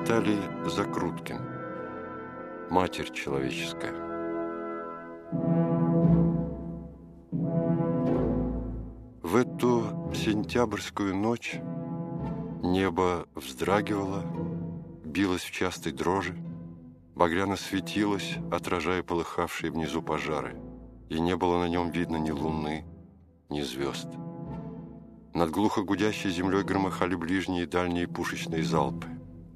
Виталий Закруткин. Матерь человеческая. В эту сентябрьскую ночь небо вздрагивало, билось в частой дрожи, багряно светилось, отражая полыхавшие внизу пожары, и не было на нем видно ни луны, ни звезд. Над глухо гудящей землей громыхали ближние и дальние пушечные залпы.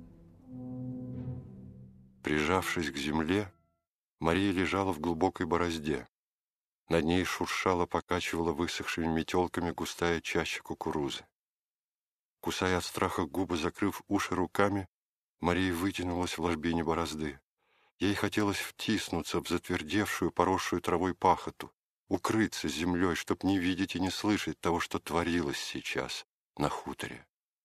Прижавшись к земле, Мария лежала в глубокой борозде. Над ней шуршала, покачивала высохшими метелками густая чаща кукурузы. Кусая от страха губы, закрыв уши руками, Мария вытянулась в ложбине борозды. Ей хотелось втиснуться в затвердевшую, поросшую травой пахоту, укрыться землей, чтоб не видеть и не слышать того, что творилось сейчас на хуторе.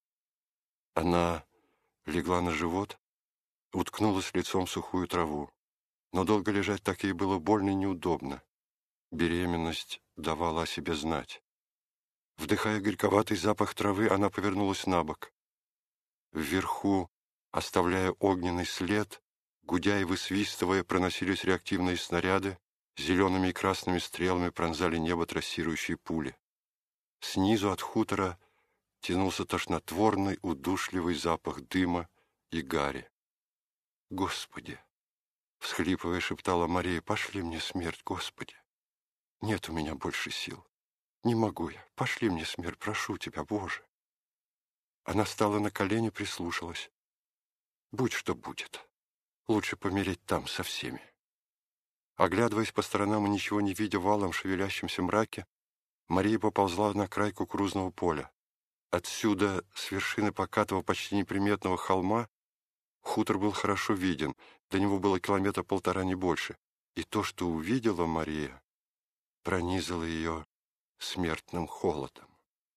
Она легла на живот, уткнулась лицом в сухую траву. Но долго лежать так ей было больно и неудобно. Беременность давала о себе знать. Вдыхая горьковатый запах травы, она повернулась на бок. Вверху, оставляя огненный след, гудя и высвистывая, проносились реактивные снаряды, зелеными и красными стрелами пронзали небо трассирующие пули. Снизу от хутора тянулся тошнотворный, удушливый запах дыма и гари. «Господи!» — всхлипывая, шептала Мария: «Пошли мне смерть, Господи! Нет у меня больше сил. Не могу я. Пошли мне смерть, прошу тебя, Боже!» Она стала на колени, прислушалась. «Будь что будет. Лучше помереть там со всеми». Оглядываясь по сторонам и ничего не видя в валом шевелящемся мраке, Мария поползла на край кукурузного поля. Отсюда, с вершины покатого, почти неприметного холма, хутор был хорошо виден, до него было километра полтора, не больше. И то, что увидела Мария, пронизало ее смертным холодом.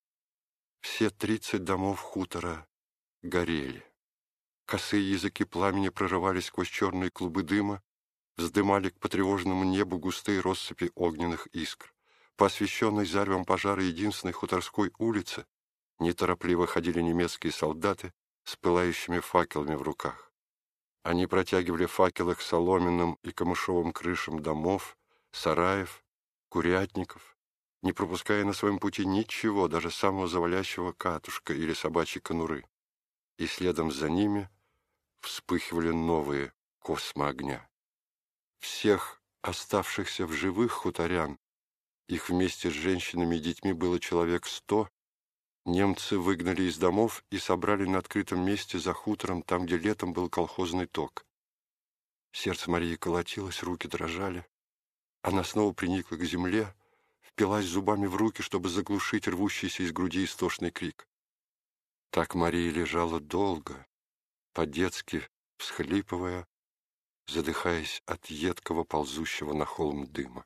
Все 30 домов хутора горели. Косые языки пламени прорывались сквозь черные клубы дыма, вздымали к потревоженному небу густые россыпи огненных искр. По освещенной заревом пожара единственной хуторской улице неторопливо ходили немецкие солдаты с пылающими факелами в руках. Они протягивали факелы к соломенным и камышовым крышам домов, сараев, курятников, не пропуская на своем пути ничего, даже самого завалящего катушка или собачьей конуры. И следом за ними вспыхивали новые космы огня. Всех оставшихся в живых хуторян, их вместе с женщинами и детьми было человек 100, немцы выгнали из домов и собрали на открытом месте за хутором, там, где летом был колхозный ток. Сердце Марии колотилось, руки дрожали. Она снова приникла к земле, впилась зубами в руки, чтобы заглушить рвущийся из груди истошный крик. Так Мария лежала долго, по-детски всхлипывая, задыхаясь от едкого ползущего на холм дыма.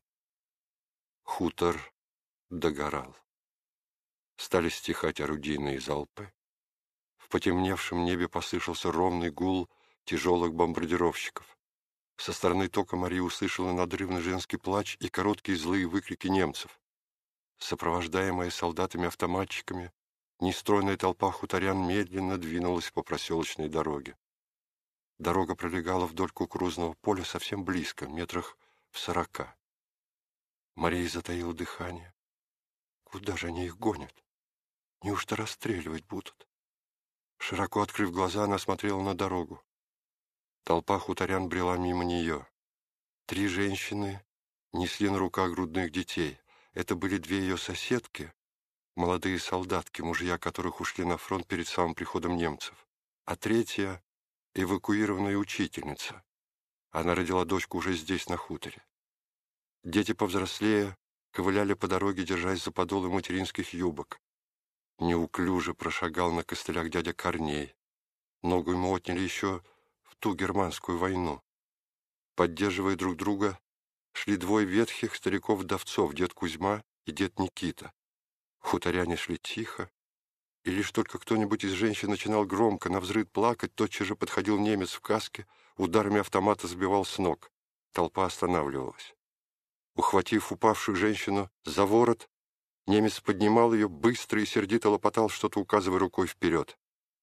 Хутор догорал. Стали стихать орудийные залпы. В потемневшем небе послышался ровный гул тяжелых бомбардировщиков. Со стороны тока Мария услышала надрывный женский плач и короткие злые выкрики немцев. Сопровождаемая солдатами-автоматчиками, нестройная толпа хуторян медленно двинулась по проселочной дороге. Дорога пролегала вдоль кукурузного поля совсем близко, метрах в 40. Мария затаила дыхание. Куда же они их гонят? Неужто расстреливать будут? Широко открыв глаза, она смотрела на дорогу. Толпа хуторян брела мимо нее. 3 женщины несли на руках грудных детей. Это были 2 ее соседки, молодые солдатки, мужья которых ушли на фронт перед самым приходом немцев. А 3-я — эвакуированная учительница. Она родила дочку уже здесь, на хуторе. Дети повзрослее ковыляли по дороге, держась за подолы материнских юбок. Неуклюже прошагал на костылях дядя Корней. Ногу ему отняли еще в ту германскую войну. Поддерживая друг друга, шли 2 ветхих стариков-вдовцов, дед Кузьма и дед Никита. Хуторяне шли тихо, и лишь только кто-нибудь из женщин начинал громко навзрыд плакать, тотчас же подходил немец в каске, ударами автомата сбивал с ног. Толпа останавливалась. Ухватив упавшую женщину за ворот, немец поднимал ее, быстро и сердито лопотал, что-то указывая рукой вперед.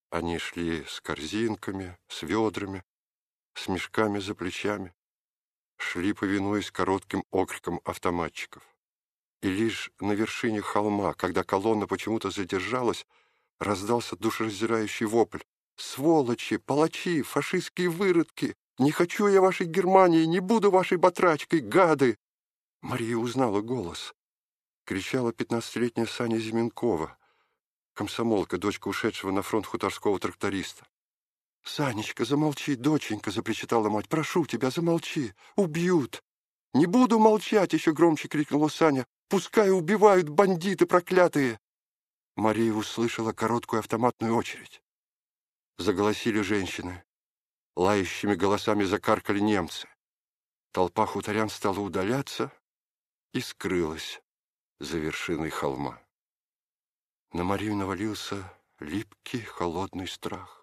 Они шли с корзинками, с ведрами, с мешками за плечами, шли, повинуясь коротким окрикам автоматчиков. И лишь на вершине холма, когда колонна почему-то задержалась, раздался душераздирающий вопль. «Сволочи, палачи, фашистские выродки! Не хочу я вашей Германии, не буду вашей батрачкой, гады!» Мария узнала голос. Кричала 15-летняя Саня Зименкова, комсомолка, дочка ушедшего на фронт хуторского тракториста. «Санечка, замолчи, доченька!» — запричитала мать. «Прошу тебя, замолчи! Убьют!» «Не буду молчать!» — еще громче крикнула Саня. «Пускай убивают, бандиты проклятые!» Мария услышала короткую автоматную очередь. Заголосили женщины. Лающими голосами закаркали немцы. Толпа хуторян стала удаляться и скрылась за вершиной холма. На Марию навалился липкий, холодный страх.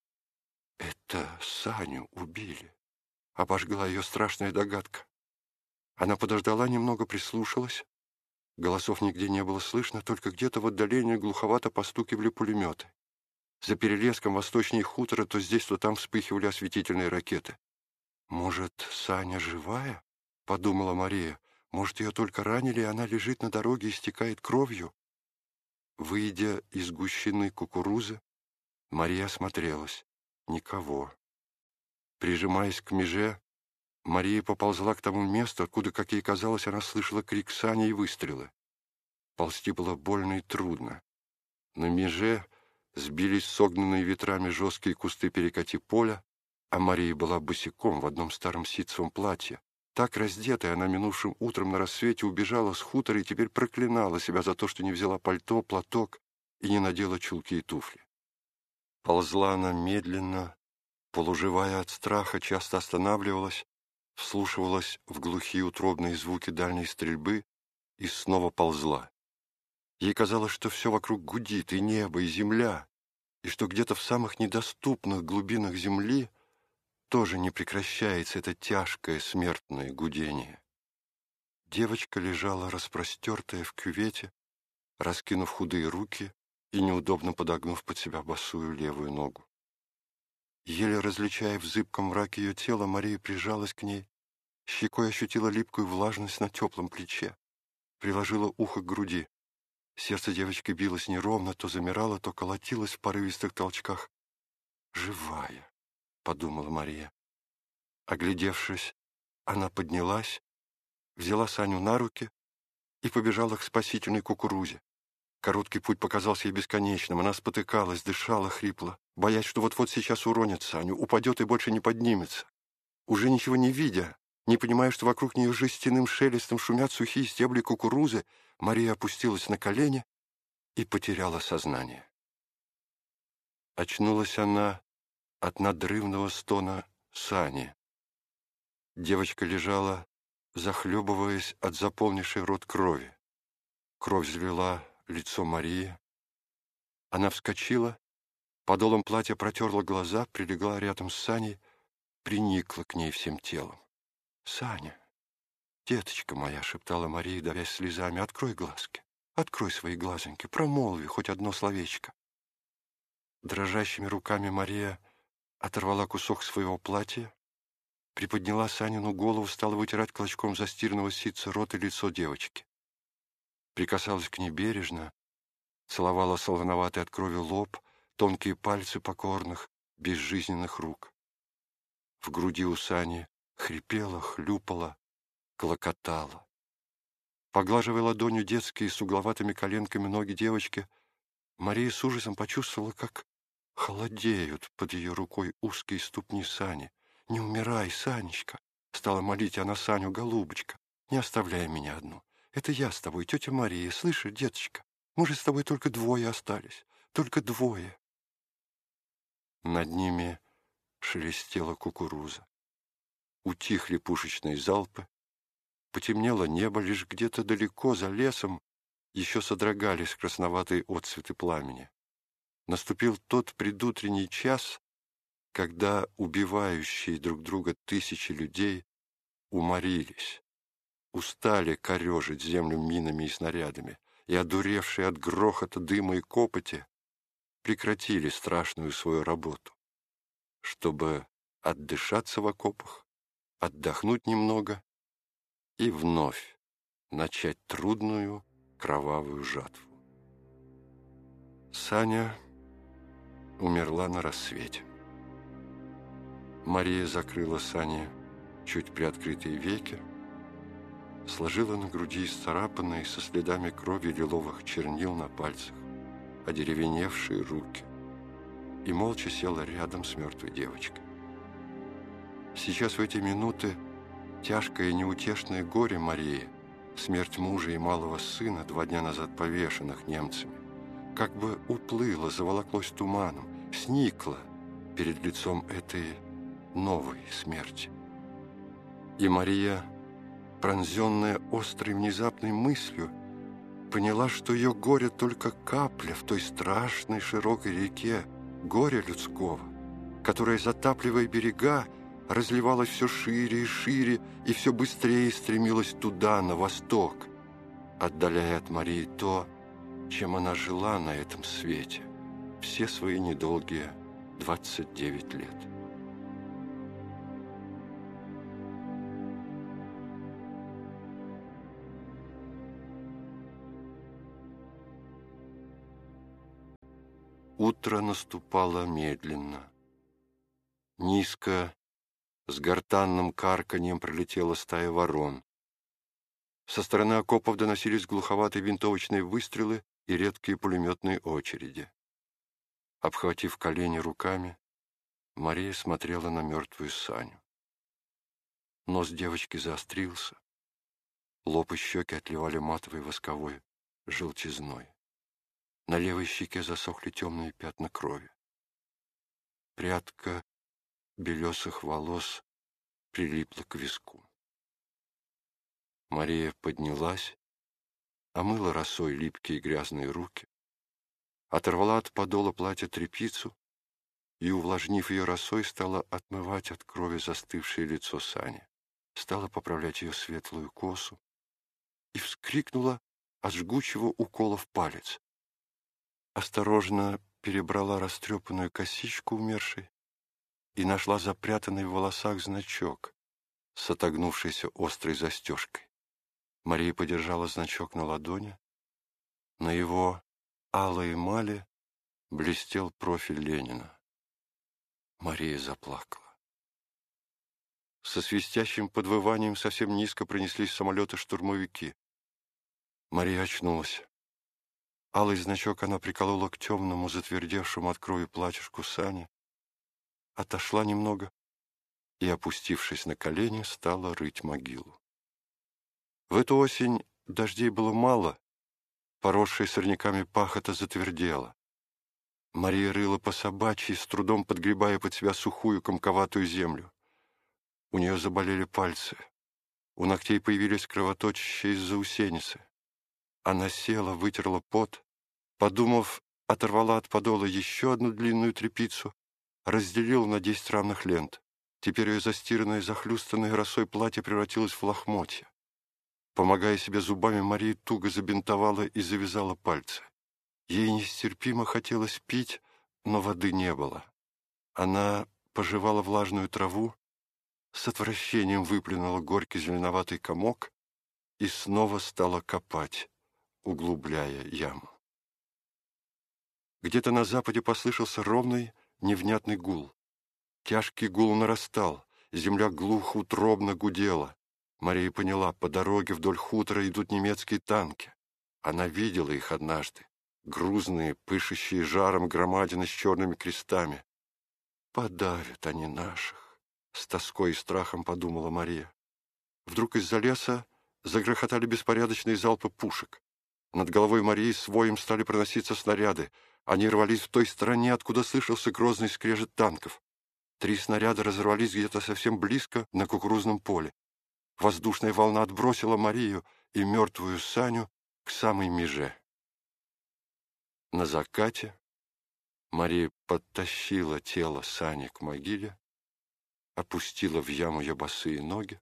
Это Саню убили. Обожгла ее страшная догадка. Она подождала немного, прислушалась. Голосов нигде не было слышно, только где-то в отдалении глуховато постукивали пулеметы. За перелеском восточнее хутора то здесь, то там вспыхивали осветительные ракеты. «Может, Саня живая?» — подумала Мария. «Может, ее только ранили, и она лежит на дороге и истекает кровью?» Выйдя из гущины кукурузы, Мария осмотрелась. Никого. Прижимаясь к меже, Мария поползла к тому месту, откуда, как ей казалось, она слышала крик Сани и выстрелы. Ползти было больно и трудно. На меже сбились согнанные ветрами жесткие кусты перекати поля, а Мария была босиком в одном старом ситцевом платье. Так раздетая, она минувшим утром на рассвете убежала с хутора и теперь проклинала себя за то, что не взяла пальто, платок и не надела чулки и туфли. Ползла она медленно, полуживая от страха, часто останавливалась, вслушивалась в глухие утробные звуки дальней стрельбы и снова ползла. Ей казалось, что все вокруг гудит, и небо, и земля, и что где-то в самых недоступных глубинах земли тоже не прекращается это тяжкое смертное гудение. Девочка лежала распростертая в кювете, раскинув худые руки и неудобно подогнув под себя босую левую ногу. Еле различая в зыбком мраке ее тела, Мария прижалась к ней, щекой ощутила липкую влажность на теплом плече, приложила ухо к груди. Сердце девочки билось неровно, то замирало, то колотилось в порывистых толчках. «Живая», — подумала Мария. Оглядевшись, она поднялась, взяла Саню на руки и побежала к спасительной кукурузе. Короткий путь показался ей бесконечным. Она спотыкалась, дышала хрипло, боясь, что вот-вот сейчас уронит Саню, упадет и больше не поднимется. Уже ничего не видя, не понимая, что вокруг нее жестяным шелестом шумят сухие стебли кукурузы, Мария опустилась на колени и потеряла сознание. Очнулась она от надрывного стона Сани. Девочка лежала, захлебываясь от заполнившей рот крови. Кровь залила лицо Марии. Она вскочила, подолом платья протерла глаза, прилегла рядом с Саней, приникла к ней всем телом. «Саня, деточка моя», — шептала Мария, давясь слезами, — «открой глазки, открой свои глазоньки, промолви хоть одно словечко». Дрожащими руками Мария оторвала кусок своего платья, приподняла Санину голову, стала вытирать клочком застиранного ситца рот и лицо девочки. Прикасалась к ней бережно, целовала солоноватый от крови лоб, тонкие пальцы покорных, безжизненных рук. В груди у Сани хрипела, хлюпала, клокотала. Поглаживая ладонью детские с угловатыми коленками ноги девочки, Мария с ужасом почувствовала, как холодеют под ее рукой узкие ступни Сани. «Не умирай, Санечка!» — стала молить она Саню, голубочка. «Не оставляй меня одну. Это я с тобой, тетя Мария. Слышишь, деточка, мы же с тобой только двое остались. Только двое». Над ними шелестела кукуруза. Утихли пушечные залпы. Потемнело небо, лишь где-то далеко, за лесом, еще содрогались красноватые отцветы пламени. Наступил тот предутренний час, когда убивающие друг друга тысячи людей уморились, устали корежить землю минами и снарядами, и, одуревшие от грохота, дыма и копоти, прекратили страшную свою работу, чтобы отдышаться в окопах, отдохнуть немного и вновь начать трудную кровавую жатву. Саня умерла на рассвете. Мария закрыла Сане чуть приоткрытые веки, сложила на груди исцарапанные со следами крови лиловых чернил на пальцах одеревеневшие руки и молча села рядом с мертвой девочкой. Сейчас в эти минуты тяжкое и неутешное горе Марии, смерть мужа и малого сына, 2 дня назад повешенных немцами, как бы уплыло, заволоклось туманом, сникло перед лицом этой новой смерти. И Мария, пронзенная острой внезапной мыслью, поняла, что ее горе только капля в той страшной широкой реке горя людского, которая, затапливая берега, разливалась все шире и шире и все быстрее стремилась туда, на восток, отдаляя от Марии то, чем она жила на этом свете все свои недолгие 29 лет. Утро наступало медленно. Низко, с гортанным карканьем пролетела стая ворон. Со стороны окопов доносились глуховатые винтовочные выстрелы и редкие пулеметные очереди. Обхватив колени руками, Мария смотрела на мертвую Саню. Нос девочки заострился, лоб и щеки отливали матовой восковой желтизной. На левой щеке засохли темные пятна крови. Прядка белесых волос прилипла к виску. Мария поднялась, омыла росой липкие грязные руки, оторвала от подола платья тряпицу и, увлажнив ее росой, стала отмывать от крови застывшее лицо Сани, стала поправлять ее светлую косу и вскрикнула от жгучего укола в палец. Осторожно перебрала растрепанную косичку умершей и нашла запрятанный в волосах значок с отогнувшейся острой застежкой. Мария подержала значок на ладони. На его алой эмали блестел профиль Ленина. Мария заплакала. Со свистящим подвыванием совсем низко пронеслись самолеты-штурмовики. Мария очнулась. Алый значок она приколола к темному, затвердевшему от крови платьишку Сани, отошла немного и, опустившись на колени, стала рыть могилу. В эту осень дождей было мало, поросшая сорняками пахота затвердела. Мария рыла по собачьи, с трудом подгребая под себя сухую комковатую землю. У нее заболели пальцы, у ногтей появились кровоточащие заусеницы. Она села, вытерла пот, подумав, оторвала от подола еще одну длинную тряпицу, разделила на 10 равных лент. Теперь ее застиранное, захлюстанное росой платье превратилось в лохмотья. Помогая себе зубами, Мария туго забинтовала и завязала пальцы. Ей нестерпимо хотелось пить, но воды не было. Она пожевала влажную траву, с отвращением выплюнула горький зеленоватый комок и снова стала копать, углубляя яму. Где-то на западе послышался ровный, невнятный гул. Тяжкий гул нарастал, земля глухо, утробно гудела. Мария поняла, по дороге вдоль хутора идут немецкие танки. Она видела их однажды, грузные, пышущие жаром громадины с черными крестами. «Подавят они наших», — с тоской и страхом подумала Мария. Вдруг из-за леса загрохотали беспорядочные залпы пушек. Над головой Марии с воем стали проноситься снаряды. Они рвались в той стороне, откуда слышался грозный скрежет танков. 3 снаряда разорвались где-то совсем близко на кукурузном поле. Воздушная волна отбросила Марию и мертвую Саню к самой меже. На закате Мария подтащила тело Сани к могиле, опустила в яму ее босые ноги,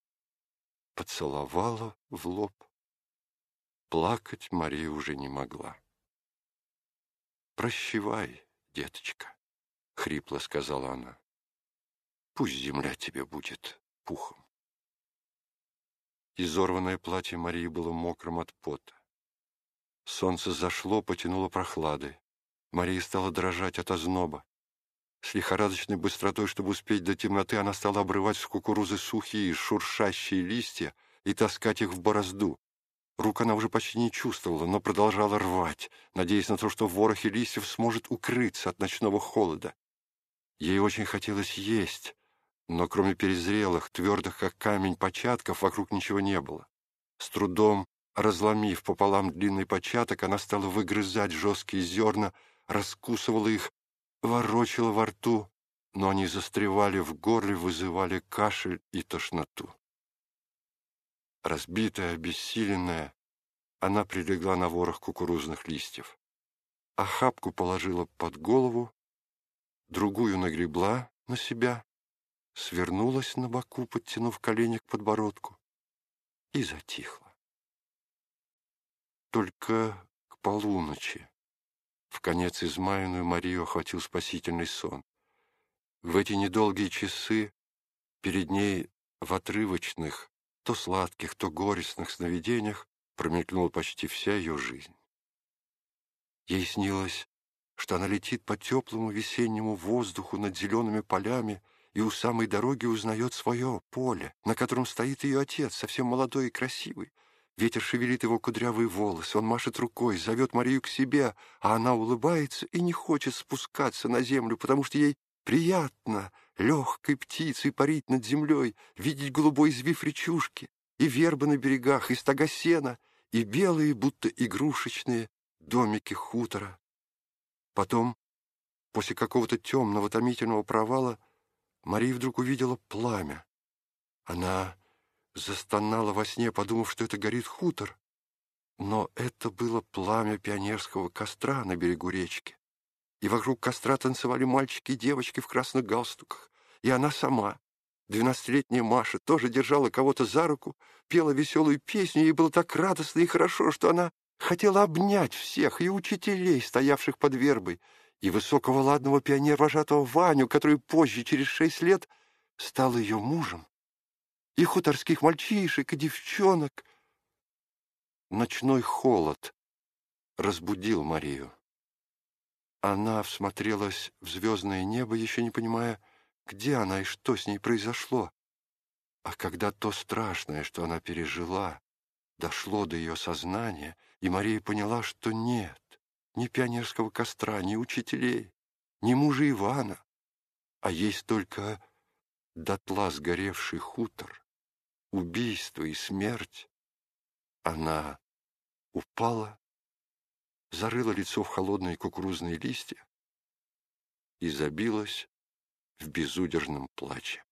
поцеловала в лоб. Плакать Мария уже не могла. «Прощавай, деточка», — хрипло сказала она. «Пусть земля тебе будет пухом». Изорванное платье Марии было мокрым от пота. Солнце зашло, потянуло прохладой. Мария стала дрожать от озноба. С лихорадочной быстротой, чтобы успеть до темноты, она стала обрывать с кукурузы сухие, шуршащие листья и таскать их в борозду. Рук она уже почти не чувствовала, но продолжала рвать, надеясь на то, что в ворохе листьев сможет укрыться от ночного холода. Ей очень хотелось есть, но кроме перезрелых, твердых как камень початков, вокруг ничего не было. С трудом разломив пополам длинный початок, она стала выгрызать жесткие зерна, раскусывала их, ворочала во рту, но они застревали в горле, вызывали кашель и тошноту. Разбитая, обессиленная, она прилегла на ворох кукурузных листьев. Охапку положила под голову, другую нагребла на себя, свернулась на боку, подтянув колени к подбородку, и затихла. Только к полуночи, вконец измаянную, Марию охватил спасительный сон. В эти недолгие часы перед ней в отрывочных, то сладких, то горестных сновидениях промелькнула почти вся ее жизнь. Ей снилось, что она летит по теплому весеннему воздуху над зелеными полями и у самой дороги узнает свое поле, на котором стоит ее отец, совсем молодой и красивый. Ветер шевелит его кудрявые волосы, он машет рукой, зовет Марию к себе, а она улыбается и не хочет спускаться на землю, потому что ей приятно легкой птицей парить над землей, видеть голубой извив речушки, и вербы на берегах, и стога сена, и белые, будто игрушечные, домики хутора. Потом, после какого-то темного, томительного провала, Мария вдруг увидела пламя. Она застонала во сне, подумав, что это горит хутор. Но это было пламя пионерского костра на берегу речки. И вокруг костра танцевали мальчики и девочки в красных галстуках. И она сама, 12-летняя Маша, тоже держала кого-то за руку, пела веселую песню, ей было так радостно и хорошо, что она хотела обнять всех, и учителей, стоявших под вербой, и высокого ладного пионер-вожатого Ваню, который позже, через 6 лет, стал ее мужем, и хуторских мальчишек, и девчонок. Ночной холод разбудил Марию. Она всмотрелась в звездное небо, еще не понимая, где она и что с ней произошло. А когда то страшное, что она пережила, дошло до ее сознания, и Мария поняла, что нет ни пионерского костра, ни учителей, ни мужа Ивана, а есть только дотла сгоревший хутор, убийство и смерть, она упала, зарыла лицо в холодные кукурузные листья и забилась в безудержном плаче.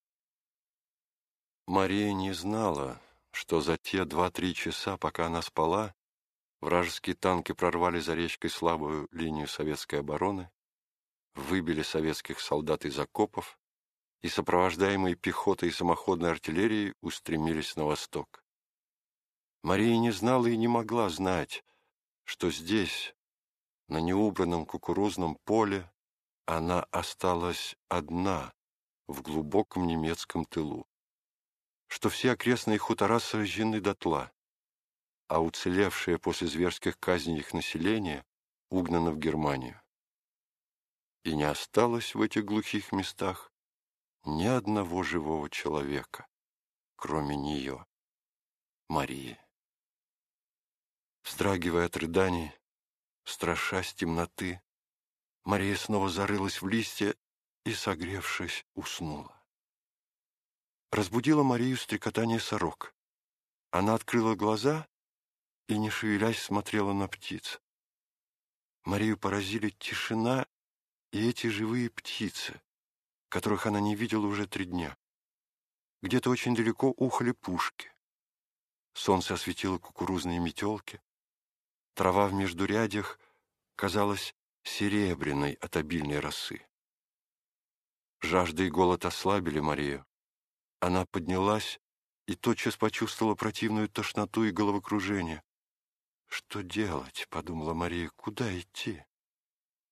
Мария не знала, что за те 2-3 часа, пока она спала, вражеские танки прорвали за речкой слабую линию советской обороны, выбили советских солдат из окопов и, сопровождаемые пехотой и самоходной артиллерией, устремились на восток. Мария не знала и не могла знать, что здесь, на неубранном кукурузном поле, она осталась одна в глубоком немецком тылу, что все окрестные хутора сожжены дотла, а уцелевшее после зверских казней их население угнано в Германию. И не осталось в этих глухих местах ни одного живого человека, кроме нее, Марии. Вздрагивая от рыданий, страшась темноты, Мария снова зарылась в листья и, согревшись, уснула. Разбудило Марию стрекотание сорок. Она открыла глаза и, не шевелясь, смотрела на птиц. Марию поразили тишина и эти живые птицы, которых она не видела уже 3 дня. Где-то очень далеко ухали пушки. Солнце осветило кукурузные метелки. Трава в междурядьях казалась серебряной от обильной росы. Жажда и голод ослабили Марию. Она поднялась и тотчас почувствовала противную тошноту и головокружение. «Что делать?» — подумала Мария. «Куда идти?»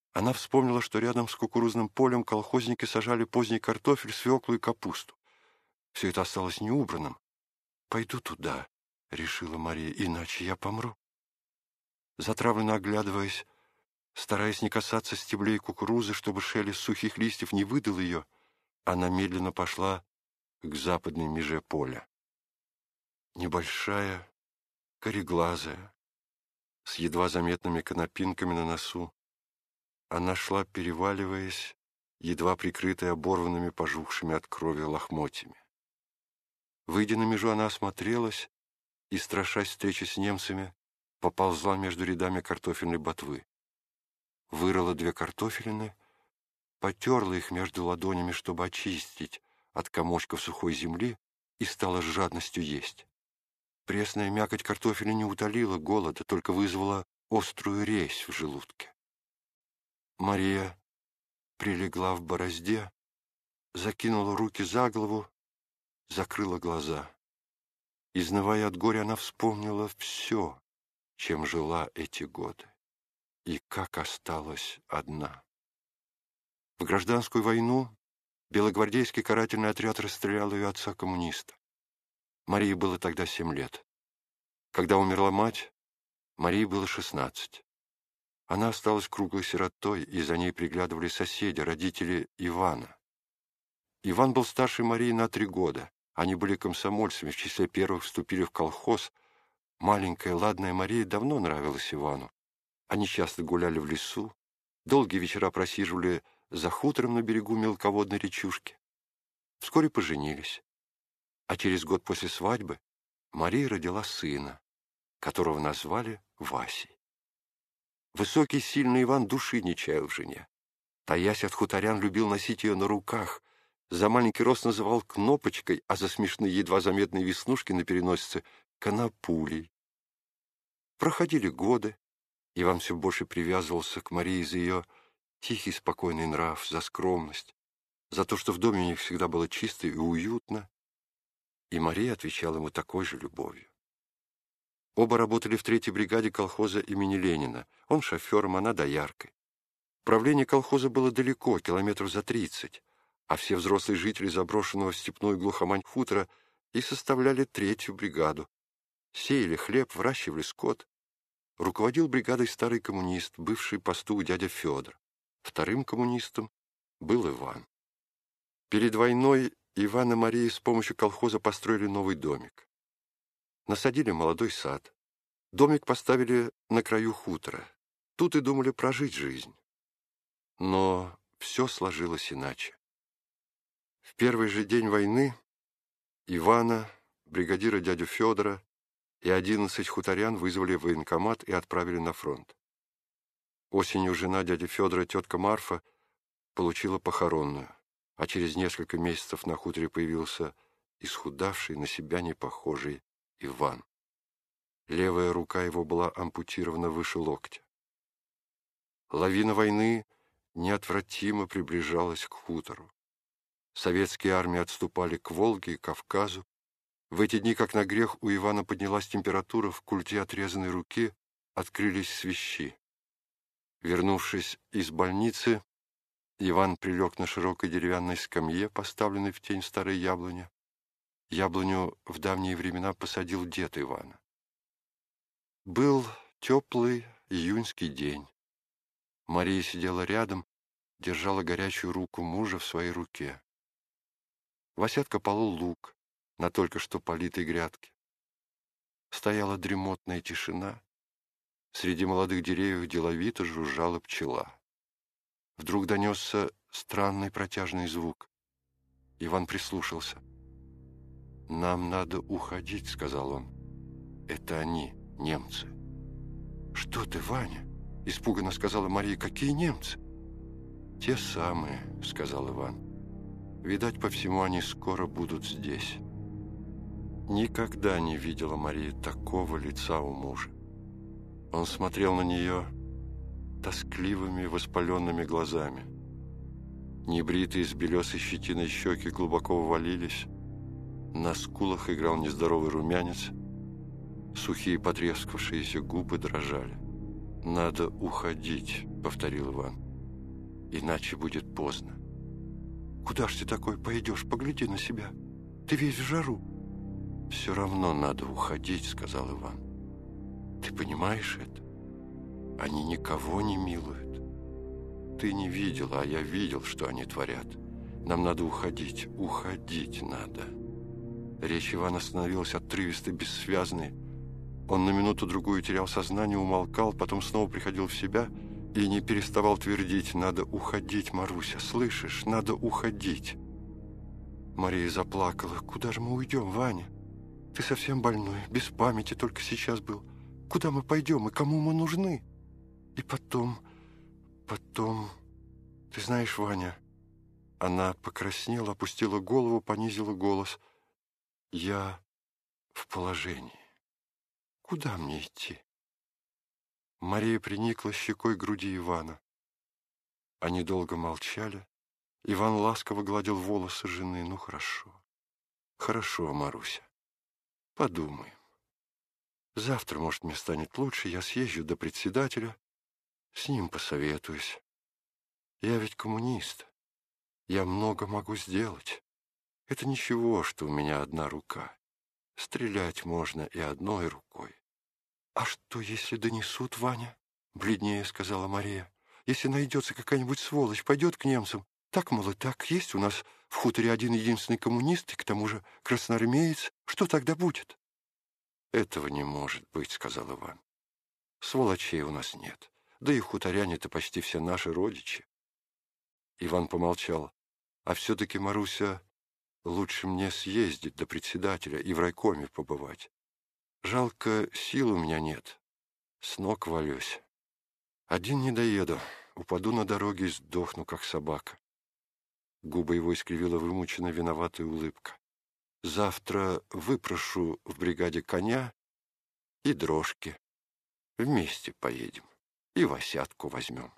Она вспомнила, что рядом с кукурузным полем колхозники сажали поздний картофель, свеклу и капусту. Все это осталось неубранным. «Пойду туда», — решила Мария, — «иначе я помру». Затравленно оглядываясь, стараясь не касаться стеблей кукурузы, чтобы шелест сухих листьев не выдал ее, она медленно пошла к западной меже поля. Небольшая, кореглазая, с едва заметными конопинками на носу, она шла, переваливаясь, едва прикрытая оборванными, пожухшими от крови лохмотьями. Выйдя на межу, она осмотрелась и, страшась встречи с немцами, поползла между рядами картофельной ботвы. Вырыла 2 картофелины, потерла их между ладонями, чтобы очистить от комочков сухой земли, и стала с жадностью есть. Пресная мякоть картофеля не утолила голода, только вызвала острую резь в желудке. Мария прилегла в борозде, закинула руки за голову, закрыла глаза. Изнывая от горя, она вспомнила все, чем жила эти годы, и как осталась одна. В гражданскую войну белогвардейский карательный отряд расстрелял ее отца-коммуниста. Марии было тогда 7 лет. Когда умерла мать, Марии было 16. Она осталась круглой сиротой, и за ней приглядывали соседи, родители Ивана. Иван был старше Марии на 3 года. Они были комсомольцами, в числе первых вступили в колхоз. Маленькая, ладная Мария давно нравилась Ивану. Они часто гуляли в лесу, долгие вечера просиживали за хутором на берегу мелководной речушки. Вскоре поженились. А через год после свадьбы Мария родила сына, которого назвали Васей. Высокий, сильный Иван души не чаял в жене. Таясь от хуторян, любил носить ее на руках, за маленький рост называл Кнопочкой, а за смешные, едва заметные веснушки на переносице — Конопулей. Проходили годы, Иван все больше привязывался к Марии за ее тихий, спокойный нрав, за скромность, за то, что в доме у них всегда было чисто и уютно, и Мария отвечала ему такой же любовью. Оба работали в 3-й бригаде колхоза имени Ленина, он шофером, она дояркой. Правление колхоза было далеко, километров за 30, а все взрослые жители заброшенного в степную глухомань хутора и составляли 3-ю бригаду. Сеяли хлеб, выращивали скот. Руководил бригадой старый коммунист, бывший посту дядя Федор. 2-м коммунистом был Иван. Перед войной Иван и Мария с помощью колхоза построили новый домик. Насадили молодой сад. Домик поставили на краю хутора. Тут и думали прожить жизнь. Но все сложилось иначе. В первый же день войны Ивана, бригадира дядю Федора и 11 хуторян вызвали в военкомат и отправили на фронт. Осенью жена дяди Федора, тетка Марфа, получила похоронную, а через несколько месяцев на хуторе появился исхудавший, на себя не похожий Иван. Левая рука его была ампутирована выше локтя. Лавина войны неотвратимо приближалась к хутору. Советские армии отступали к Волге и Кавказу. В эти дни, как на грех, у Ивана поднялась температура, в культе отрезанной руки открылись свищи. Вернувшись из больницы, Иван прилег на широкой деревянной скамье, поставленной в тень старой яблони. Яблоню в давние времена посадил дед Ивана. Был теплый июньский день. Мария сидела рядом, держала горячую руку мужа в своей руке. Васятка полол лук на только что политой грядке. Стояла дремотная тишина. Среди молодых деревьев деловито жужжала пчела. Вдруг донесся странный протяжный звук. Иван прислушался. «Нам надо уходить», — сказал он. «Это они, немцы». «Что ты, Ваня?» — испуганно сказала Мария. «Какие немцы?» «Те самые», — сказал Иван. «Видать, по всему они скоро будут здесь». Никогда не видела Мария такого лица у мужа. Он смотрел на нее тоскливыми воспаленными глазами. Небритые с белесой щетиной щеки глубоко ввалились, на скулах играл нездоровый румянец, сухие потрескавшиеся губы дрожали. «Надо уходить», — повторил Иван. иначе будет поздно. Куда ж ты такой пойдешь? Погляди на себя. Ты весь в жару. Все равно надо уходить, сказал Иван. Ты понимаешь это? Они никого не милуют. Ты не видела, а я видел, что они творят. Нам надо уходить. Уходить надо. Речь Ивана становилась отрывистой, бессвязной. Он на минуту-другую терял сознание, умолкал, потом снова приходил в себя и не переставал твердить: «Надо уходить, Маруся, слышишь? Надо уходить». Мария заплакала. «Куда же мы уйдем, Ваня? Ты совсем больной, без памяти только сейчас был. Куда мы пойдем и кому мы нужны? И потом... Ты знаешь, Ваня...» Она покраснела, опустила голову, понизила голос. «Я в положении. Куда мне идти?» Мария приникла щекой к груди Ивана. Они долго молчали. Иван ласково гладил волосы жены. «Ну, хорошо. Хорошо, Маруся. Подумаем. Завтра, может, мне станет лучше. Я съезжу до председателя. С ним посоветуюсь. Я ведь коммунист. Я много могу сделать. Это ничего, что у меня одна рука. Стрелять можно и одной рукой». «А что, если донесут, Ваня?» — бледнее сказала Мария. «Если найдется какая-нибудь сволочь, пойдет к немцам. Так, мол, и так, есть у нас в хуторе один единственный коммунист, и к тому же красноармеец. Что тогда будет?» «Этого не может быть», — сказал Иван. «Сволочей у нас нет. Да и хуторяне-то почти все наши родичи». Иван помолчал. «А все-таки, Маруся, лучше мне съездить до председателя и в райкоме побывать. Жалко, сил у меня нет. С ног валюсь. Один не доеду. Упаду на дороге и сдохну, как собака». Губы его искривила вымученная виноватая улыбка. «Завтра выпрошу в бригаде коня и дрожки. Вместе поедем и Васятку возьмем».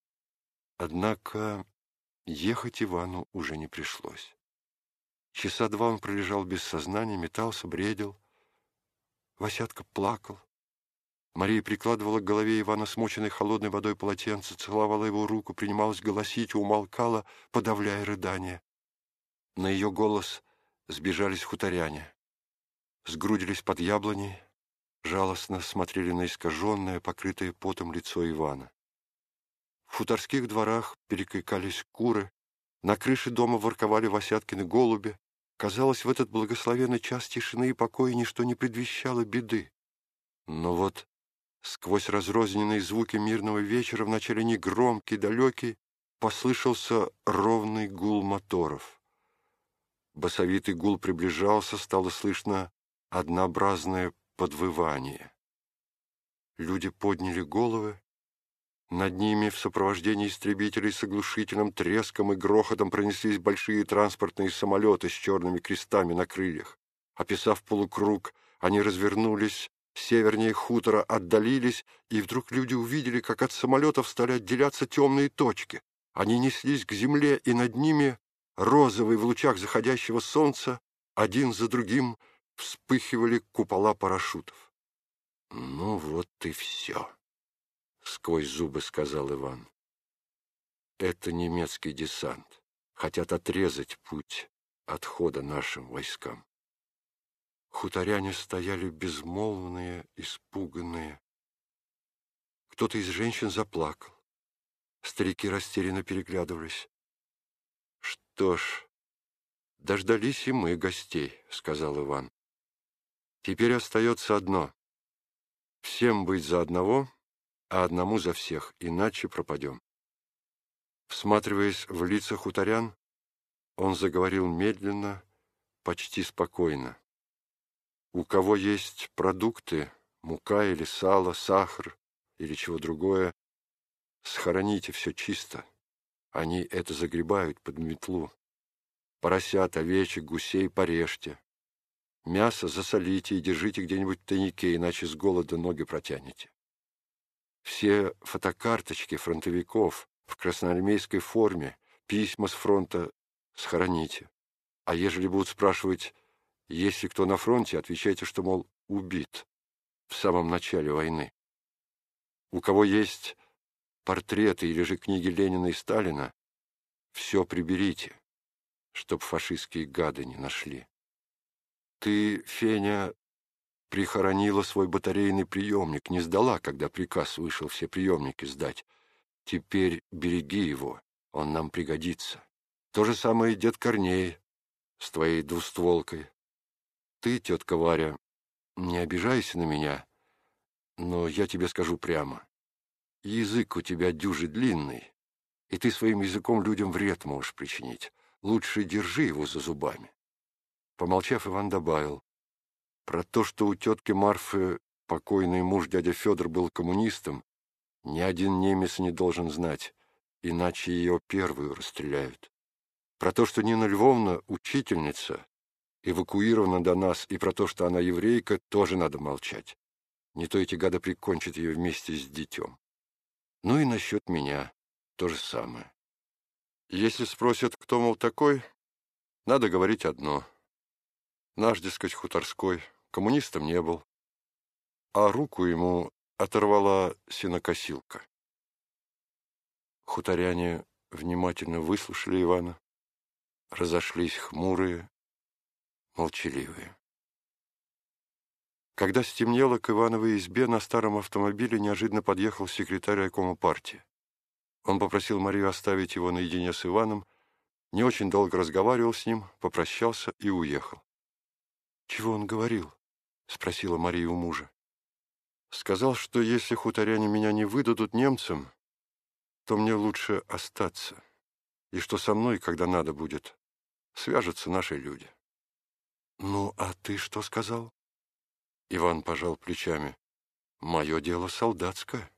Однако ехать Ивану уже не пришлось. Часа два он пролежал без сознания, метался, бредил. Васятка плакал. Мария прикладывала к голове Ивана смоченной холодной водой полотенце, целовала его руку, принималась голосить и умолкала, подавляя рыдания. На ее голос сбежались хуторяне. Сгрудились под яблоней, жалостно смотрели на искаженное, покрытое потом лицо Ивана. В хуторских дворах перекликались куры, на крыше дома ворковали Васяткины голуби. Казалось, в этот благословенный час тишины и покоя ничто не предвещало беды. Но вот сквозь разрозненные звуки мирного вечера, вначале негромкий, далекий, послышался ровный гул моторов. Басовитый гул приближался, стало слышно однообразное подвывание. Люди подняли головы. Над ними в сопровождении истребителей с оглушительным треском и грохотом пронеслись большие транспортные самолеты с черными крестами на крыльях. Описав полукруг, они развернулись севернее хутора, отдалились, и вдруг люди увидели, как от самолетов стали отделяться темные точки. Они неслись к земле, и над ними, розовые в лучах заходящего солнца, один за другим вспыхивали купола парашютов. «Ну вот и все», — сквозь зубы сказал Иван. «Это немецкий десант. Хотят отрезать путь отхода нашим войскам». Хуторяне стояли безмолвные, испуганные. Кто-то из женщин заплакал. Старики растерянно переглядывались. «Что ж, дождались и мы гостей», — сказал Иван. «Теперь остается одно — всем быть за одного, а одному за всех, иначе пропадем». Всматриваясь в лица хуторян, он заговорил медленно, почти спокойно. «У кого есть продукты, мука или сало, сахар или чего другое, схороните все чисто. Они это загребают под метлу. Поросят, овечек, гусей порежьте. Мясо засолите и держите где-нибудь в тайнике, иначе с голода ноги протянете. Все фотокарточки фронтовиков в красноармейской форме, письма с фронта схороните. А ежели будут спрашивать, есть ли кто на фронте, отвечайте, что, мол, убит в самом начале войны. У кого есть портреты или же книги Ленина и Сталина, все приберите, чтоб фашистские гады не нашли. Ты, Феня, прихоронила свой батарейный приемник, не сдала, когда приказ вышел все приемники сдать. Теперь береги его, он нам пригодится. То же самое и дед Корней с твоей двустволкой. Ты, тетка Варя, не обижайся на меня, но я тебе скажу прямо. Язык у тебя дюжи длинный, и ты своим языком людям вред можешь причинить. Лучше держи его за зубами. Помолчав, Иван добавил: про то, что у тетки Марфы покойный муж дядя Федор был коммунистом, ни один немец не должен знать, иначе ее первую расстреляют. Про то, что Нина Львовна учительница, эвакуирована до нас, и про то, что она еврейка, тоже надо молчать. Не то эти гады прикончат ее вместе с детем. Ну и насчет меня то же самое. Если спросят, кто, мол, такой, надо говорить одно. Наш, дескать, хуторской, коммунистом не был, а руку ему оторвала сенокосилка. Хуторяне внимательно выслушали Ивана, разошлись хмурые, молчаливые. Когда стемнело, к Ивановой избе на старом автомобиле неожиданно подъехал секретарь райкома партии. Он попросил Марию оставить его наедине с Иваном, не очень долго разговаривал с ним, попрощался и уехал. «Чего он говорил?» — спросила Мария у мужа. «Сказал, что если хуторяне меня не выдадут немцам, то мне лучше остаться, и что со мной, когда надо будет, свяжутся наши люди». «Ну, а ты что сказал?» Иван пожал плечами. «Мое дело солдатское».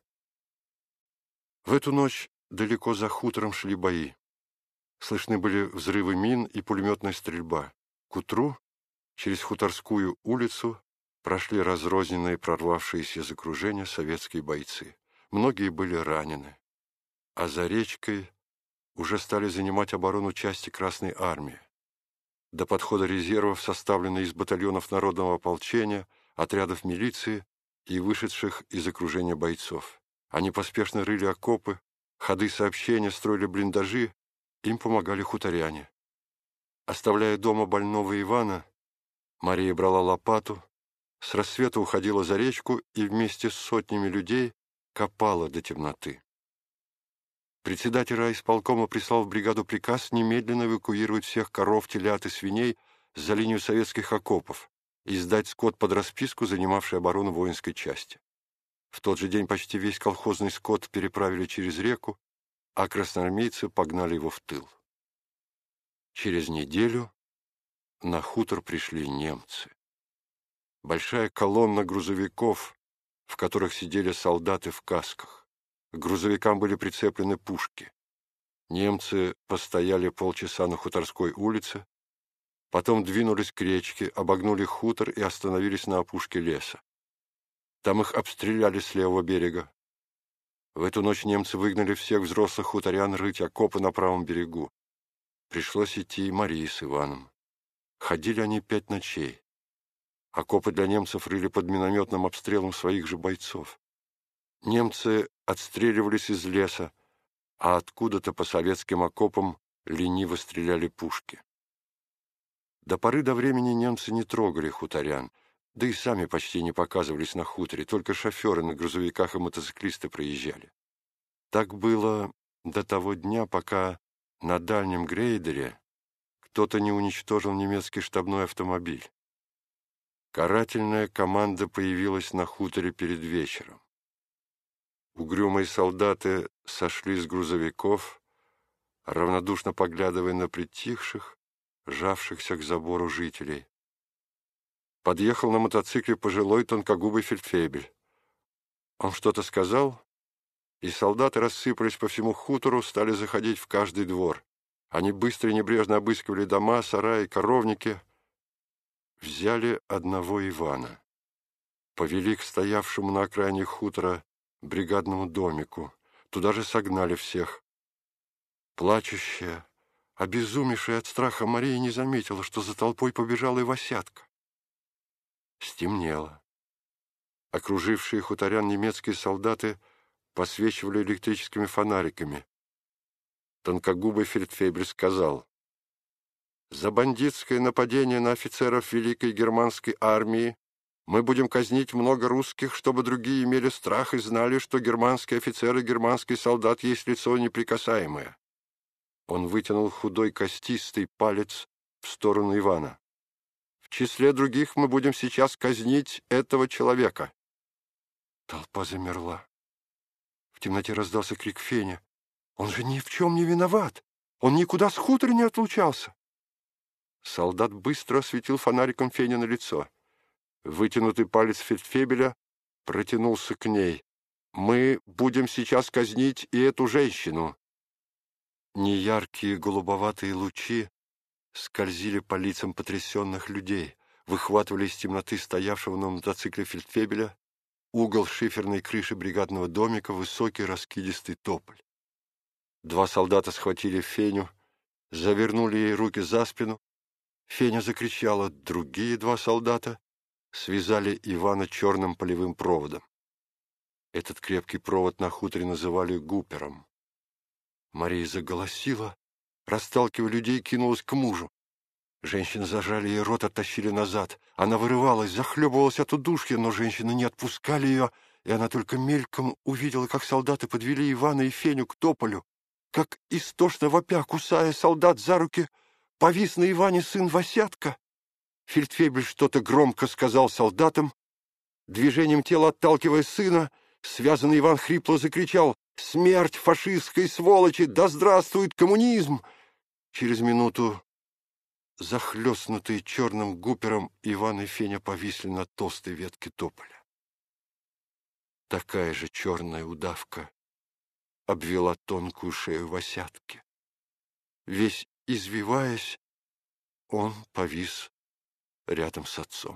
В эту ночь далеко за хутором шли бои. Слышны были взрывы мин и пулеметная стрельба. К утру через Хуторскую улицу прошли разрозненные, прорвавшиеся из окружения советские бойцы. Многие были ранены. А за речкой уже стали занимать оборону части Красной армии. До подхода резервов, составленные из батальонов народного ополчения, отрядов милиции и вышедших из окружения бойцов. Они поспешно рыли окопы, ходы сообщения, строили блиндажи, им помогали хуторяне. Оставляя дома больного Ивана, Мария брала лопату, с рассвета уходила за речку и вместе с сотнями людей копала до темноты. Председатель райисполкома прислал в бригаду приказ немедленно эвакуировать всех коров, телят и свиней за линию советских окопов и сдать скот под расписку, занимавший оборону воинской части. В тот же день почти весь колхозный скот переправили через реку, а красноармейцы погнали его в тыл. Через неделю на хутор пришли немцы. Большая колонна грузовиков, в которых сидели солдаты в касках. К грузовикам были прицеплены пушки. Немцы постояли полчаса на Хуторской улице, потом двинулись к речке, обогнули хутор и остановились на опушке леса. Там их обстреляли с левого берега. В эту ночь немцы выгнали всех взрослых хуторян рыть окопы на правом берегу. Пришлось идти и Марии с Иваном. Ходили они 5 ночей. Окопы для немцев рыли под минометным обстрелом своих же бойцов. Немцы отстреливались из леса, а откуда-то по советским окопам лениво стреляли пушки. До поры до времени немцы не трогали хуторян, да и сами почти не показывались на хуторе, только шоферы на грузовиках и мотоциклисты проезжали. Так было до того дня, пока на дальнем грейдере кто-то не уничтожил немецкий штабной автомобиль. Карательная команда появилась на хуторе перед вечером. Угрюмые солдаты сошли с грузовиков, равнодушно поглядывая на притихших, жавшихся к забору жителей. Подъехал на мотоцикле пожилой тонкогубый фельдфебель. Он что-то сказал, и солдаты рассыпались по всему хутору, стали заходить в каждый двор. Они быстро и небрежно обыскивали дома, сараи, коровники. Взяли одного Ивана. Повели к стоявшему на окраине хутора бригадному домику. Туда же согнали всех. Плачущая, обезумевшая от страха Мария не заметила, что за толпой побежала и Васятка. Стемнело. Окружившие хуторян немецкие солдаты посвечивали электрическими фонариками. Тонкогубый фельдфебель сказал: «За бандитское нападение на офицеров Великой Германской армии мы будем казнить много русских, чтобы другие имели страх и знали, что германский офицер и германский солдат есть лицо неприкасаемое». Он вытянул худой костистый палец в сторону Ивана. «В числе других мы будем сейчас казнить этого человека». Толпа замерла. В темноте раздался крик Феня: «Он же ни в чем не виноват! Он никуда с хутора не отлучался!» Солдат быстро осветил фонариком Феня на лицо. Вытянутый палец фельдфебеля протянулся к ней. «Мы будем сейчас казнить и эту женщину». Неяркие голубоватые лучи скользили по лицам потрясенных людей, выхватывали из темноты стоявшего на мотоцикле фельдфебеля, угол шиферной крыши бригадного домика, высокий раскидистый тополь. Два солдата схватили Феню, завернули ей руки за спину. Феня закричала. Другие два солдата связали Ивана черным полевым проводом. Этот крепкий провод на хуторе называли гупером. Мария заголосила, расталкивая людей, кинулась к мужу. Женщины зажали ей рот, оттащили назад. Она вырывалась, захлебывалась от удушья, но женщины не отпускали ее, и она только мельком увидела, как солдаты подвели Ивана и Феню к тополю, как, истошно вопя, кусая солдат за руки, повис на Иване сын Васятка. Фельдфебель что-то громко сказал солдатам. Движением тела отталкивая сына, связанный Иван хрипло закричал: «Смерть фашистской сволочи! Да здравствует коммунизм!» Через минуту, захлестнутые черным гупером, Иван и Феня повисли на толстой ветке тополя. Такая же черная удавка обвела тонкую шею Васятки. Весь извиваясь, он повис рядом с отцом.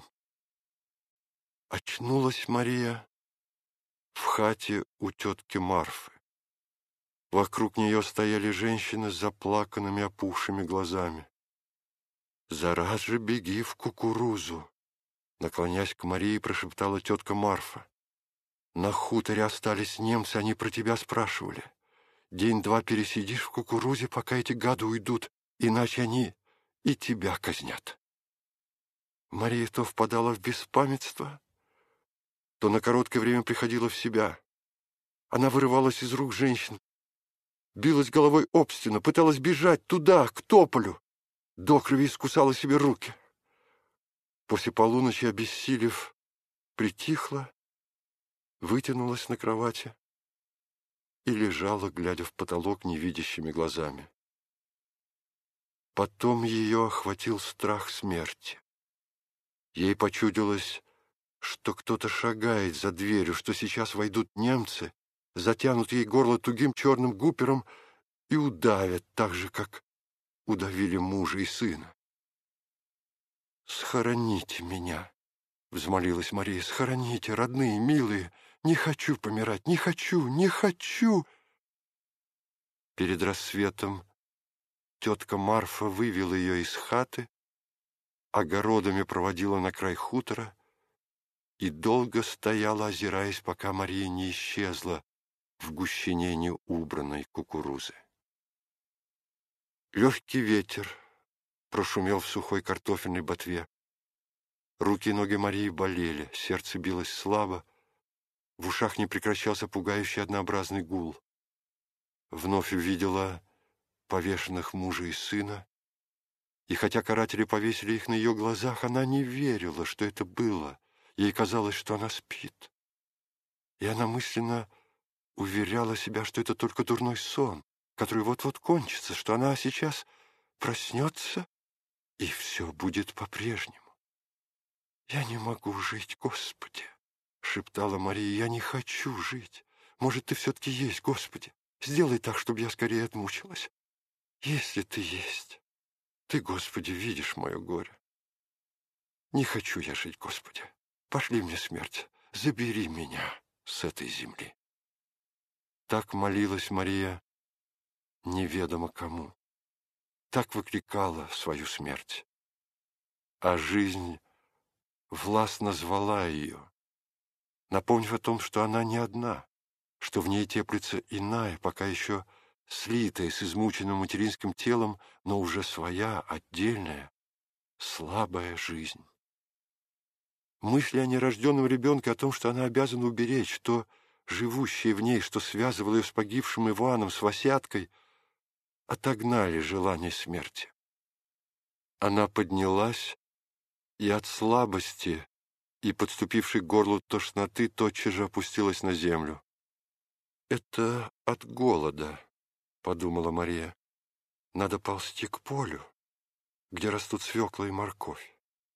Очнулась Мария в хате у тетки Марфы. Вокруг нее стояли женщины с заплаканными опухшими глазами. «Зараз же беги в кукурузу!» Наклонясь к Марии, прошептала тетка Марфа. «На хуторе остались немцы, они про тебя спрашивали. День-два пересидишь в кукурузе, пока эти гады уйдут, иначе они и тебя казнят». Мария то впадала в беспамятство, то на короткое время приходила в себя. Она вырывалась из рук женщин, билась головой об стену, пыталась бежать туда, к тополю. До крови искусала себе руки. После полуночи, обессилев, притихла, вытянулась на кровати и лежала, глядя в потолок невидящими глазами. Потом ее охватил страх смерти. Ей почудилось, что кто-то шагает за дверью, что сейчас войдут немцы, затянут ей горло тугим черным гупером и удавят так же, как удавили мужа и сына. «Схороните меня», — взмолилась Мария, — «схороните, родные, милые, не хочу помирать, не хочу, не хочу». Перед рассветом тетка Марфа вывела ее из хаты, огородами проводила на край хутора и долго стояла, озираясь, пока Мария не исчезла в гущине неубранной кукурузы. Легкий ветер прошумел в сухой картофельной ботве. Руки и ноги Марии болели, сердце билось слабо, в ушах не прекращался пугающий однообразный гул. Вновь увидела повешенных мужа и сына, и хотя каратели повесили их на ее глазах, она не верила, что это было. Ей казалось, что она спит. И она мысленно уверяла себя, что это только дурной сон, который вот-вот кончится, что она сейчас проснется, и все будет по-прежнему. «Я не могу жить, Господи!» — шептала Мария. «Я не хочу жить. Может, Ты все-таки есть, Господи? Сделай так, чтобы я скорее отмучилась. Если Ты есть, Ты, Господи, видишь мое горе. Не хочу я жить, Господи. Пошли мне смерть. Забери меня с этой земли». Так молилась Мария неведомо кому. Так выкликала свою смерть. А жизнь властно звала ее, напомнив о том, что она не одна, что в ней теплится иная, пока еще слитая с измученным материнским телом, но уже своя, отдельная, слабая жизнь. Мысли о нерожденном ребенке, о том, что она обязана уберечь, то живущее в ней, что связывало ее с погибшим Иваном, с Васяткой, отогнали желание смерти. Она поднялась и от слабости и подступившей к горлу тошноты тотчас же опустилась на землю. «Это от голода», — подумала Мария. «Надо ползти к полю, где растут свекла и морковь».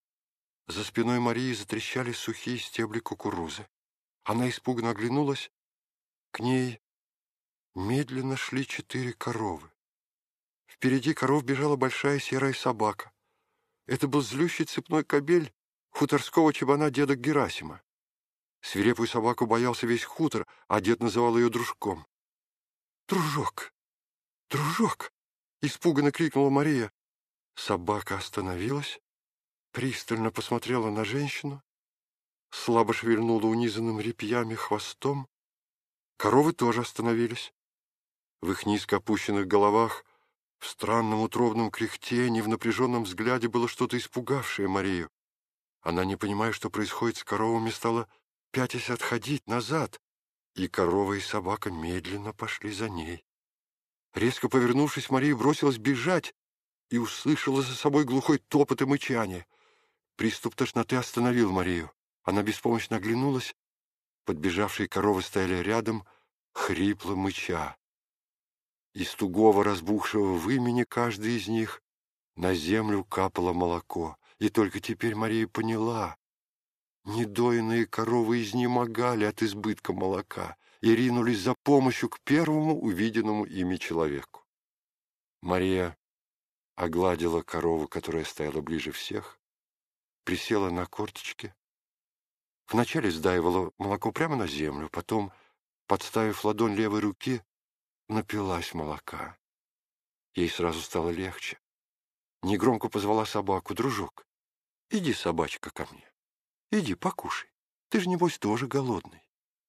За спиной Марии затрещали сухие стебли кукурузы. Она испуганно оглянулась. К ней медленно шли 4 коровы. Впереди коров бежала большая серая собака. Это был злющий цепной кобель хуторского чабана деда Герасима. Свирепую собаку боялся весь хутор, а дед называл ее дружком. «Дружок! Дружок!» — испуганно крикнула Мария. Собака остановилась, пристально посмотрела на женщину, слабо шевельнула унизанным репьями хвостом. Коровы тоже остановились. В их низко опущенных головах, в странном утробном кряхтении, в напряженном взгляде было что-то испугавшее Марию. Она, не понимая, что происходит с коровами, стала пятясь отходить назад, и корова и собака медленно пошли за ней. Резко повернувшись, Мария бросилась бежать и услышала за собой глухой топот и мычание. Приступ тошноты остановил Марию. Она беспомощно оглянулась. Подбежавшие коровы стояли рядом, хрипло мыча. Из тугого разбухшего вымени каждой из них на землю капало молоко. И только теперь Мария поняла. Недоенные коровы изнемогали от избытка молока и ринулись за помощью к первому увиденному ими человеку. Мария огладила корову, которая стояла ближе всех, присела на корточки. Вначале сдаивала молоко прямо на землю, потом, подставив ладонь левой руки, напилась молока. Ей сразу стало легче. Негромко позвала собаку: «Дружок, иди, собачка, ко мне. Иди, покушай. Ты же, небось, тоже голодный».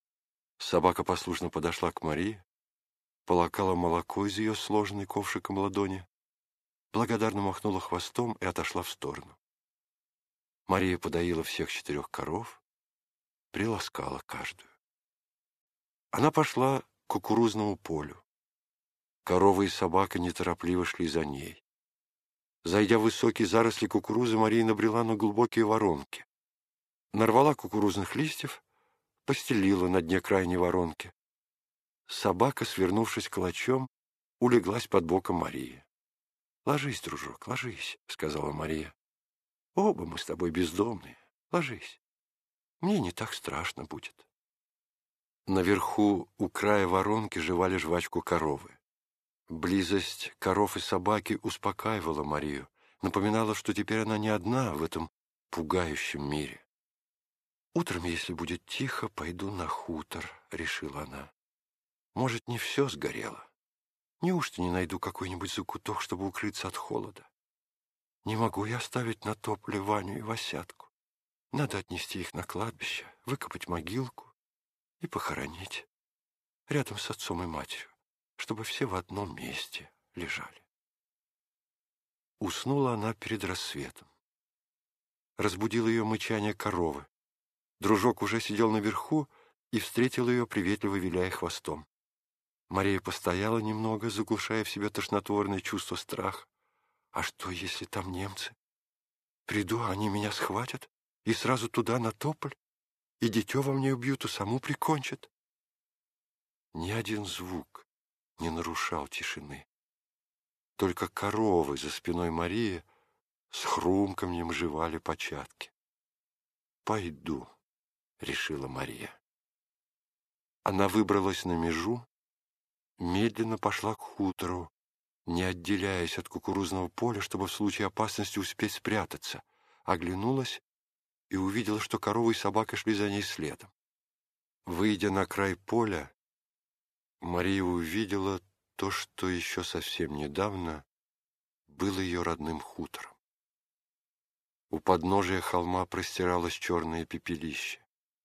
Собака послушно подошла к Марии, полакала молоко из ее сложенной ковшиком ладони, благодарно махнула хвостом и отошла в сторону. Мария подоила всех 4 коров, приласкала каждую. Она пошла к кукурузному полю. Корова и собака неторопливо шли за ней. Зайдя в высокие заросли кукурузы, Мария набрела на глубокие воронки. Нарвала кукурузных листьев, постелила на дне крайней воронки. Собака, свернувшись клочом, улеглась под боком Марии. «Ложись, дружок, ложись», — сказала Мария. «Оба мы с тобой бездомные. Ложись. Мне не так страшно будет». Наверху, у края воронки, жевали жвачку коровы. Близость коров и собаки успокаивала Марию, напоминала, что теперь она не одна в этом пугающем мире. «Утром, если будет тихо, пойду на хутор», — решила она. «Может, не все сгорело? Неужто не найду какой-нибудь закуток, чтобы укрыться от холода? Не могу я оставить на топле Ваню и Васятку. Надо отнести их на кладбище, выкопать могилку и похоронить рядом с отцом и матерью, чтобы все в одном месте лежали». Уснула она перед рассветом. Разбудило ее мычание коровы. Дружок уже сидел наверху и встретил ее, приветливо виляя хвостом. Мария постояла немного, заглушая в себе тошнотворное чувство страха. «А что, если там немцы? Приду, а они меня схватят и сразу туда, на тополь, и дитё во мне убьют, и саму прикончат?» Ни один звук не нарушал тишины. Только коровы за спиной Марии с хрумканьем жевали початки. «Пойду», — решила Мария. Она выбралась на межу, медленно пошла к хутору, не отделяясь от кукурузного поля, чтобы в случае опасности успеть спрятаться, оглянулась и увидела, что корова и собака шли за ней следом. Выйдя на край поля, Мария увидела то, что еще совсем недавно было ее родным хутором. У подножия холма простиралось черное пепелище.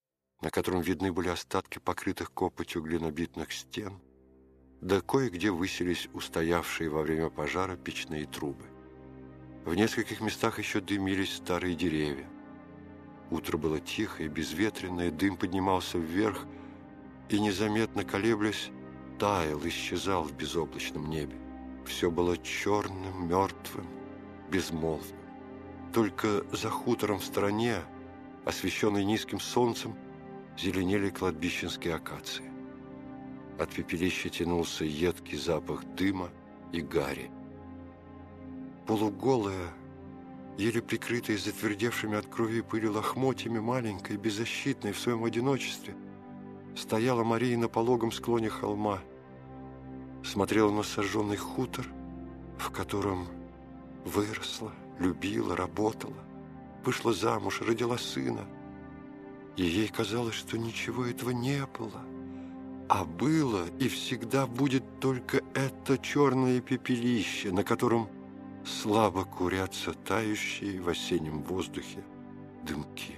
на котором видны были остатки покрытых копотью глинобитных стен, да кое-где высились устоявшие во время пожара печные трубы. В нескольких местах еще дымились старые деревья. Утро было тихое, безветренное, дым поднимался вверх и, незаметно колеблясь, таял, исчезал в безоблачном небе. Все было черным, мертвым, безмолвным. Только за хутором в стороне, освещенный низким солнцем, зеленели кладбищенские акации. От пепелища тянулся едкий запах дыма и гари. Полуголая, еле прикрытая затвердевшими от крови и пыли лохмотьями, маленькая, беззащитная в своем одиночестве, стояла Мария на пологом склоне холма, смотрела на сожженный хутор, в котором выросла, любила, работала, вышла замуж, родила сына. И ей казалось, что ничего этого не было, а было и всегда будет только это черное пепелище, на котором слабо курятся тающие в осеннем воздухе дымки.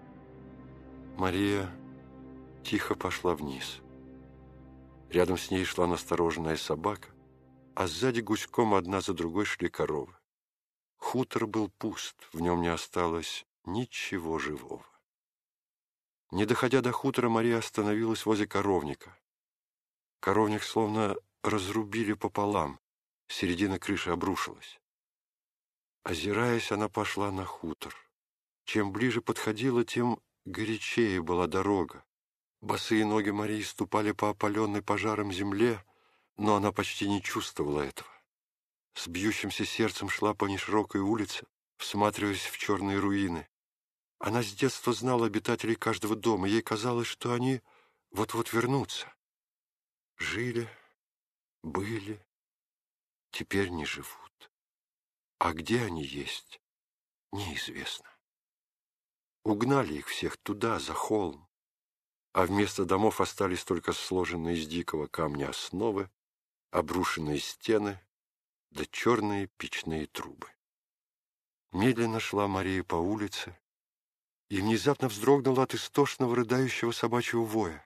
Мария тихо пошла вниз. Рядом с ней шла настороженная собака, а сзади гуськом одна за другой шли коровы. Хутор был пуст, в нем не осталось ничего живого. Не доходя до хутора, Мария остановилась возле коровника. Коровник словно разрубили пополам, середина крыши обрушилась. Озираясь, она пошла на хутор. Чем ближе подходила, тем горячее была дорога. Босые ноги Марии ступали по опаленной пожаром земле, но она почти не чувствовала этого. С бьющимся сердцем шла по неширокой улице, всматриваясь в черные руины. Она с детства знала обитателей каждого дома, ей казалось, что они вот-вот вернутся. Жили, были, теперь не живут. А где они есть, неизвестно. Угнали их всех туда, за холм, а вместо домов остались только сложенные из дикого камня основы, обрушенные стены да черные печные трубы. Медленно шла Мария по улице и внезапно вздрогнула от истошного рыдающего собачьего воя.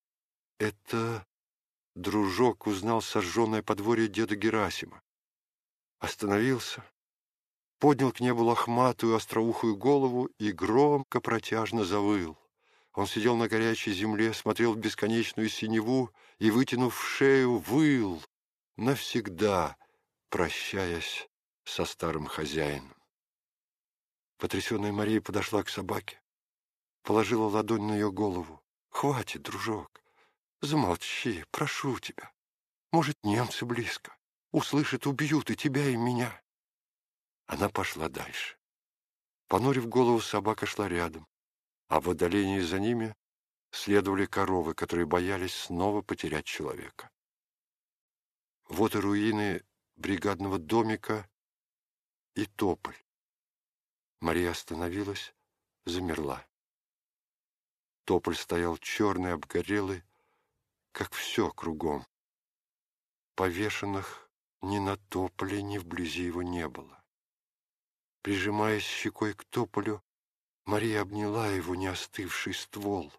Это дружок узнал сожженное подворье деда Герасима. Остановился, поднял к небу лохматую остроухую голову и громко протяжно завыл. Он сидел на горячей земле, смотрел в бесконечную синеву и, вытянув шею, выл, навсегда прощаясь со старым хозяином. Потрясенная Мария подошла к собаке, положила ладонь на ее голову. «Хватит, дружок, замолчи, прошу тебя. Может, немцы близко. Услышат, убьют и тебя, и меня». Она пошла дальше. Понурив голову, собака шла рядом, а в отдалении за ними следовали коровы, которые боялись снова потерять человека. Вот и руины бригадного домика и тополь. Мария остановилась, замерла. Тополь стоял черный, обгорелый, как все кругом. Повешенных ни на тополе, ни вблизи его не было. Прижимаясь щекой к тополю, Мария обняла его неостывший ствол.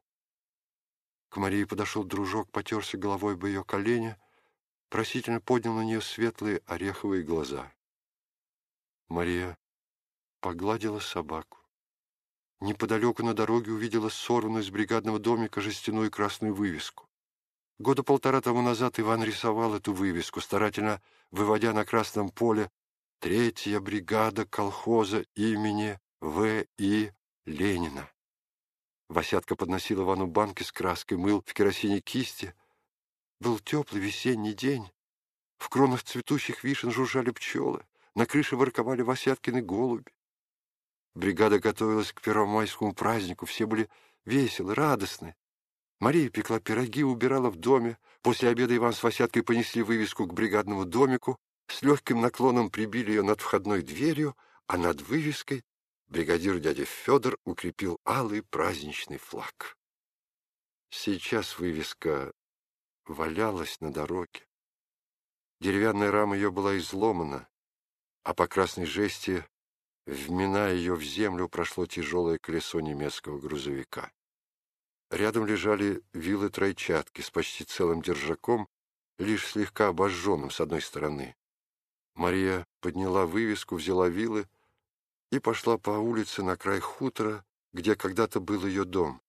К Марии подошел дружок, потерся головой об ее колени, просительно поднял на нее светлые ореховые глаза. Мария погладила собаку. Неподалеку на дороге увидела сорванную с бригадного домика жестяную красную вывеску. Года полтора тому назад Иван рисовал эту вывеску, старательно выводя на красном поле «Третья бригада колхоза имени В.И. Ленина». Васятка подносил Ивану банки с краской, мыл в керосине кисти. Был теплый весенний день. В кронах цветущих вишен жужжали пчелы, на крыше ворковали Васяткины голуби. Бригада готовилась к первомайскому празднику, все были веселы, радостны. Мария пекла пироги, убирала в доме. После обеда Иван с Васяткой понесли вывеску к бригадному домику, с легким наклоном прибили ее над входной дверью, а над вывеской бригадир дядя Федор укрепил алый праздничный флаг. Сейчас вывеска валялась на дороге. Деревянная рама ее была изломана, а по красной жести, вминая ее в землю, прошло тяжелое колесо немецкого грузовика. Рядом лежали вилы-тройчатки с почти целым держаком, лишь слегка обожженным с одной стороны. Мария подняла вывеску, взяла вилы и пошла по улице на край хутора, где когда-то был ее дом.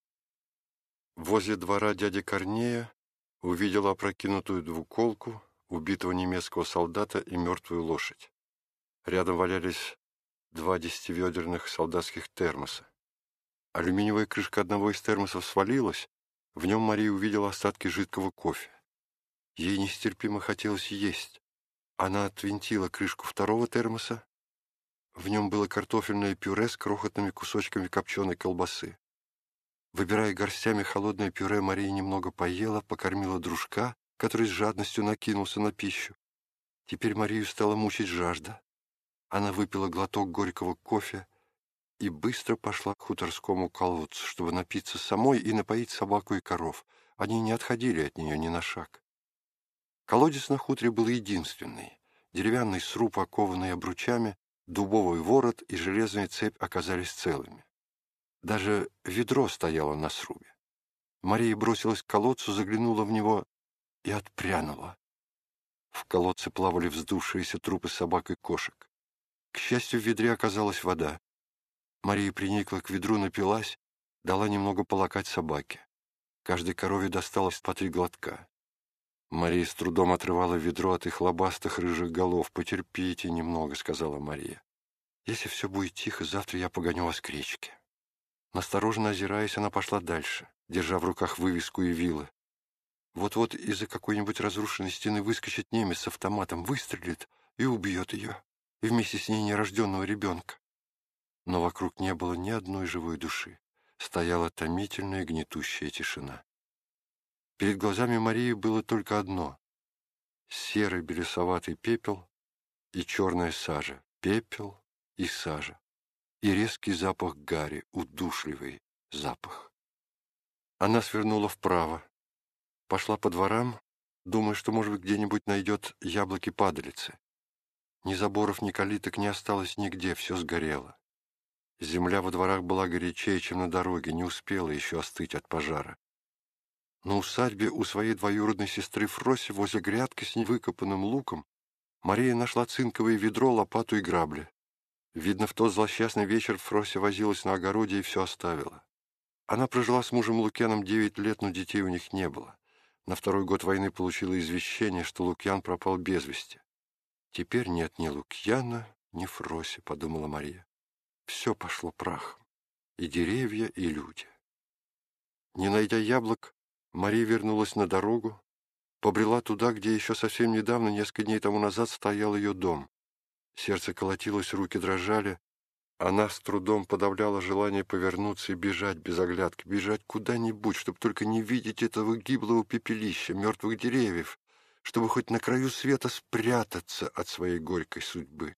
Возле двора дяди Корнея увидела опрокинутую двуколку, убитого немецкого солдата и мертвую лошадь. Рядом валялись 2 10-ведерных солдатских термоса. Алюминиевая крышка одного из термосов свалилась, в нем Мария увидела остатки жидкого кофе. Ей нестерпимо хотелось есть. Она отвинтила крышку второго термоса. В нем было картофельное пюре с крохотными кусочками копченой колбасы. Выбирая горстями холодное пюре, Мария немного поела, покормила дружка, который с жадностью накинулся на пищу. Теперь Марию стала мучить жажда. Она выпила глоток горького кофе и быстро пошла к хуторскому колодцу, чтобы напиться самой и напоить собаку и коров. Они не отходили от нее ни на шаг. Колодец на хуторе был единственный. Деревянный сруб, окованный обручами, дубовый ворот и железная цепь оказались целыми. Даже ведро стояло на срубе. Мария бросилась к колодцу, заглянула в него и отпрянула. В колодце плавали вздувшиеся трупы собак и кошек. К счастью, в ведре оказалась вода. Мария приникла к ведру, напилась, дала немного полакать собаке. Каждой корове досталось по 3 глотка. Мария с трудом отрывала ведро от их лобастых рыжих голов. «Потерпите немного», — сказала Мария. «Если все будет тихо, завтра я погоню вас к речке». Настороженно озираясь, она пошла дальше, держа в руках вывеску и вилы. Вот-вот из-за какой-нибудь разрушенной стены выскочит немец с автоматом, выстрелит и убьет ее, и вместе с ней нерожденного ребенка. Но вокруг не было ни одной живой души. Стояла томительная гнетущая тишина. Перед глазами Марии было только одно — серый белесоватый пепел и черная сажа, пепел и сажа, и резкий запах гари, удушливый запах. Она свернула вправо, пошла по дворам, думая, что, может быть, где-нибудь найдет яблоки-падалицы. Ни заборов, ни калиток не осталось нигде, все сгорело. Земля во дворах была горячее, чем на дороге, не успела еще остыть от пожара. На усадьбе у своей двоюродной сестры Фроси возле грядки с невыкопанным луком Мария нашла цинковое ведро, лопату и грабли. Видно, в тот злосчастный вечер Фрося возилась на огороде и все оставила. Она прожила с мужем Лукьяном 9 лет, но детей у них не было. На 2-й год войны получила извещение, что Лукьян пропал без вести. «Теперь нет ни Лукьяна, ни Фроси», — подумала Мария. Все пошло прахом. И деревья, и люди. Не найдя яблок, Мария вернулась на дорогу, побрела туда, где еще совсем недавно, несколько дней тому назад, стоял ее дом. Сердце колотилось, руки дрожали. Она с трудом подавляла желание повернуться и бежать без оглядки, бежать куда-нибудь, чтобы только не видеть этого гиблого пепелища, мертвых деревьев, чтобы хоть на краю света спрятаться от своей горькой судьбы.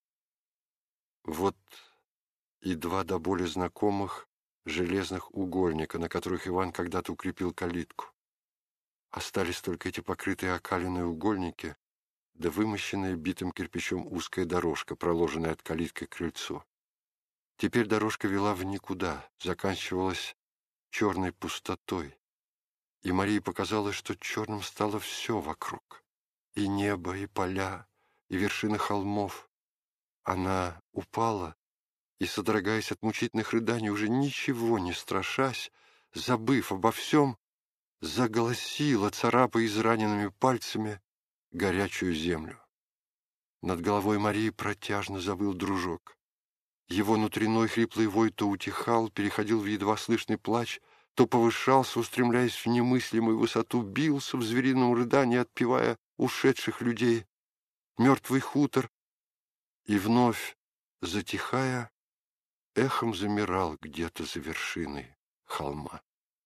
Вот и 2 до боли знакомых железных угольника, на которых Иван когда-то укрепил калитку. Остались только эти покрытые окаленные угольники, да вымощенная битым кирпичом узкая дорожка, проложенная от калитки к крыльцу. Теперь дорожка вела в никуда, заканчивалась черной пустотой, и Марии показалось, что черным стало все вокруг. И небо, и поля, и вершины холмов. Она упала и, содрогаясь от мучительных рыданий, уже ничего не страшась, забыв обо всем, заголосила, царапая израненными пальцами горячую землю. Над головой Марии протяжно завыл дружок. Его внутренной хриплый вой то утихал, переходил в едва слышный плач, то повышался, устремляясь в немыслимую высоту, бился в зверином рыдании, отпевая ушедших людей. Мертвый хутор, и вновь, затихая, эхом замирал где-то за вершиной холма.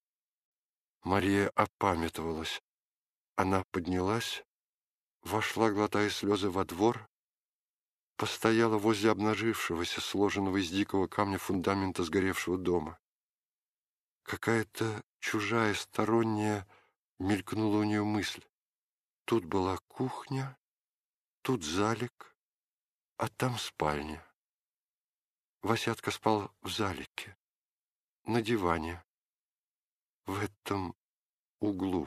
Мария опамятовалась. Она поднялась, вошла, глотая слезы, во двор, постояла возле обнажившегося, сложенного из дикого камня фундамента сгоревшего дома. Какая-то чужая, сторонняя мелькнула у нее мысль. Тут была кухня, тут залик, а там спальня. Васятка спал в залике, на диване. в этом углу.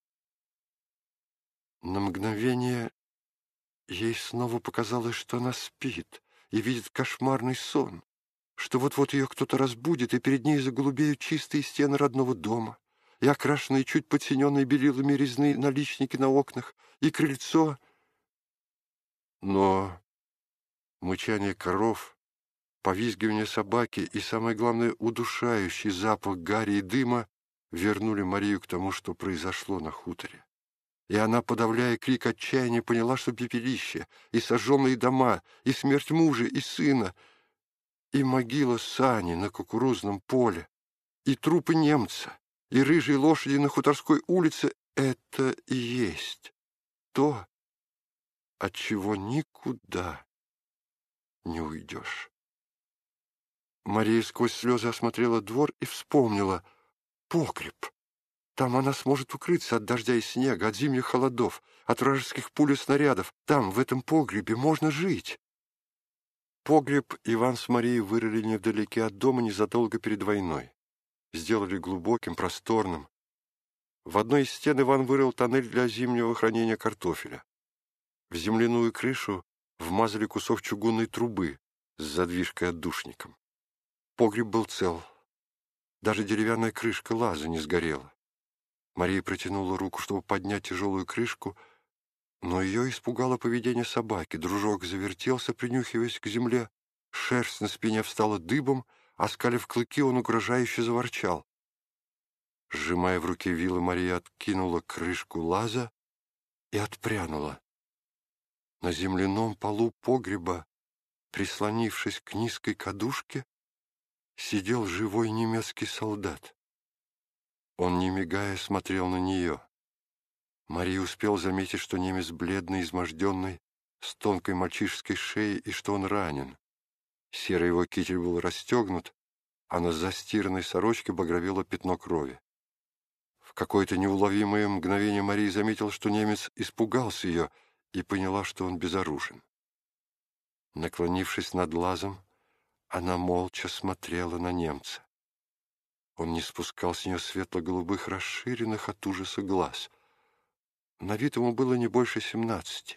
На мгновение ей снова показалось, что она спит и видит кошмарный сон, что вот-вот ее кто-то разбудит, и перед ней заголубеют чистые стены родного дома, и окрашенные чуть подсиненные белилами резные наличники на окнах, и крыльцо. Но мычание коров, повизгивание собаки и, самое главное, удушающий запах гари и дыма вернули Марию к тому, что произошло на хуторе. И она, подавляя крик отчаяния, поняла, что пепелище, и сожженные дома, и смерть мужа и сына, и могила Сани на кукурузном поле, и трупы немца, и рыжие лошади на Хуторской улице — это и есть то, от чего никуда не уйдешь. Мария сквозь слезы осмотрела двор и вспомнила погреб. Там она сможет укрыться от дождя и снега, от зимних холодов, от вражеских пуль и снарядов. Там, в этом погребе, можно жить. Погреб Иван с Марией вырыли невдалеке от дома незадолго перед войной. Сделали глубоким, просторным. В одной из стен Иван вырыл тоннель для зимнего хранения картофеля. В земляную крышу вмазали кусок чугунной трубы с задвижкой-отдушником. Погреб был цел. Даже деревянная крышка лаза не сгорела. Мария протянула руку, чтобы поднять тяжелую крышку, но ее испугало поведение собаки. Дружок завертелся, принюхиваясь к земле. Шерсть на спине встала дыбом, оскалив клыки, он угрожающе заворчал. Сжимая в руке вилы, Мария откинула крышку лаза и отпрянула. На земляном полу погреба, прислонившись к низкой кадушке, сидел живой немецкий солдат. Он, не мигая, смотрел на нее. Мария успел заметить, что немец бледный, изможденный, с тонкой мальчишеской шеей, и что он ранен. Серый его китель был расстегнут, а на застиранной сорочке багровело пятно крови. В какое-то неуловимое мгновение Мария заметила, что немец испугался ее, и поняла, что он безоружен. Наклонившись над лазом, она молча смотрела на немца. Он не спускал с нее светло-голубых, расширенных от ужаса глаз. На вид ему было не больше 17.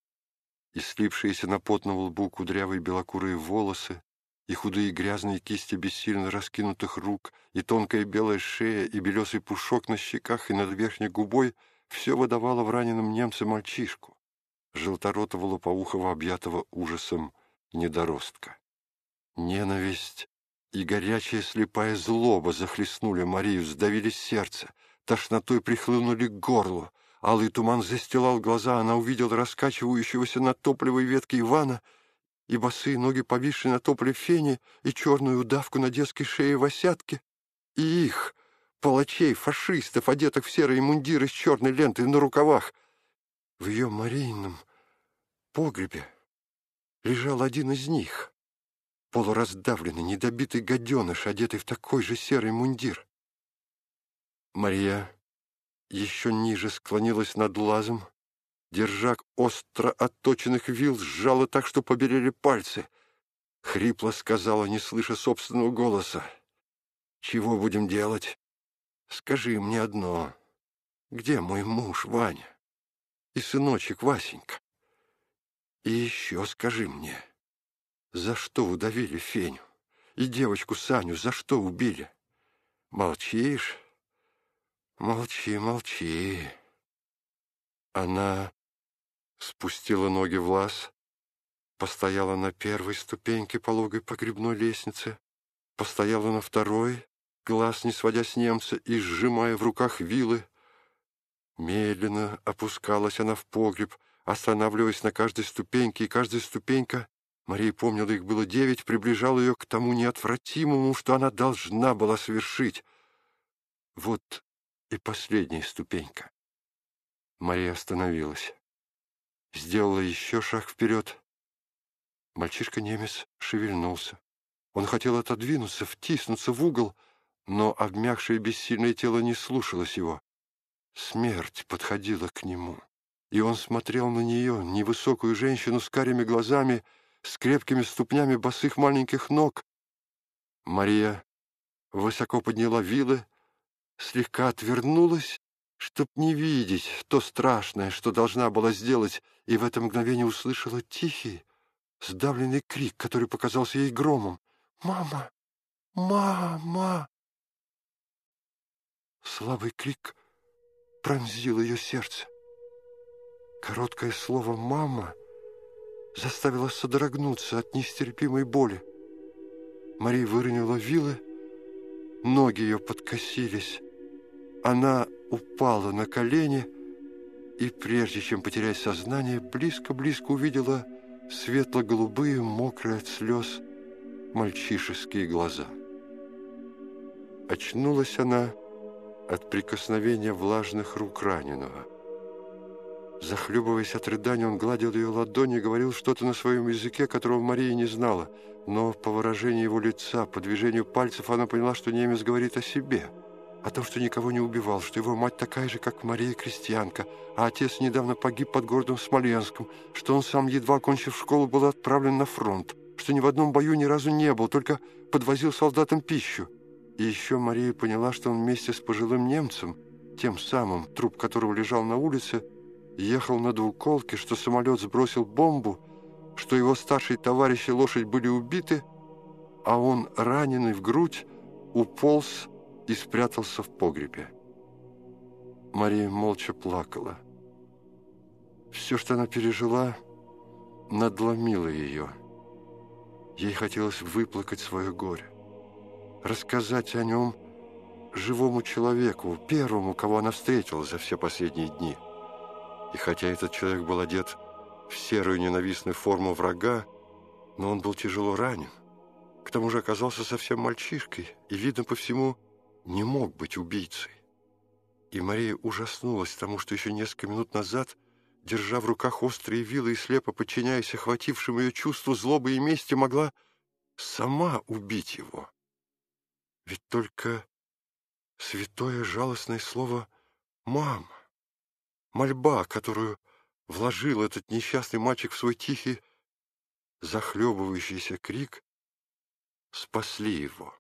И слипшиеся на потном лбу кудрявые белокурые волосы, и худые грязные кисти бессильно раскинутых рук, и тонкая белая шея, и белесый пушок на щеках и над верхней губой — все выдавало в раненом немце мальчишку, желторотого лопоухого, объятого ужасом недоростка. Ненависть и горячая слепая злоба захлестнули Марию, сдавили сердце, тошнотой прихлынули к горлу. Алый туман застилал глаза, она увидела раскачивающегося на топливой ветке Ивана и босые ноги, повисшие на топле фени, и черную удавку на детской шее Васятки, и их, палачей, фашистов, одетых в серые мундиры с черной лентой на рукавах. В ее Марийном погребе лежал один из них, полураздавленный, недобитый гаденыш, одетый в такой же серый мундир. Мария еще ниже склонилась над лазом, держа остро отточенных вил, сжала так, что побелели пальцы. Хрипло сказала, не слыша собственного голоса: «Чего будем делать? Скажи мне одно. Где мой муж, Ваня? И сыночек Васенька? И еще скажи мне, за что удавили Феню? И девочку Саню за что убили? Молчишь? Молчи, молчи». Она спустила ноги в лаз, постояла на первой ступеньке пологой погребной лестницы, постояла на второй, глаз не сводя с немца и сжимая в руках вилы. Медленно опускалась она в погреб, останавливаясь на каждой ступеньке, и каждая ступенька, Мария помнила, их было 9, приближала ее к тому неотвратимому, что она должна была совершить. Вот и последняя ступенька. Мария остановилась, сделала еще шаг вперед. Мальчишка-немец шевельнулся. Он хотел отодвинуться, втиснуться в угол, но обмякшее бессильное тело не слушалось его. Смерть подходила к нему, и он смотрел на нее, невысокую женщину с карими глазами, с крепкими ступнями босых маленьких ног. Мария высоко подняла вилы, слегка отвернулась, чтоб не видеть то страшное, что должна была сделать, и в это мгновение услышала тихий, сдавленный крик, который показался ей громом. «Мама! Мама!» Слабый крик пронзил ее сердце. Короткое слово «мама» заставило содрогнуться от нестерпимой боли. Мария выронила вилы, ноги ее подкосились. Она упала на колени и, прежде чем потерять сознание, близко-близко увидела светло-голубые, мокрые от слез, мальчишеские глаза. Очнулась она от прикосновения влажных рук раненого. Захлебываясь от рыдания, он гладил ее ладони и говорил что-то на своем языке, которого Мария не знала, но по выражению его лица, по движению пальцев она поняла, что немец говорит о себе, о том, что никого не убивал, что его мать такая же, как Мария, крестьянка, а отец недавно погиб под городом Смоленском, что он сам, едва окончив школу, был отправлен на фронт, что ни в одном бою ни разу не был, только подвозил солдатам пищу. И еще Мария поняла, что он вместе с пожилым немцем, тем самым, труп которого лежал на улице, ехал на двуколке, что самолет сбросил бомбу, что его старшие товарищи лошадь были убиты, а он, раненый в грудь, уполз и спрятался в погребе. Мария молча плакала. Все, что она пережила, надломило ее. Ей хотелось выплакать свое горе, рассказать о нем живому человеку, первому, кого она встретила за все последние дни. И хотя этот человек был одет в серую ненавистную форму врага, но он был тяжело ранен. К тому же оказался совсем мальчишкой и, видно по всему, не мог быть убийцей. И Мария ужаснулась тому, что еще несколько минут назад, держа в руках острые вилы и слепо подчиняясь охватившему ее чувству злобы и мести, могла сама убить его. Ведь только святое жалостное слово «мама», мольба, которую вложил этот несчастный мальчик в свой тихий, захлебывающийся крик, спасли его.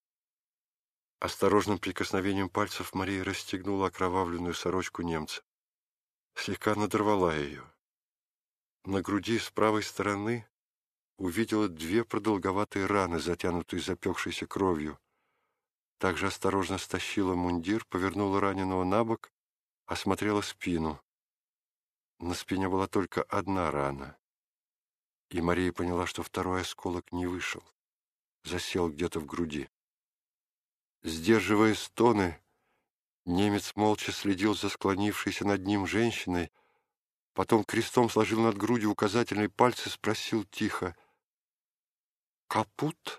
Осторожным прикосновением пальцев Мария расстегнула окровавленную сорочку немца. Слегка надорвала ее. На груди с правой стороны увидела 2 продолговатые раны, затянутые запекшейся кровью. Также осторожно стащила мундир, повернула раненого на бок, осмотрела спину. На спине была только одна рана, и Мария поняла, что второй осколок не вышел, засел где-то в груди. Сдерживая стоны, немец молча следил за склонившейся над ним женщиной, потом крестом сложил над грудью указательный палец и спросил тихо: «Капут?»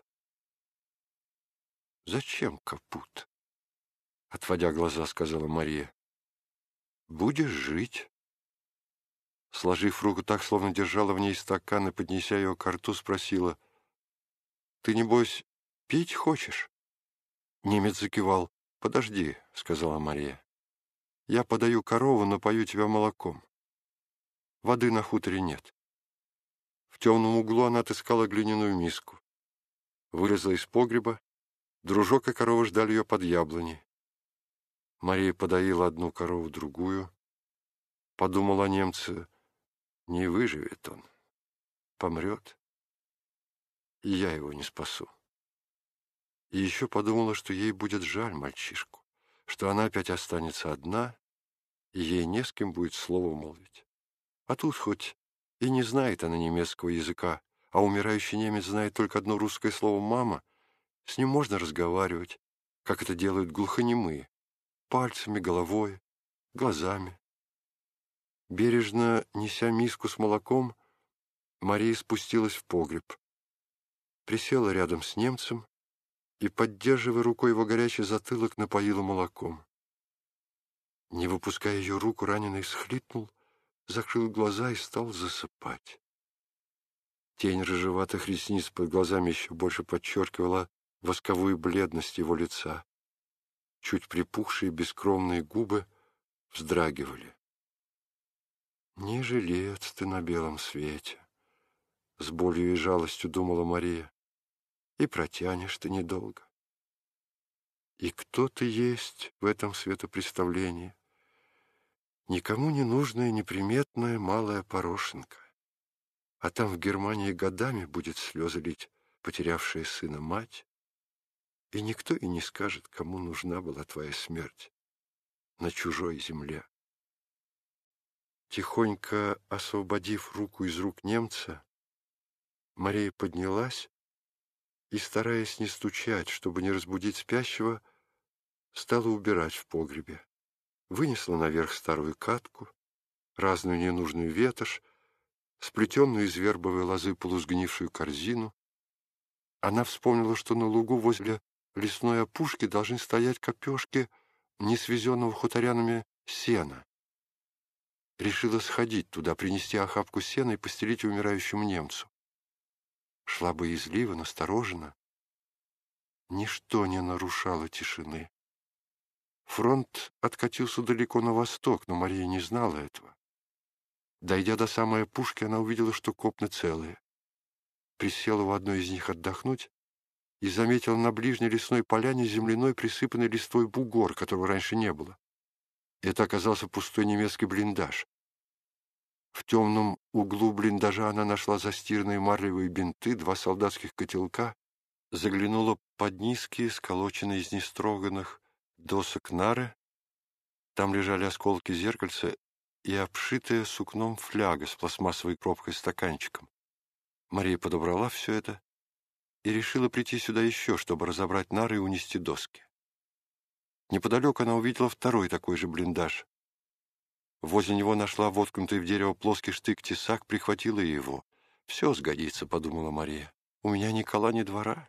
«Зачем капут?» — отводя глаза, сказала Мария. «Будешь жить». Сложив руку так, словно держала в ней стакан, и, поднеся ее к рту, спросила: «Ты, небось, пить хочешь?» Немец закивал. «Подожди», — сказала Мария. «Я подаю корову, но пою тебя молоком. Воды на хуторе нет». В темном углу она отыскала глиняную миску. Вылезла из погреба. Дружок и корова ждали ее под яблоней. Мария подоила одну корову, другую. Подумала о немце: не выживет он, помрет, и я его не спасу. И еще подумала, что ей будет жаль мальчишку, что она опять останется одна, и ей не с кем будет слово молвить. А тут хоть и не знает она немецкого языка, а умирающий немец знает только одно русское слово «мама», с ним можно разговаривать, как это делают глухонемые, пальцами, головой, глазами. Бережно неся миску с молоком, Мария спустилась в погреб, присела рядом с немцем и, поддерживая рукой его горячий затылок, напоила молоком. Не выпуская ее руку, раненый всхлипнул, закрыл глаза и стал засыпать. Тень рыжеватых ресниц под глазами еще больше подчеркивала восковую бледность его лица. Чуть припухшие бескровные губы вздрагивали. «Не жилец ты на белом свете», — с болью и жалостью думала Мария, — «и протянешь ты недолго». И кто-то есть в этом светопреставлении. Никому не нужная неприметная малая порошенка. А там в Германии годами будет слезы лить потерявшая сына мать, и никто и не скажет, кому нужна была твоя смерть на чужой земле. Тихонько освободив руку из рук немца, Мария поднялась и, стараясь не стучать, чтобы не разбудить спящего, стала убирать в погребе. Вынесла наверх старую катку, разную ненужную ветошь, сплетенную из вербовой лозы полусгнившую корзину. Она вспомнила, что на лугу возле лесной опушки должны стоять копешки несвезенного хуторянами сена. Решила сходить туда, принести охапку сена и постелить умирающему немцу. Шла боязливо, настороженно. Ничто не нарушало тишины. Фронт откатился далеко на восток, но Мария не знала этого. Дойдя до самой опушки, она увидела, что копны целые. Присела в одной из них отдохнуть и заметила на ближней лесной поляне земляной, присыпанный листвой бугор, которого раньше не было. Это оказался пустой немецкий блиндаж. В темном углу блиндажа она нашла застиранные марлевые бинты, 2 солдатских котелка, заглянула под низкие, сколоченные из нестроганных досок нары. Там лежали осколки зеркальца и обшитая сукном фляга с пластмассовой пробкой стаканчиком. Мария подобрала все это и решила прийти сюда еще, чтобы разобрать нары и унести доски. Неподалеку она увидела второй такой же блиндаж. Возле него нашла воткнутый в дерево плоский штык-тесак, прихватила его. «Все сгодится», — подумала Мария. «У меня ни кола, ни двора».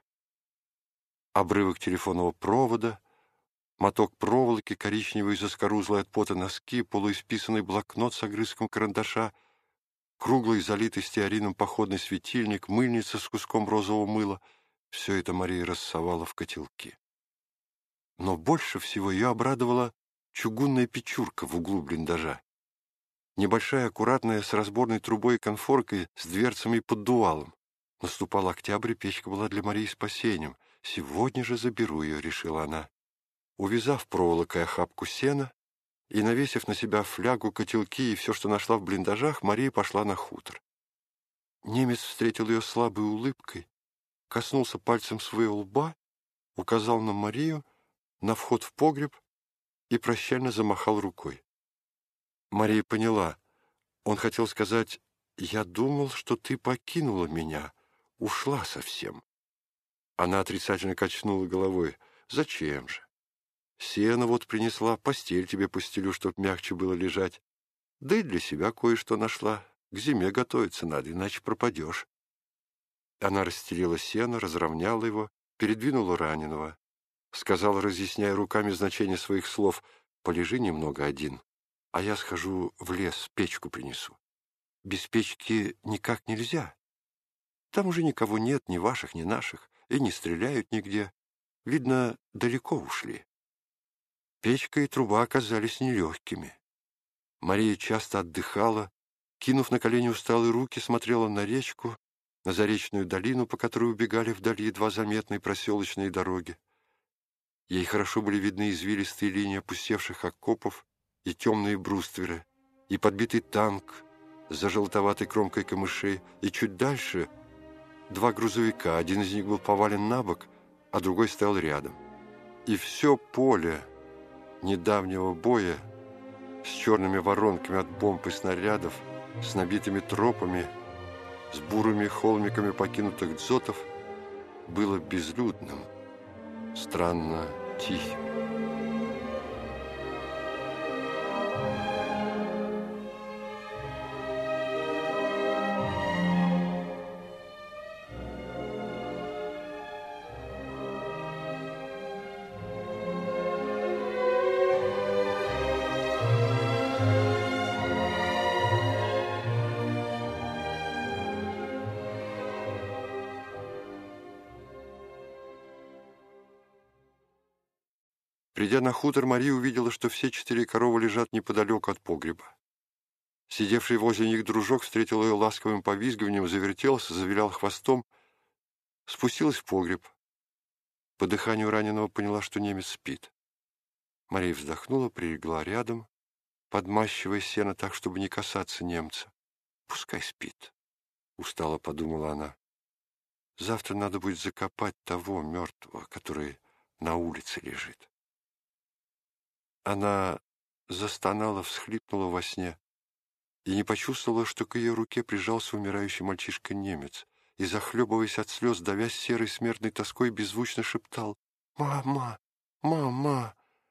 Обрывок телефонного провода, моток проволоки, коричневые заскорузлые от пота носки, полуисписанный блокнот с огрызком карандаша, круглый, залитый стеарином походный светильник, мыльница с куском розового мыла — все это Мария рассовала в котелки. Но больше всего ее обрадовала чугунная печурка в углу блиндажа. Небольшая, аккуратная, с разборной трубой и конфоркой, с дверцами и поддувалом. Наступал октябрь, и печка была для Марии спасением. «Сегодня же заберу ее», — решила она. Увязав проволокой охапку сена и навесив на себя флягу, котелки и все, что нашла в блиндажах, Мария пошла на хутор. Немец встретил ее слабой улыбкой, коснулся пальцем своего лба, указал на Марию, на вход в погреб и прощально замахал рукой. Мария поняла. Он хотел сказать: «Я думал, что ты покинула меня, ушла совсем». Она отрицательно качнула головой. «Зачем же? Сено вот принесла, постель тебе постелю, чтоб мягче было лежать. Да и для себя кое-что нашла. К зиме готовиться надо, иначе пропадешь». Она расстелила сено, разровняла его, передвинула раненого. Сказала, разъясняя руками значение своих слов: «Полежи немного один, а я схожу в лес, печку принесу. Без печки никак нельзя. Там уже никого нет, ни ваших, ни наших, и не стреляют нигде. Видно, далеко ушли». Печка и труба оказались нелегкими. Мария часто отдыхала, кинув на колени усталые руки, смотрела на речку, на заречную долину, по которой убегали вдали едва заметные проселочные дороги. Ей хорошо были видны извилистые линии опустевших окопов и темные брустверы, и подбитый танк за желтоватой кромкой камышей, и чуть дальше 2 грузовика, один из них был повален на бок, а другой стоял рядом. И все поле недавнего боя с черными воронками от бомб и снарядов, с набитыми тропами, с бурыми холмиками покинутых дзотов было безлюдным, странно тихим. Придя на хутор, Мария увидела, что все 4 коровы лежат неподалеку от погреба. Сидевший возле них дружок встретил ее ласковым повизгиванием, завертелся, завилял хвостом, спустилась в погреб. По дыханию раненого поняла, что немец спит. Мария вздохнула, прилегла рядом, подмащивая сено так, чтобы не касаться немца. «Пускай спит», — устало подумала она. «Завтра надо будет закопать того мертвого, который на улице лежит». Она застонала, всхлипнула во сне и не почувствовала, что к ее руке прижался умирающий мальчишка-немец и, захлебываясь от слез, давясь серой смертной тоской, беззвучно шептал: «Мама! Мама!».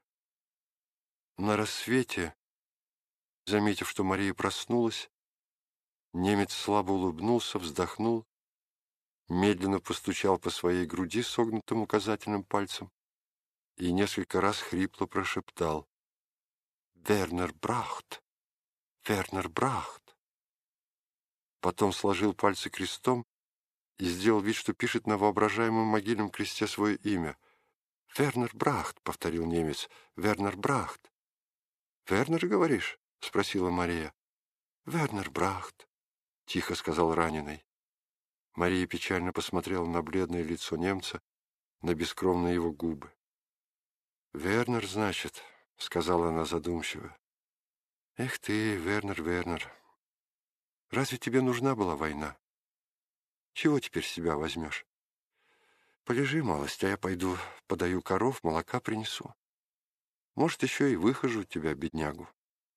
На рассвете, заметив, что Мария проснулась, немец слабо улыбнулся, вздохнул, медленно постучал по своей груди согнутым указательным пальцем и несколько раз хрипло прошептал: «Вернер Брахт! Вернер Брахт!». Потом сложил пальцы крестом и сделал вид, что пишет на воображаемом могильном кресте свое имя. «Вернер Брахт», — повторил немец, — «Вернер Брахт». «Вернер, говоришь?» — спросила Мария. «Вернер Брахт», — тихо сказал раненый. Мария печально посмотрела на бледное лицо немца, на бескровные его губы. «Вернер, значит», — сказала она задумчиво. «Эх ты, Вернер, Вернер, разве тебе нужна была война? Чего теперь с себя возьмешь? Полежи малость, а я пойду подаю коров, молока принесу. Может, еще и выхожу тебя, беднягу».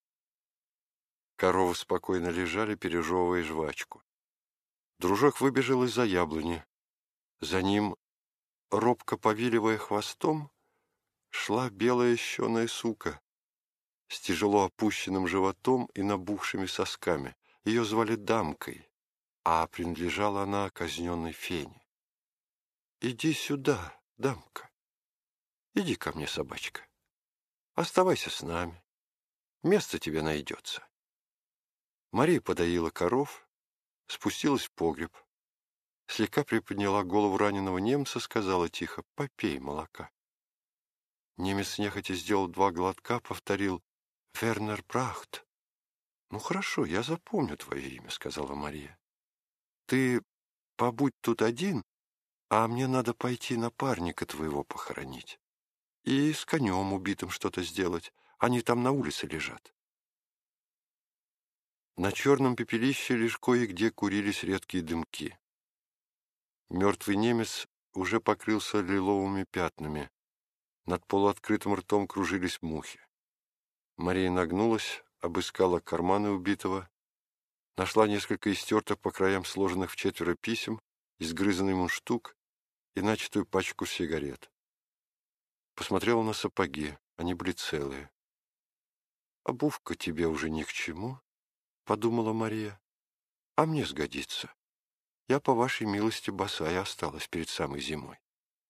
Коровы спокойно лежали, пережевывая жвачку. Дружок выбежал из-за яблони. За ним, робко повиливая хвостом, шла белая щеная сука с тяжело опущенным животом и набухшими сосками. Ее звали Дамкой, а принадлежала она казненной Фене. «Иди сюда, Дамка. Иди ко мне, собачка. Оставайся с нами. Место тебе найдется». Мария подоила коров, спустилась в погреб, слегка приподняла голову раненого немца, сказала тихо: «Попей молока». Немец нехотя сделал 2 глотка, повторил: «Вернер Брахт». «Ну хорошо, я запомню твое имя», — сказала Мария. «Ты побудь тут один, а мне надо пойти напарника твоего похоронить и с конем убитым что-то сделать. Они там на улице лежат». На черном пепелище лишь кое-где курились редкие дымки. Мертвый немец уже покрылся лиловыми пятнами. Над полуоткрытым ртом кружились мухи. Мария нагнулась, обыскала карманы убитого, нашла несколько истертых по краям сложенных в 4 писем, изгрызанный мундштук и начатую пачку сигарет. Посмотрела на сапоги, они были целые. «Обувка тебе уже ни к чему», — подумала Мария, — «а мне сгодится. Я, по вашей милости, босая осталась перед самой зимой».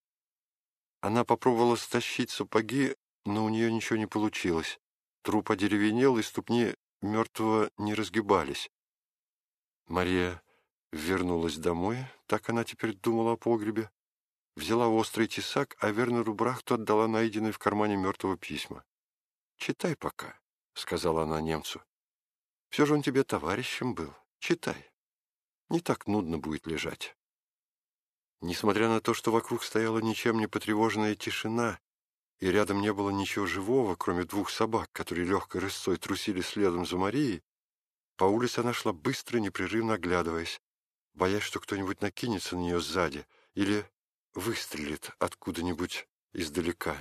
Она попробовала стащить сапоги, но у нее ничего не получилось. Труп одеревенел, и ступни мертвого не разгибались. Мария вернулась домой, так она теперь думала о погребе, взяла острый тесак, а Вернеру Брахту отдала найденные в кармане мертвого письма. «Читай пока», — сказала она немцу. «Все же он тебе товарищем был. Читай. Не так нудно будет лежать». Несмотря на то, что вокруг стояла ничем не потревоженная тишина, и рядом не было ничего живого, кроме 2 собак, которые легкой рысцой трусили следом за Марией, по улице она шла быстро, непрерывно оглядываясь, боясь, что кто-нибудь накинется на нее сзади или выстрелит откуда-нибудь издалека.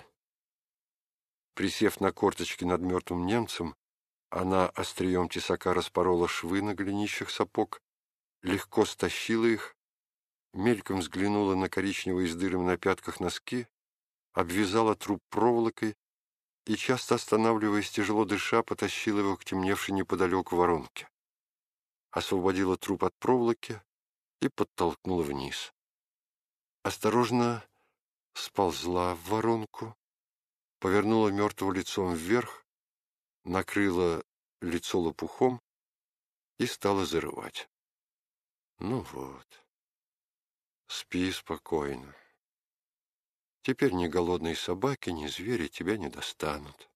Присев на корточки над мертвым немцем, она острием тесака распорола швы на голенищах сапог, легко стащила их, мельком взглянула на коричневые с дырами на пятках носки, обвязала труп проволокой и, часто останавливаясь, тяжело дыша, потащила его к темневшей неподалеку воронке. Освободила труп от проволоки и подтолкнула вниз. Осторожно сползла в воронку, повернула мертвого лицом вверх, накрыла лицо лопухом и стала зарывать. «Ну вот, спи спокойно. Теперь ни голодные собаки, ни звери тебя не достанут».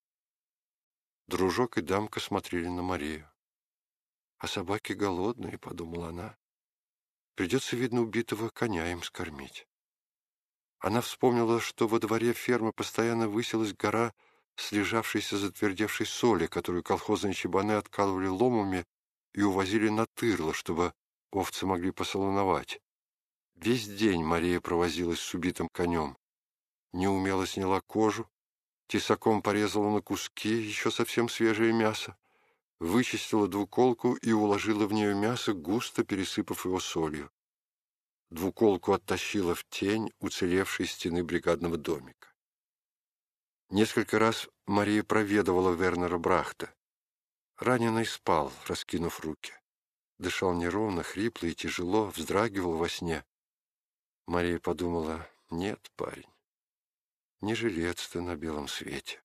Дружок и Дамка смотрели на Марию. «А собаки голодные», — подумала она. «Придется, видно, убитого коня им скормить». Она вспомнила, что во дворе фермы постоянно высилась гора слежавшейся затвердевшей соли, которую колхозные чабаны откалывали ломами и увозили на тырло, чтобы овцы могли посолоновать. Весь день Мария провозилась с убитым конем. Неумело сняла кожу, тесаком порезала на куски еще совсем свежее мясо, вычистила двуколку и уложила в нее мясо, густо пересыпав его солью. Двуколку оттащила в тень уцелевшей стены бригадного домика. Несколько раз Мария проведывала Вернера Брахта. Раненый спал, раскинув руки. Дышал неровно, хрипло и тяжело, вздрагивал во сне. Мария подумала: нет, парень, не жилец ты на белом свете.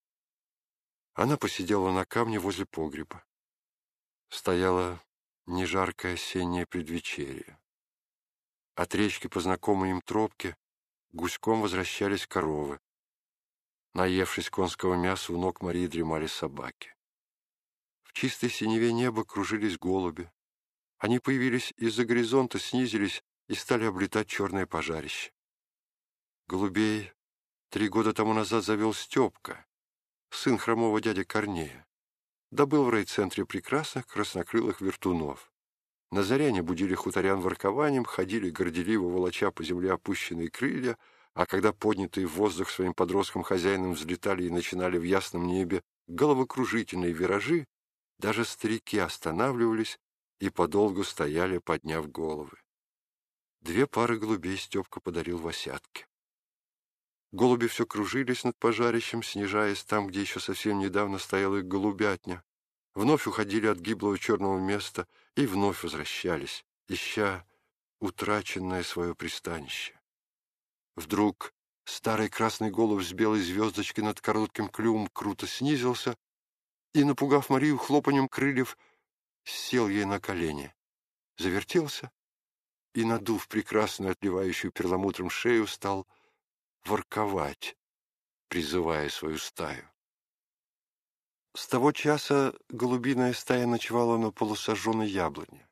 Она посидела на камне возле погреба. Стояло нежаркое осеннее предвечерие. От речки по знакомой им тропке гуськом возвращались коровы. Наевшись конского мяса, у ног Марии дремали собаки. В чистой синеве неба кружились голуби. Они появились из-за горизонта, снизились и стали облетать черное пожарище. Голубей 3 года тому назад завел Степка, сын хромого дяди Корнея. Добыл в райцентре прекрасных краснокрылых вертунов. На заре они будили хуторян воркованием, ходили горделиво, волоча по земле опущенные крылья, а когда поднятые в воздух своим подросткам хозяином взлетали и начинали в ясном небе головокружительные виражи, даже старики останавливались и подолгу стояли, подняв головы. 2 пары голубей Степка подарил Васятке. Голуби все кружились над пожарищем, снижаясь там, где еще совсем недавно стояла их голубятня. Вновь уходили от гиблого черного места и вновь возвращались, ища утраченное свое пристанище. Вдруг старый красный голубь с белой звездочкой над коротким клювом круто снизился и, напугав Марию хлопаньем крыльев, сел ей на колени, завертелся и, надув прекрасную отливающую перламутром шею, стал ворковать, призывая свою стаю. С того часа голубиная стая ночевала на полусожженной яблоне.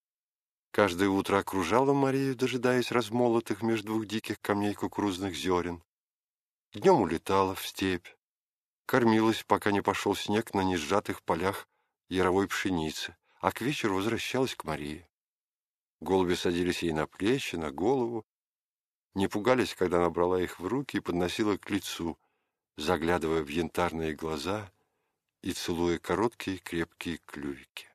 Каждое утро окружала Марию, дожидаясь размолотых между 2 диких камней кукурузных зерен. Днем улетала в степь, кормилась, пока не пошел снег на несжатых полях яровой пшеницы, а к вечеру возвращалась к Марии. Голуби садились ей на плечи, на голову, не пугались, когда она брала их в руки и подносила к лицу, заглядывая в янтарные глаза и целуя короткие крепкие клювики.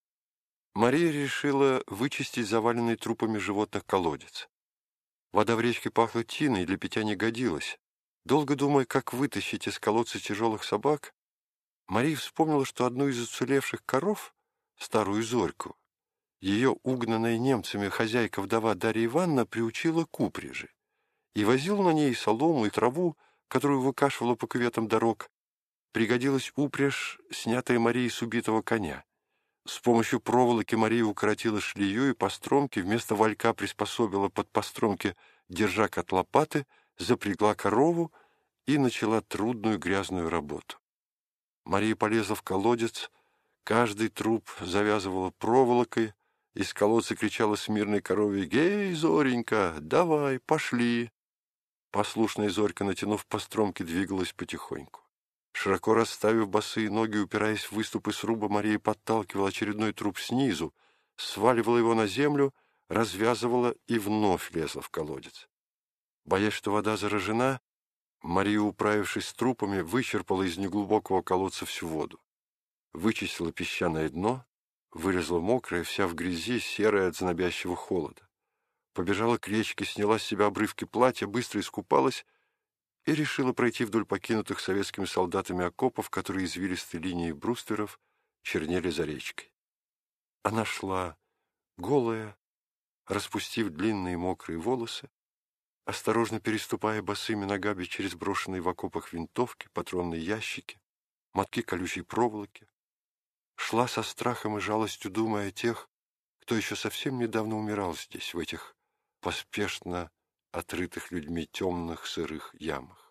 Мария решила вычистить заваленный трупами животных колодец. Вода в речке пахла тиной и для питья не годилась. Долго думая, как вытащить из колодца тяжелых собак, Мария вспомнила, что одну из уцелевших коров, старую Зорьку, ее угнанная немцами хозяйка-вдова Дарья Ивановна приучила к упряжи и возила на ней солому и траву, которую выкашивала по кюветам дорог. Пригодилась упряжь, снятая Марией с убитого коня. С помощью проволоки Мария укоротила шлею и постромки, вместо валька приспособила под постромки держак от лопаты, запрягла корову и начала трудную грязную работу. Мария полезла в колодец, каждый труп завязывала проволокой, из колодца кричала смирной корове: «Гей, Зоренька, давай, пошли!» Послушная Зорька, натянув постромки, двигалась потихоньку. Широко расставив босые ноги, упираясь в выступы сруба, Мария подталкивала очередной труп снизу, сваливала его на землю, развязывала и вновь лезла в колодец. Боясь, что вода заражена, Мария, управившись с трупами, вычерпала из неглубокого колодца всю воду. Вычистила песчаное дно, вылезла мокрая, вся в грязи, серая от знобящего холода. Побежала к речке, сняла с себя обрывки платья, быстро искупалась и решила пройти вдоль покинутых советскими солдатами окопов, которые извилистой линией брустверов чернели за речкой. Она шла, голая, распустив длинные мокрые волосы, осторожно переступая босыми ногами через брошенные в окопах винтовки, патронные ящики, мотки колючей проволоки. Шла со страхом и жалостью, думая о тех, кто еще совсем недавно умирал здесь, в этих поспешно отрытых людьми темных сырых ямах.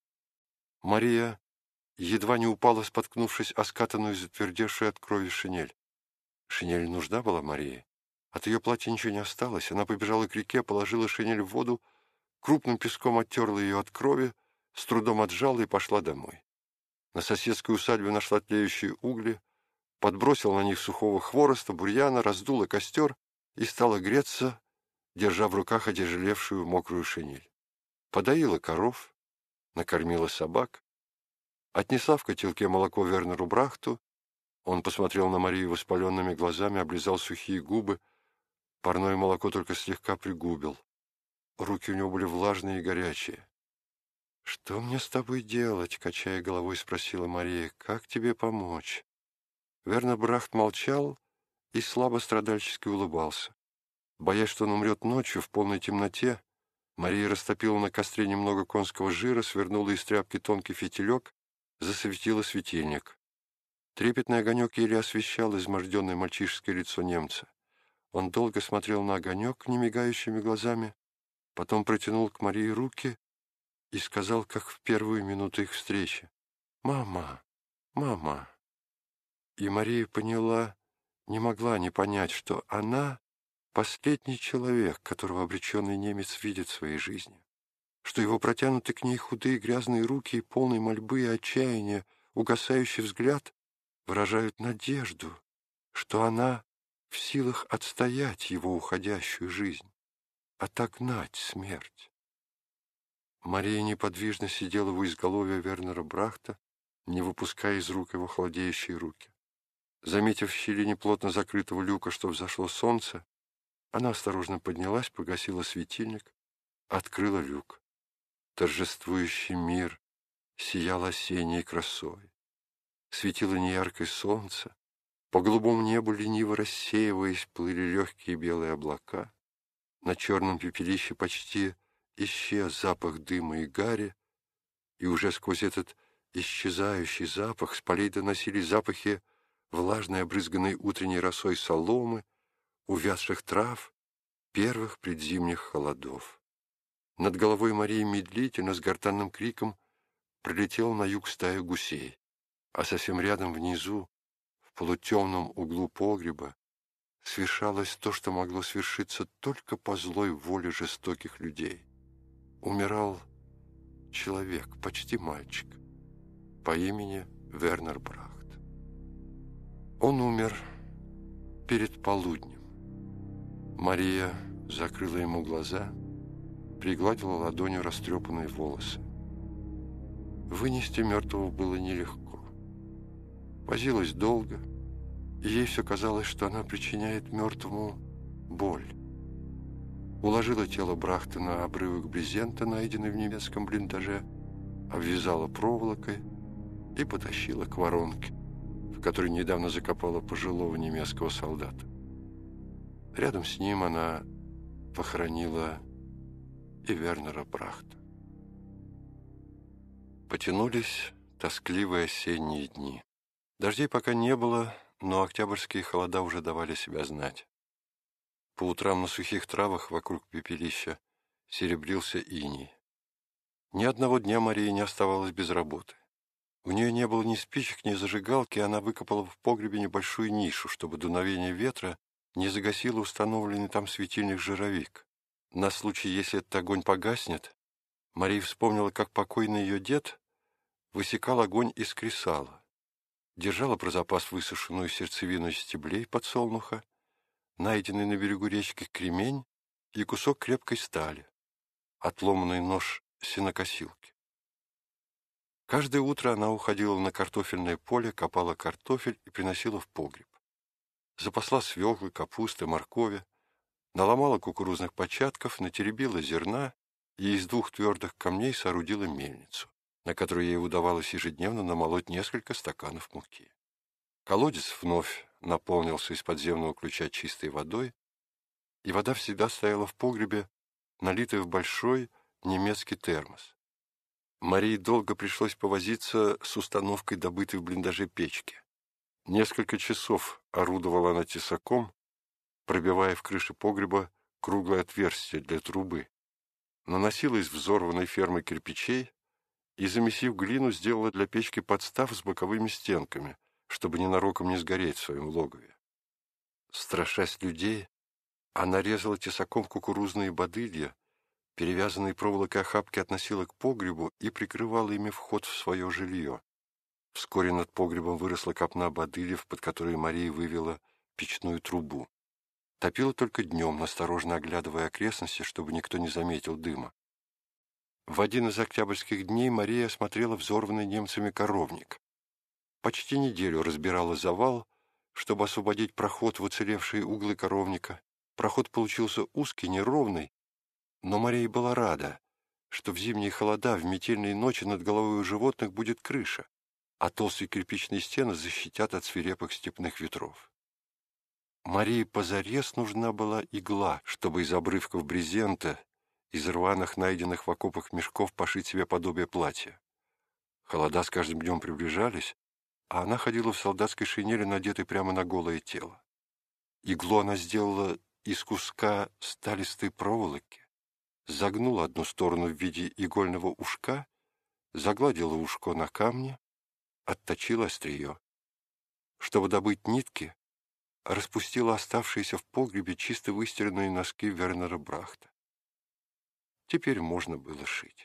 Мария едва не упала, споткнувшись о скатанную, затвердевшую от крови шинель. Шинель нужна была Марии. От ее платья ничего не осталось. Она побежала к реке, положила шинель в воду, крупным песком оттерла ее от крови, с трудом отжала и пошла домой. На соседской усадьбе нашла тлеющие угли, подбросила на них сухого хвороста, бурьяна, раздула костер и стала греться, держа в руках отяжелевшую мокрую шинель. Подоила коров, накормила собак, отнесла в котелке молоко Вернеру Брахту. Он посмотрел на Марию воспаленными глазами, облизал сухие губы, парное молоко только слегка пригубил. Руки у него были влажные и горячие. «Что мне с тобой делать?» — качая головой, спросила Мария. «Как тебе помочь?» Вернер Брахт молчал и слабо страдальчески улыбался. Боясь, что он умрет ночью в полной темноте, Мария растопила на костре немного конского жира, свернула из тряпки тонкий фитилек, засветила светильник. Трепетный огонек еле освещал изможденное мальчишеское лицо немца. Он долго смотрел на огонек немигающими глазами, потом протянул к Марии руки и сказал, как в первую минуту их встречи: «Мама, мама». И Мария поняла, не могла не понять, что она — последний человек, которого обреченный немец видит в своей жизни, что его протянуты к ней худые грязные руки и полные мольбы и отчаяния, угасающий взгляд выражают надежду, что она в силах отстоять его уходящую жизнь, отогнать смерть. Мария неподвижно сидела у изголовья Вернера Брахта, не выпуская из рук его холодеющие руки. Заметив в щели неплотно закрытого люка, что взошло солнце, она осторожно поднялась, погасила светильник, открыла люк. Торжествующий мир сиял осенней красой. Светило неяркое солнце, по голубому небу, лениво рассеиваясь, плыли легкие белые облака. На черном пепелище почти исчез запах дыма и гари, и уже сквозь этот исчезающий запах с полей доносились запахи влажной, обрызганной утренней росой соломы, увядших трав, первых предзимних холодов. Над головой Марии медлительно, с гортанным криком, прилетела на юг стая гусей, а совсем рядом внизу, в полутемном углу погреба, свершалось то, что могло свершиться только по злой воле жестоких людей. Умирал человек, почти мальчик, по имени Вернер Брахт. Он умер перед полуднем. Мария закрыла ему глаза, пригладила ладонью растрепанные волосы. Вынести мертвого было нелегко. Возилась долго, и ей все казалось, что она причиняет мертвому боль. Уложила тело Брахта на обрывок брезента, найденный в немецком блиндаже, обвязала проволокой и потащила к воронке, в которой недавно закопала пожилого немецкого солдата. Рядом с ним она похоронила и Вернера Брахта. Потянулись тоскливые осенние дни. Дождей пока не было, но октябрьские холода уже давали себя знать. По утрам на сухих травах вокруг пепелища серебрился иней. Ни одного дня Мария не оставалась без работы. У нее не было ни спичек, ни зажигалки, и она выкопала в погребе небольшую нишу, чтобы дуновение ветра не загасило установленный там светильник жировик. На случай, если этот огонь погаснет, Мария вспомнила, как покойный ее дед высекал огонь из кресала, держала про запас высушенную сердцевину стеблей подсолнуха, найденный на берегу речки кремень и кусок крепкой стали, отломанный нож сенокосилки. Каждое утро она уходила на картофельное поле, копала картофель и приносила в погреб. Запасла свеклы, капусты, моркови, наломала кукурузных початков, натеребила зерна и из 2 твердых камней соорудила мельницу, на которой ей удавалось ежедневно намолоть несколько стаканов муки. Колодец вновь наполнился из подземного ключа чистой водой, и вода всегда стояла в погребе, налитая в большой немецкий термос. Марии долго пришлось повозиться с установкой, добытой в блиндаже печки. Несколько часов орудовала она тесаком, пробивая в крыше погреба круглое отверстие для трубы. Наносила из взорванной фермы кирпичей и, замесив глину, сделала для печки подстав с боковыми стенками, чтобы ненароком не сгореть в своем логове. Страшась людей, она резала тесаком кукурузные бодылья, Перевязанные проволокой охапки относила к погребу и прикрывала ими вход в свое жилье. Вскоре над погребом выросла копна бодыльев, под которой Мария вывела печную трубу. Топила только днем, осторожно оглядывая окрестности, чтобы никто не заметил дыма. В один из октябрьских дней Мария осмотрела взорванный немцами коровник. Почти неделю разбирала завал, чтобы освободить проход в уцелевшие углы коровника. Проход получился узкий, неровный, но Мария была рада, что в зимние холода, в метельные ночи над головой у животных будет крыша, а толстые кирпичные стены защитят от свирепых степных ветров. Марии позарез нужна была игла, чтобы из обрывков брезента, из рваных, найденных в окопах мешков, пошить себе подобие платья. Холода с каждым днем приближались, а она ходила в солдатской шинели, надетой прямо на голое тело. Иглу она сделала из куска сталистой проволоки, загнула одну сторону в виде игольного ушка, загладила ушко на камне, отточила острие. Чтобы добыть нитки, распустила оставшиеся в погребе чисто выстиранные носки Вернера Брахта. Теперь можно было шить.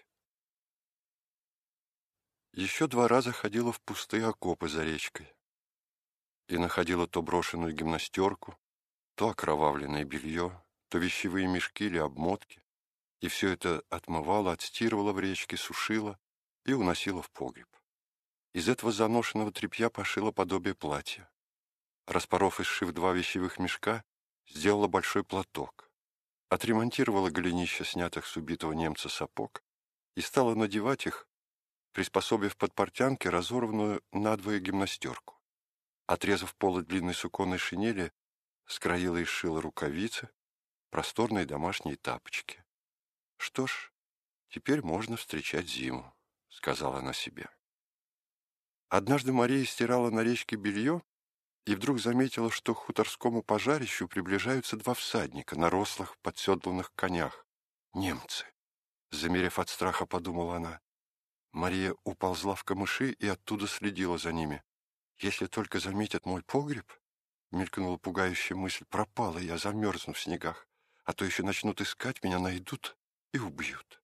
Еще 2 раза ходила в пустые окопы за речкой и находила то брошенную гимнастерку, то окровавленное белье, то вещевые мешки или обмотки, и все это отмывала, отстирывала в речке, сушила и уносила в погреб. Из этого заношенного тряпья пошила подобие платья. Распоров и сшив 2 вещевых мешка, сделала большой платок, отремонтировала голенища снятых с убитого немца сапог и стала надевать их, приспособив под портянки разорванную надвое гимнастерку. Отрезав полы длинной суконной шинели, скроила и сшила рукавицы, просторные домашние тапочки. «Что ж, теперь можно встречать зиму», — сказала она себе. Однажды Мария стирала на речке белье и вдруг заметила, что к хуторскому пожарищу приближаются 2 всадника на рослых, подседланных конях. Немцы. Замерев от страха, подумала она. Мария уползла в камыши и оттуда следила за ними. «Если только заметят мой погреб», — мелькнула пугающая мысль, — «пропала я, замерзну в снегах, а то еще начнут искать меня, найдут и убьют».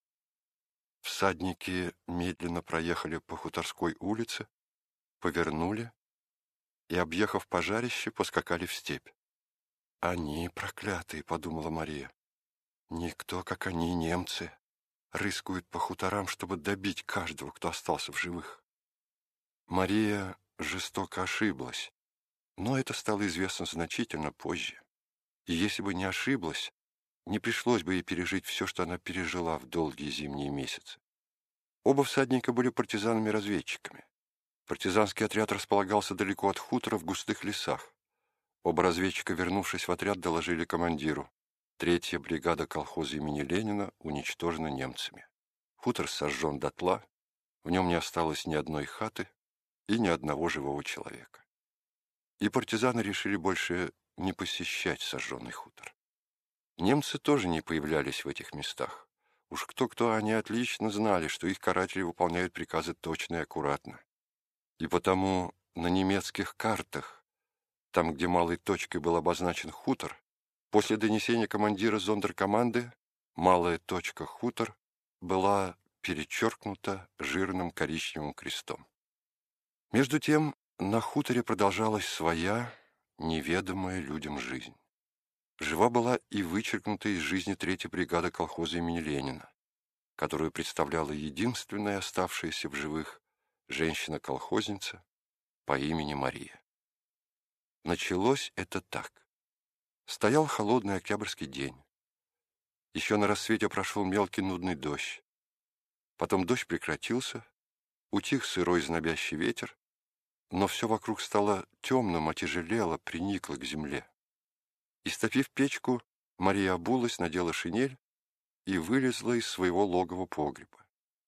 Всадники медленно проехали по хуторской улице, повернули и, объехав пожарище, поскакали в степь. «Они проклятые», — подумала Мария. «Никто, как они, немцы, рыскают по хуторам, чтобы добить каждого, кто остался в живых». Мария жестоко ошиблась, но это стало известно значительно позже. И если бы не ошиблась, не пришлось бы ей пережить все, что она пережила в долгие зимние месяцы. Оба всадника были партизанами-разведчиками. Партизанский отряд располагался далеко от хутора в густых лесах. Оба разведчика, вернувшись в отряд, доложили командиру. 3-я бригада колхоза имени Ленина уничтожена немцами. Хутор сожжен дотла, в нем не осталось ни одной хаты и ни одного живого человека. И партизаны решили больше не посещать сожженный хутор. Немцы тоже не появлялись в этих местах. Уж кто-кто, они отлично знали, что их каратели выполняют приказы точно и аккуратно. И потому на немецких картах, там, где малой точкой был обозначен хутор, после донесения командира зондеркоманды малая точка хутор была перечеркнута жирным коричневым крестом. Между тем на хуторе продолжалась своя, неведомая людям жизнь. Жива была и вычеркнута из жизни 3-я бригада колхоза имени Ленина, которую представляла единственная оставшаяся в живых женщина-колхозница по имени Мария. Началось это так. Стоял холодный октябрьский день. Еще на рассвете прошел мелкий нудный дождь. Потом дождь прекратился, утих сырой знобящий ветер, но все вокруг стало темным, отяжелело, приникло к земле. Истопив печку, Мария обулась, надела шинель и вылезла из своего логова погреба.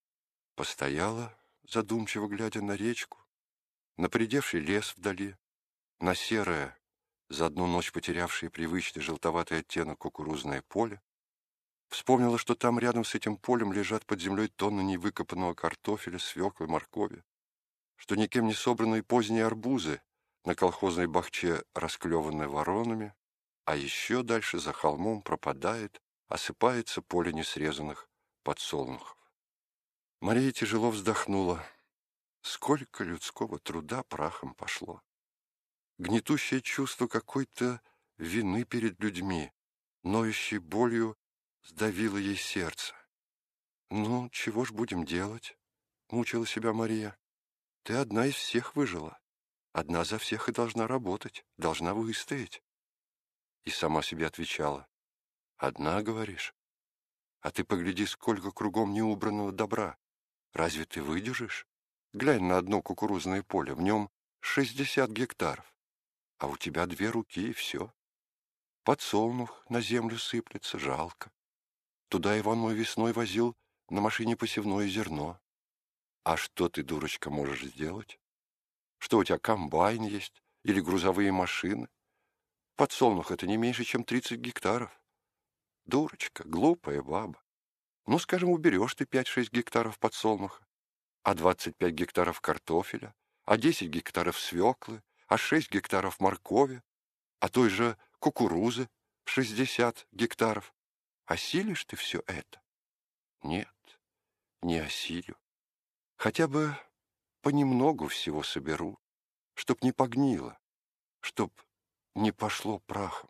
Постояла, задумчиво глядя на речку, на поредевший лес вдали, на серое, за одну ночь потерявшее привычный желтоватый оттенок кукурузное поле, вспомнила, что там рядом с этим полем лежат под землей тонны невыкопанного картофеля, свеклы, моркови, что никем не собранные поздние арбузы на колхозной бахче расклеваны воронами, а еще дальше за холмом пропадает, осыпается поле несрезанных подсолнухов. Мария тяжело вздохнула. Сколько людского труда прахом пошло. Гнетущее чувство какой-то вины перед людьми, ноющей болью, сдавило ей сердце. «Ну, чего ж будем делать?» — мучила себя Мария. «Ты одна из всех выжила. Одна за всех и должна работать, должна выстоять». И сама себе отвечала. «Одна, говоришь? А ты погляди, сколько кругом неубранного добра. Разве ты выдержишь? Глянь на одно кукурузное поле, в нем 60 гектаров. А у тебя 2 руки, и все. Подсолнух на землю сыплется, жалко. Туда Иван мой весной возил на машине посевное зерно. А что ты, дурочка, можешь сделать? Что у тебя, комбайн есть? Или грузовые машины? Подсолнух — это не меньше, чем 30 гектаров. Дурочка, глупая баба. Ну, скажем, уберешь ты 5-6 гектаров подсолнуха, а 25 гектаров картофеля, а 10 гектаров свеклы, а 6 гектаров моркови, а той же кукурузы 60 гектаров. Осилишь ты все это? Нет, не осилю. Хотя бы понемногу всего соберу, чтоб не погнило, чтоб не пошло прахом.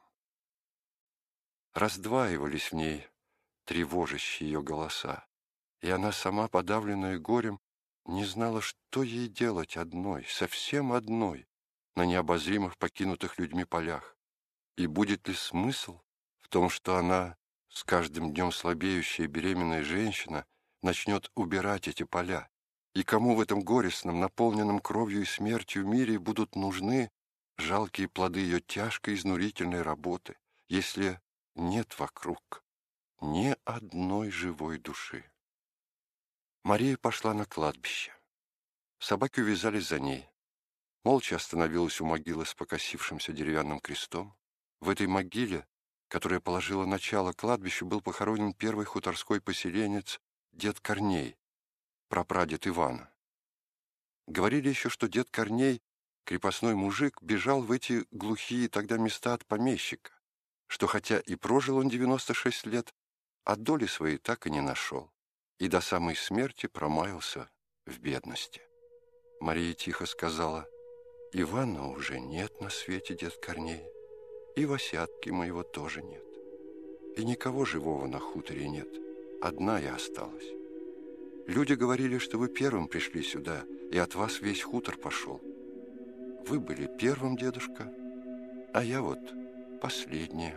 Раздваивались в ней тревожащие ее голоса, и она сама, подавленная горем, не знала, что ей делать одной, совсем одной, на необозримых покинутых людьми полях. И будет ли смысл в том, что она, с каждым днем слабеющая беременная женщина, начнет убирать эти поля? И кому в этом горестном, наполненном кровью и смертью мире будут нужны жалкие плоды ее тяжкой изнурительной работы, если нет вокруг ни одной живой души? Мария пошла на кладбище. Собаки увязались за ней. Молча остановилась у могилы с покосившимся деревянным крестом. В этой могиле, которая положила начало кладбищу, был похоронен первый хуторской поселенец дед Корней, прапрадед Ивана. Говорили еще, что дед Корней, крепостной мужик, бежал в эти глухие тогда места от помещика, что хотя и прожил он 96 лет, а доли своей так и не нашел, и до самой смерти промаялся в бедности. Мария тихо сказала: «Ивана уже нет на свете, дед Корней, и Васятки моего тоже нет, и никого живого на хуторе нет, одна я осталась. Люди говорили, что вы первым пришли сюда, и от вас весь хутор пошел. Вы были первым, дедушка, а я вот последняя».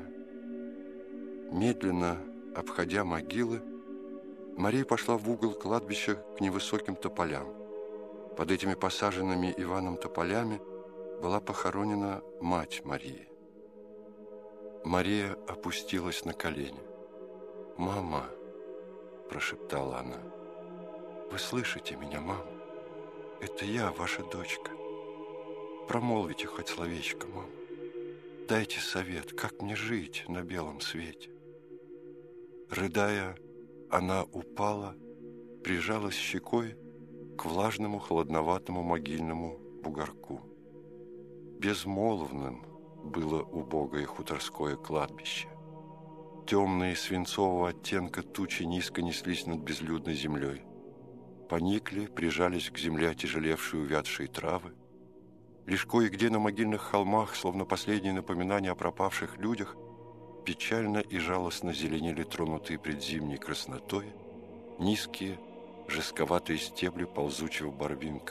Медленно обходя могилы, Мария пошла в угол кладбища к невысоким тополям. Под этими посаженными Иваном тополями была похоронена мать Марии. Мария опустилась на колени. «Мама», — прошептала она, — «вы слышите меня, мама? Это я, ваша дочка. Промолвите хоть словечко, мама. Дайте совет, как мне жить на белом свете». Рыдая, она упала, прижалась щекой к влажному холодноватому могильному бугорку. Безмолвным было убогое хуторское кладбище. Темные свинцового оттенка тучи низко неслись над безлюдной землей. Поникли, прижались к земле отяжелевшие увядшие травы. Лишь кое-где на могильных холмах, словно последние напоминания о пропавших людях, печально и жалостно зеленели тронутые предзимней краснотой низкие, жестковатые стебли ползучего барвинка.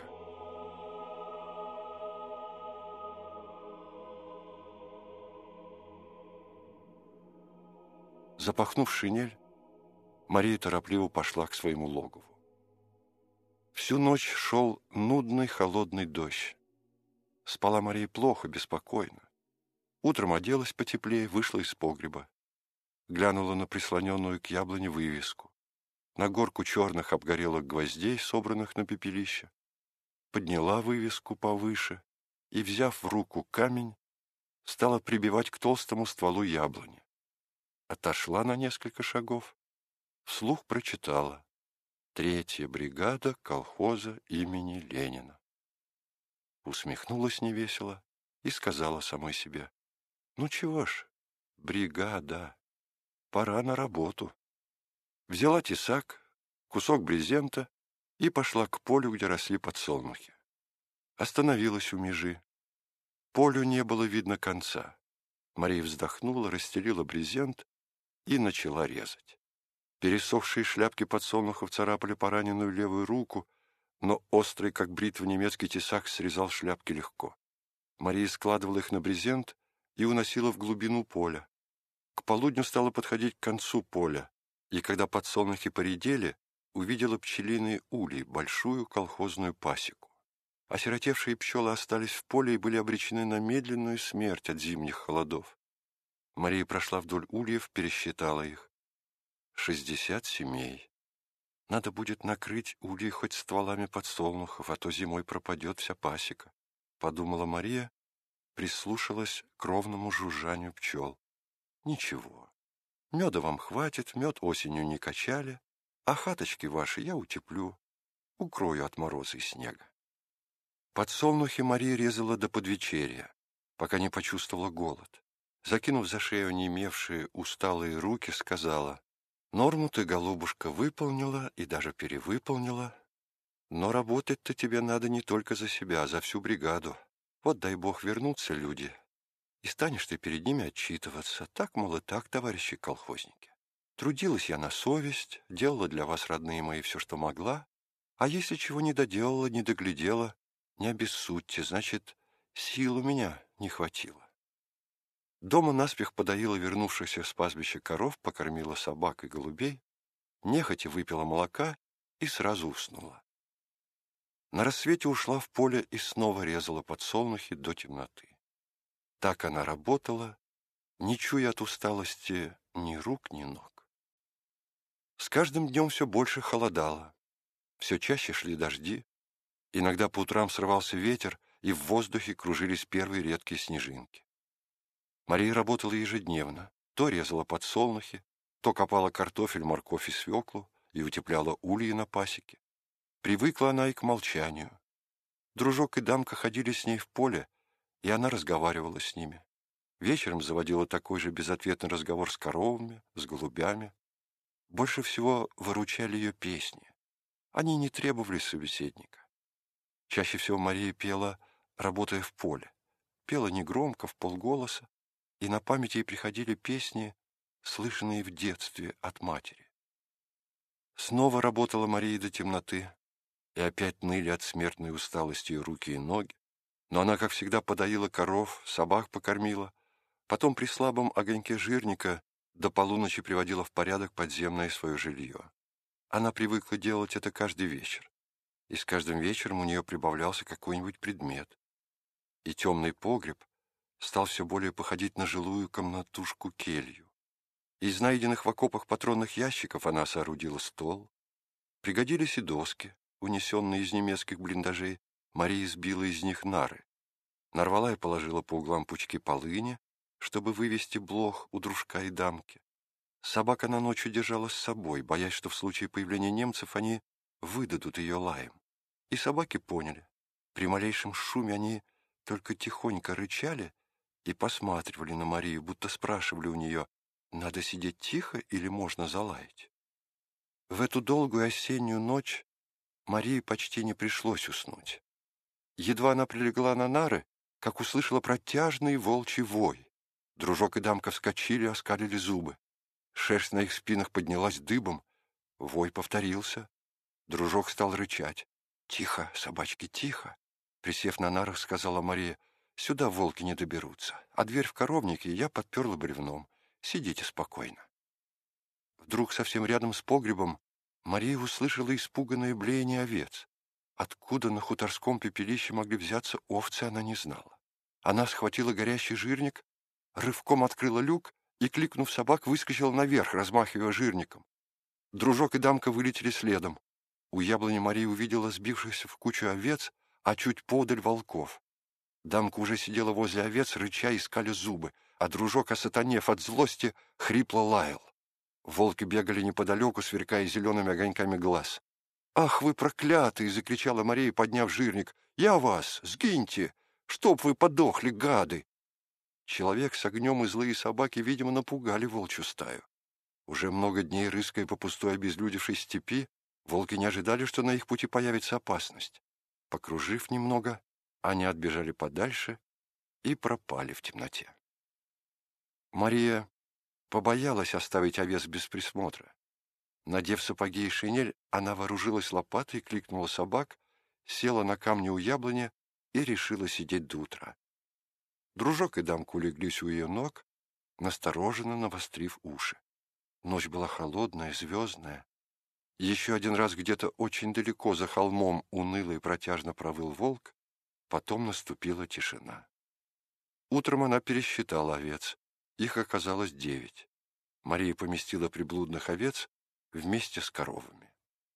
Запахнув шинель, Мария торопливо пошла к своему логову. Всю ночь шел нудный холодный дождь. Спала Мария плохо, беспокойно. Утром оделась потеплее, вышла из погреба. Глянула на прислоненную к яблоне вывеску, на горку черных обгорелых гвоздей, собранных на пепелище. Подняла вывеску повыше и, взяв в руку камень, стала прибивать к толстому стволу яблони. Отошла на несколько шагов, вслух прочитала: «Третья бригада колхоза имени Ленина». Усмехнулась невесело и сказала самой себе: «Ну чего ж, бригада, пора на работу. Взяла тесак, кусок брезента и пошла к полю, где росли подсолнухи. Остановилась у межи. Полю не было видно конца. Мария вздохнула, расстелила брезент и начала резать. Пересохшие шляпки подсолнухов царапали пораненную левую руку, но острый, как бритва, немецкий тесак срезал шляпки легко. Мария складывала их на брезент и уносила в глубину поля. К полудню стала подходить к концу поля, и когда подсолнухи поредели, увидела пчелиные ульи, большую колхозную пасеку. Осиротевшие пчелы остались в поле и были обречены на медленную смерть от зимних холодов. Мария прошла вдоль ульев, пересчитала их. 60 семей. Надо будет накрыть ульи хоть стволами подсолнухов, а то зимой пропадет вся пасека, — подумала Мария, прислушалась к ровному жужжанию пчел. Ничего, меда вам хватит, мед осенью не качали, а хаточки ваши я утеплю, укрою от мороза и снега. Подсолнухи Мария резала до подвечерья, пока не почувствовала голод. Закинув за шею онемевшие усталые руки, сказала: «Норму ты, голубушка, выполнила и даже перевыполнила, но работать-то тебе надо не только за себя, а за всю бригаду. Вот дай бог вернутся люди, и станешь ты перед ними отчитываться. Так, мол, и так, товарищи колхозники. Трудилась я на совесть, делала для вас, родные мои, все, что могла, а если чего не доделала, не доглядела, не обессудьте, значит, сил у меня не хватило». Дома наспех подоила вернувшихся с пастбища коров, покормила собак и голубей, нехотя выпила молока и сразу уснула. На рассвете ушла в поле и снова резала подсолнухи до темноты. Так она работала, не чуя от усталости ни рук, ни ног. С каждым днем все больше холодало, все чаще шли дожди, иногда по утрам срывался ветер, и в воздухе кружились первые редкие снежинки. Мария работала ежедневно, то резала подсолнухи, то копала картофель, морковь и свеклу и утепляла ульи на пасеке. Привыкла она и к молчанию. Дружок и дамка ходили с ней в поле, и она разговаривала с ними. Вечером заводила такой же безответный разговор с коровами, с голубями. Больше всего выручали ее песни. Они не требовали собеседника. Чаще всего Мария пела, работая в поле. Пела негромко, вполголоса, и на память ей приходили песни, слышанные в детстве от матери. Снова работала Мария до темноты, и опять ныли от смертной усталости ее руки и ноги, но она, как всегда, подоила коров, собак покормила, потом при слабом огоньке жирника до полуночи приводила в порядок подземное свое жилье. Она привыкла делать это каждый вечер, и с каждым вечером у нее прибавлялся какой-нибудь предмет, и темный погреб стал все более походить на жилую комнатушку-келью. Из найденных в окопах патронных ящиков она соорудила стол. Пригодились и доски, унесенные из немецких блиндажей. Мария сбила из них нары. Нарвала и положила по углам пучки полыни, чтобы вывести блох у дружка и дамки. Собак она ночью держала с собой, боясь, что в случае появления немцев они выдадут ее лаем. И собаки поняли. При малейшем шуме они только тихонько рычали и посматривали на Марию, будто спрашивали у нее, надо сидеть тихо или можно залаять. В эту долгую осеннюю ночь Марии почти не пришлось уснуть. Едва она прилегла на нары, как услышала протяжный волчий вой. Дружок и дамка вскочили, оскалили зубы. Шерсть на их спинах поднялась дыбом. Вой повторился. Дружок стал рычать. «Тихо, собачки, тихо!» Присев на нарах, сказала Мария, «Сюда волки не доберутся, а дверь в коровнике я подперла бревном. Сидите спокойно». Вдруг совсем рядом с погребом Мария услышала испуганное блеяние овец. Откуда на хуторском пепелище могли взяться овцы, она не знала. Она схватила горящий жирник, рывком открыла люк и, кликнув собак, выскочила наверх, размахивая жирником. Дружок и дамка вылетели следом. У яблони Мария увидела сбившихся в кучу овец, а чуть подаль волков. Дамка уже сидела возле овец, рыча и скаля зубы, а дружок, осатанев от злости, хрипло лаял. Волки бегали неподалеку, сверкая зелеными огоньками глаз. «Ах, вы проклятые!» — закричала Мария, подняв жирник. «Я вас! Сгиньте! Чтоб вы подохли, гады!» Человек с огнем и злые собаки, видимо, напугали волчью стаю. Уже много дней, рыская по пустой обезлюдевшей степи, волки не ожидали, что на их пути появится опасность. Покружив немного, они отбежали подальше и пропали в темноте. Мария побоялась оставить овец без присмотра. Надев сапоги и шинель, она вооружилась лопатой, кликнула собак, села на камни у яблони и решила сидеть до утра. Дружок и дамка улеглись у ее ног, настороженно навострив уши. Ночь была холодная, звездная. Еще один раз где-то очень далеко за холмом уныло и протяжно провыл волк, потом наступила тишина. Утром она пересчитала овец. Их оказалось 9. Мария поместила приблудных овец вместе с коровами.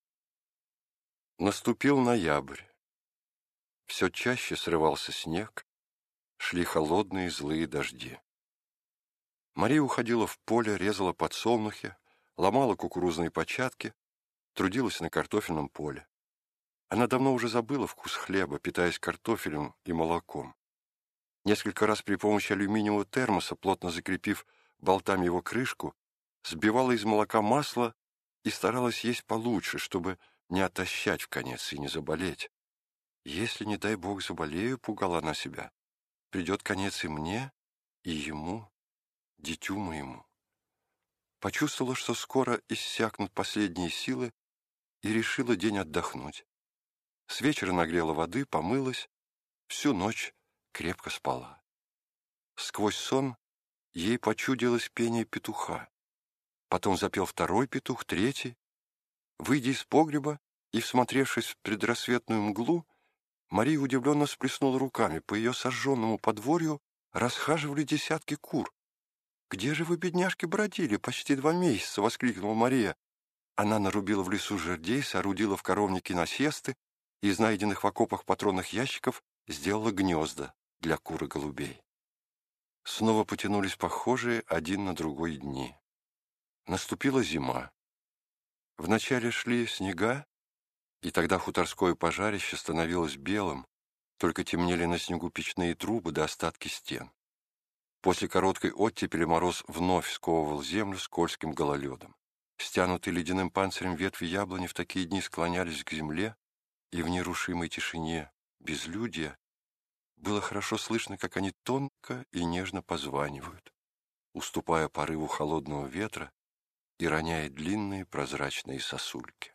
Наступил ноябрь. Все чаще срывался снег, шли холодные злые дожди. Мария уходила в поле, резала подсолнухи, ломала кукурузные початки, трудилась на картофельном поле. Она давно уже забыла вкус хлеба, питаясь картофелем и молоком. Несколько раз при помощи алюминиевого термоса, плотно закрепив болтами его крышку, сбивала из молока масло и старалась есть получше, чтобы не отощать в конец и не заболеть. Если, не дай бог, заболею, пугала она себя, придет конец и мне, и ему, дитю моему. Почувствовала, что скоро иссякнут последние силы, и решила день отдохнуть. С вечера нагрела воды, помылась, всю ночь крепко спала. Сквозь сон ей почудилось пение петуха. Потом запел второй петух, третий. Выйдя из погреба и всмотревшись в предрассветную мглу, Мария удивленно всплеснула руками. По ее сожженному подворью расхаживали десятки кур. «Где же вы, бедняжки, бродили почти 2 месяца?» — воскликнула Мария. Она нарубила в лесу жердей, соорудила в коровнике насесты и из найденных в окопах патронных ящиков сделала гнезда для кур и голубей. Снова потянулись похожие один на другой дни. Наступила зима. Вначале шли снега, и тогда хуторское пожарище становилось белым, только темнели на снегу печные трубы до остатки стен. После короткой оттепели мороз вновь сковывал землю скользким гололедом. Стянутые ледяным панцирем ветви яблони в такие дни склонялись к земле, и в нерушимой тишине безлюдья было хорошо слышно, как они тонко и нежно позванивают, уступая порыву холодного ветра и роняя длинные прозрачные сосульки.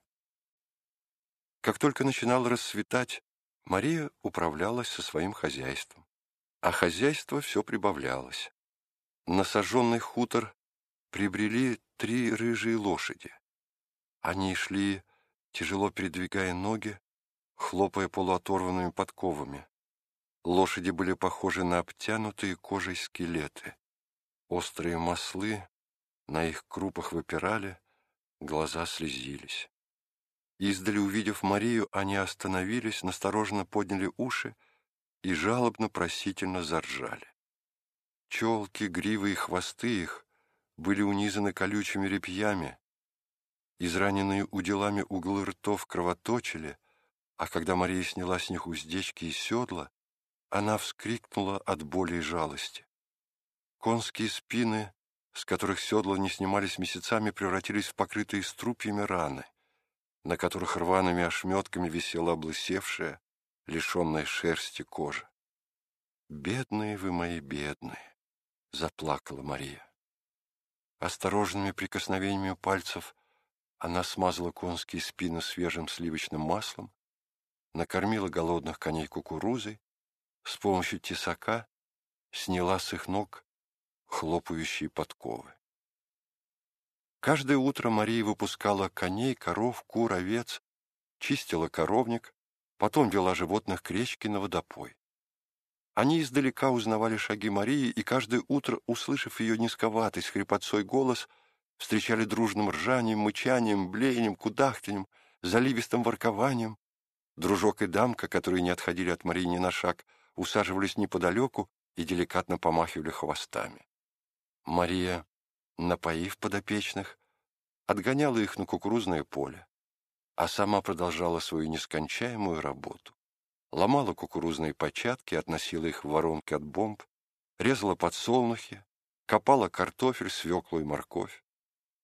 Как только начинало расцветать, Мария управлялась со своим хозяйством, а хозяйство все прибавлялось. На сожженный хутор прибрели 3 рыжие лошади. Они шли, тяжело передвигая ноги, хлопая полуоторванными подковами. Лошади были похожи на обтянутые кожей скелеты. Острые маслы на их крупах выпирали, глаза слезились. Издали, увидев Марию, они остановились, настороженно подняли уши и жалобно-просительно заржали. Челки, гривы и хвосты их были унизаны колючими репьями, израненные уделами углы ртов кровоточили, а когда Мария сняла с них уздечки и седла, она вскрикнула от боли и жалости. Конские спины, с которых седла не снимались месяцами, превратились в покрытые струпьями раны, на которых рваными ошметками висела облысевшая, лишенная шерсти кожа. «Бедные вы мои, бедные!» — заплакала Мария. Осторожными прикосновениями пальцев она смазала конские спины свежим сливочным маслом, накормила голодных коней кукурузой, с помощью тесака сняла с их ног хлопающие подковы. Каждое утро Мария выпускала коней, коров, кур, овец, чистила коровник, потом вела животных к речке на водопой. Они издалека узнавали шаги Марии, и каждое утро, услышав ее низковатый с хрипотцой голос, встречали дружным ржанием, мычанием, блеянием, кудахтаньем, заливистым воркованием. Дружок и дамка, которые не отходили от Марии ни на шаг, усаживались неподалеку и деликатно помахивали хвостами. Мария, напоив подопечных, отгоняла их на кукурузное поле, а сама продолжала свою нескончаемую работу. Ломала кукурузные початки, относила их в воронки от бомб, резала подсолнухи, копала картофель, свеклу и морковь.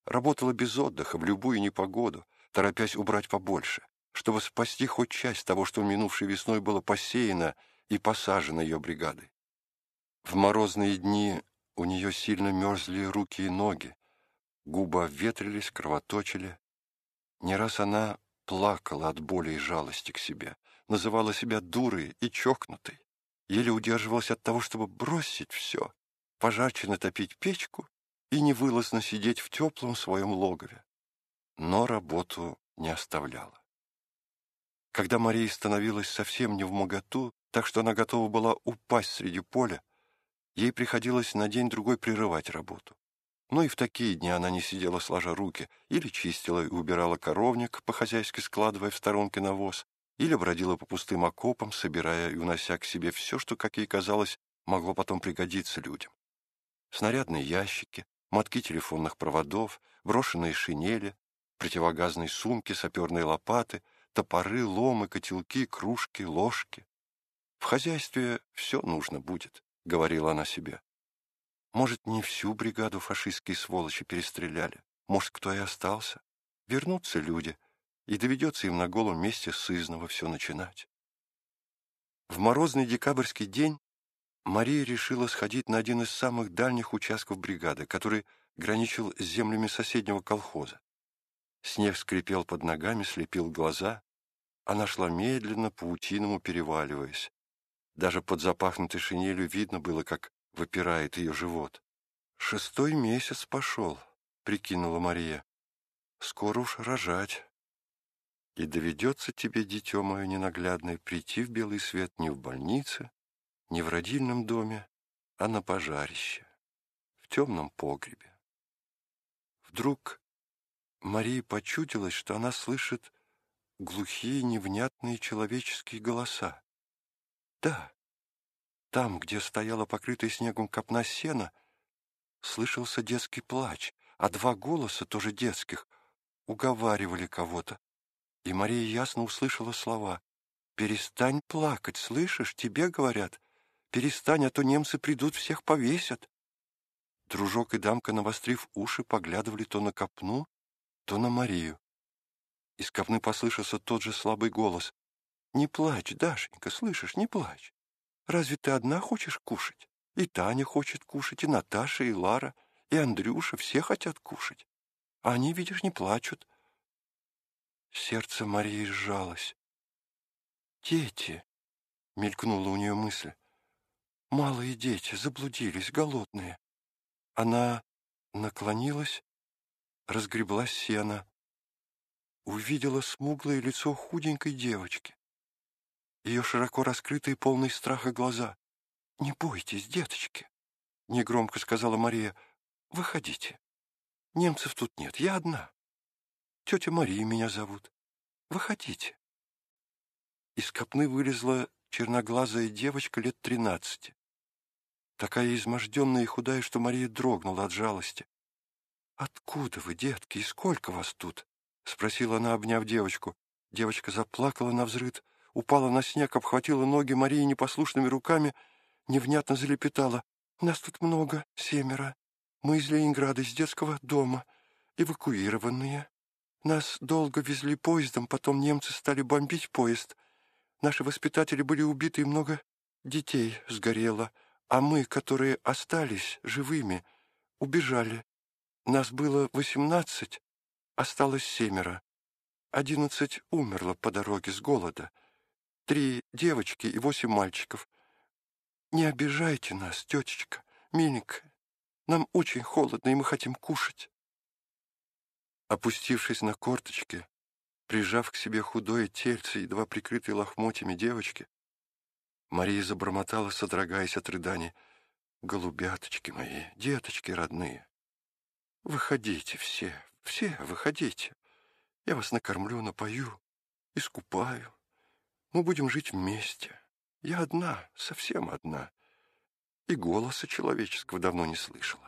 Работала без отдыха, в любую непогоду, торопясь убрать побольше, чтобы спасти хоть часть того, что минувшей весной было посеяно и посажено ее бригадой. В морозные дни у нее сильно мерзли руки и ноги, губы обветрились, кровоточили. Не раз она плакала от боли и жалости к себе, называла себя дурой и чокнутой, еле удерживалась от того, чтобы бросить все, пожарче натопить печку и невылазно сидеть в теплом своем логове. Но работу не оставляла. Когда Мария становилась совсем невмоготу, так что она готова была упасть среди поля, ей приходилось на день-другой прерывать работу. Но и в такие дни она не сидела сложа руки, или чистила и убирала коровник, по-хозяйски складывая в сторонке навоз, или бродила по пустым окопам, собирая и унося к себе все, что, как ей казалось, могло потом пригодиться людям. Снарядные ящики, мотки телефонных проводов, брошенные шинели, противогазные сумки, саперные лопаты, топоры, ломы, котелки, кружки, ложки. «В хозяйстве все нужно будет», — говорила она себе. Может, не всю бригаду фашистские сволочи перестреляли, может, кто и остался. Вернутся люди, и доведется им на голом месте сызнова все начинать. В морозный декабрьский день Мария решила сходить на один из самых дальних участков бригады, который граничил с землями соседнего колхоза. Снег скрипел под ногами, слепил глаза. Она шла медленно, паутиному переваливаясь. Даже под запахнутой шинелью видно было, как выпирает ее живот. «6-й месяц пошел», — прикинула Мария. «Скоро уж рожать. И доведется тебе, дитё мое ненаглядное, прийти в белый свет не в больнице, не в родильном доме, а на пожарище, в темном погребе». Вдруг Марии почудилось, что она слышит глухие, невнятные человеческие голоса. Да, там, где стояла покрытая снегом копна сена, слышался детский плач, а 2 голоса, тоже детских, уговаривали кого-то. И Мария ясно услышала слова: «Перестань плакать, слышишь? Тебе говорят. Перестань, а то немцы придут, всех повесят». Дружок и дамка, навострив уши, поглядывали то на копну, то на Марию. Из копны послышался тот же слабый голос: «Не плачь, Дашенька, слышишь, не плачь. Разве ты одна хочешь кушать? И Таня хочет кушать, и Наташа, и Лара, и Андрюша, все хотят кушать. А они, видишь, не плачут». Сердце Марии сжалось. «Дети!» — мелькнула у нее мысль. «Малые дети, заблудились, голодные». Она наклонилась, разгребла сено, увидела смуглое лицо худенькой девочки, ее широко раскрытые, полные страха глаза. «Не бойтесь, деточки!» — негромко сказала Мария. «Выходите. Немцев тут нет, я одна. Тетя Мария меня зовут. Выходите». Из копны вылезла черноглазая девочка лет 13, такая изможденная и худая, что Мария дрогнула от жалости. «Откуда вы, детки, и сколько вас тут?» — спросила она, обняв девочку. Девочка заплакала навзрыд, упала на снег, обхватила ноги Марии непослушными руками, невнятно залепетала: «Нас тут много, 7. Мы из Ленинграда, из детского дома, эвакуированные. Нас долго везли поездом, потом немцы стали бомбить поезд. Наши воспитатели были убиты, и много детей сгорело, а мы, которые остались живыми, убежали. Нас было 18, осталось 7. 11 умерло по дороге с голода. 3 девочки и 8 мальчиков. Не обижайте нас, тетечка, миленькая. Нам очень холодно, и мы хотим кушать». Опустившись на корточки, прижав к себе худое тельце, едва прикрытое лохмотьями девочки, Мария забормотала, содрогаясь от рыданий: «Голубяточки мои, деточки родные, выходите все, все выходите. Я вас накормлю, напою, искупаю. Мы будем жить вместе. Я одна, совсем одна, и голоса человеческого давно не слышала».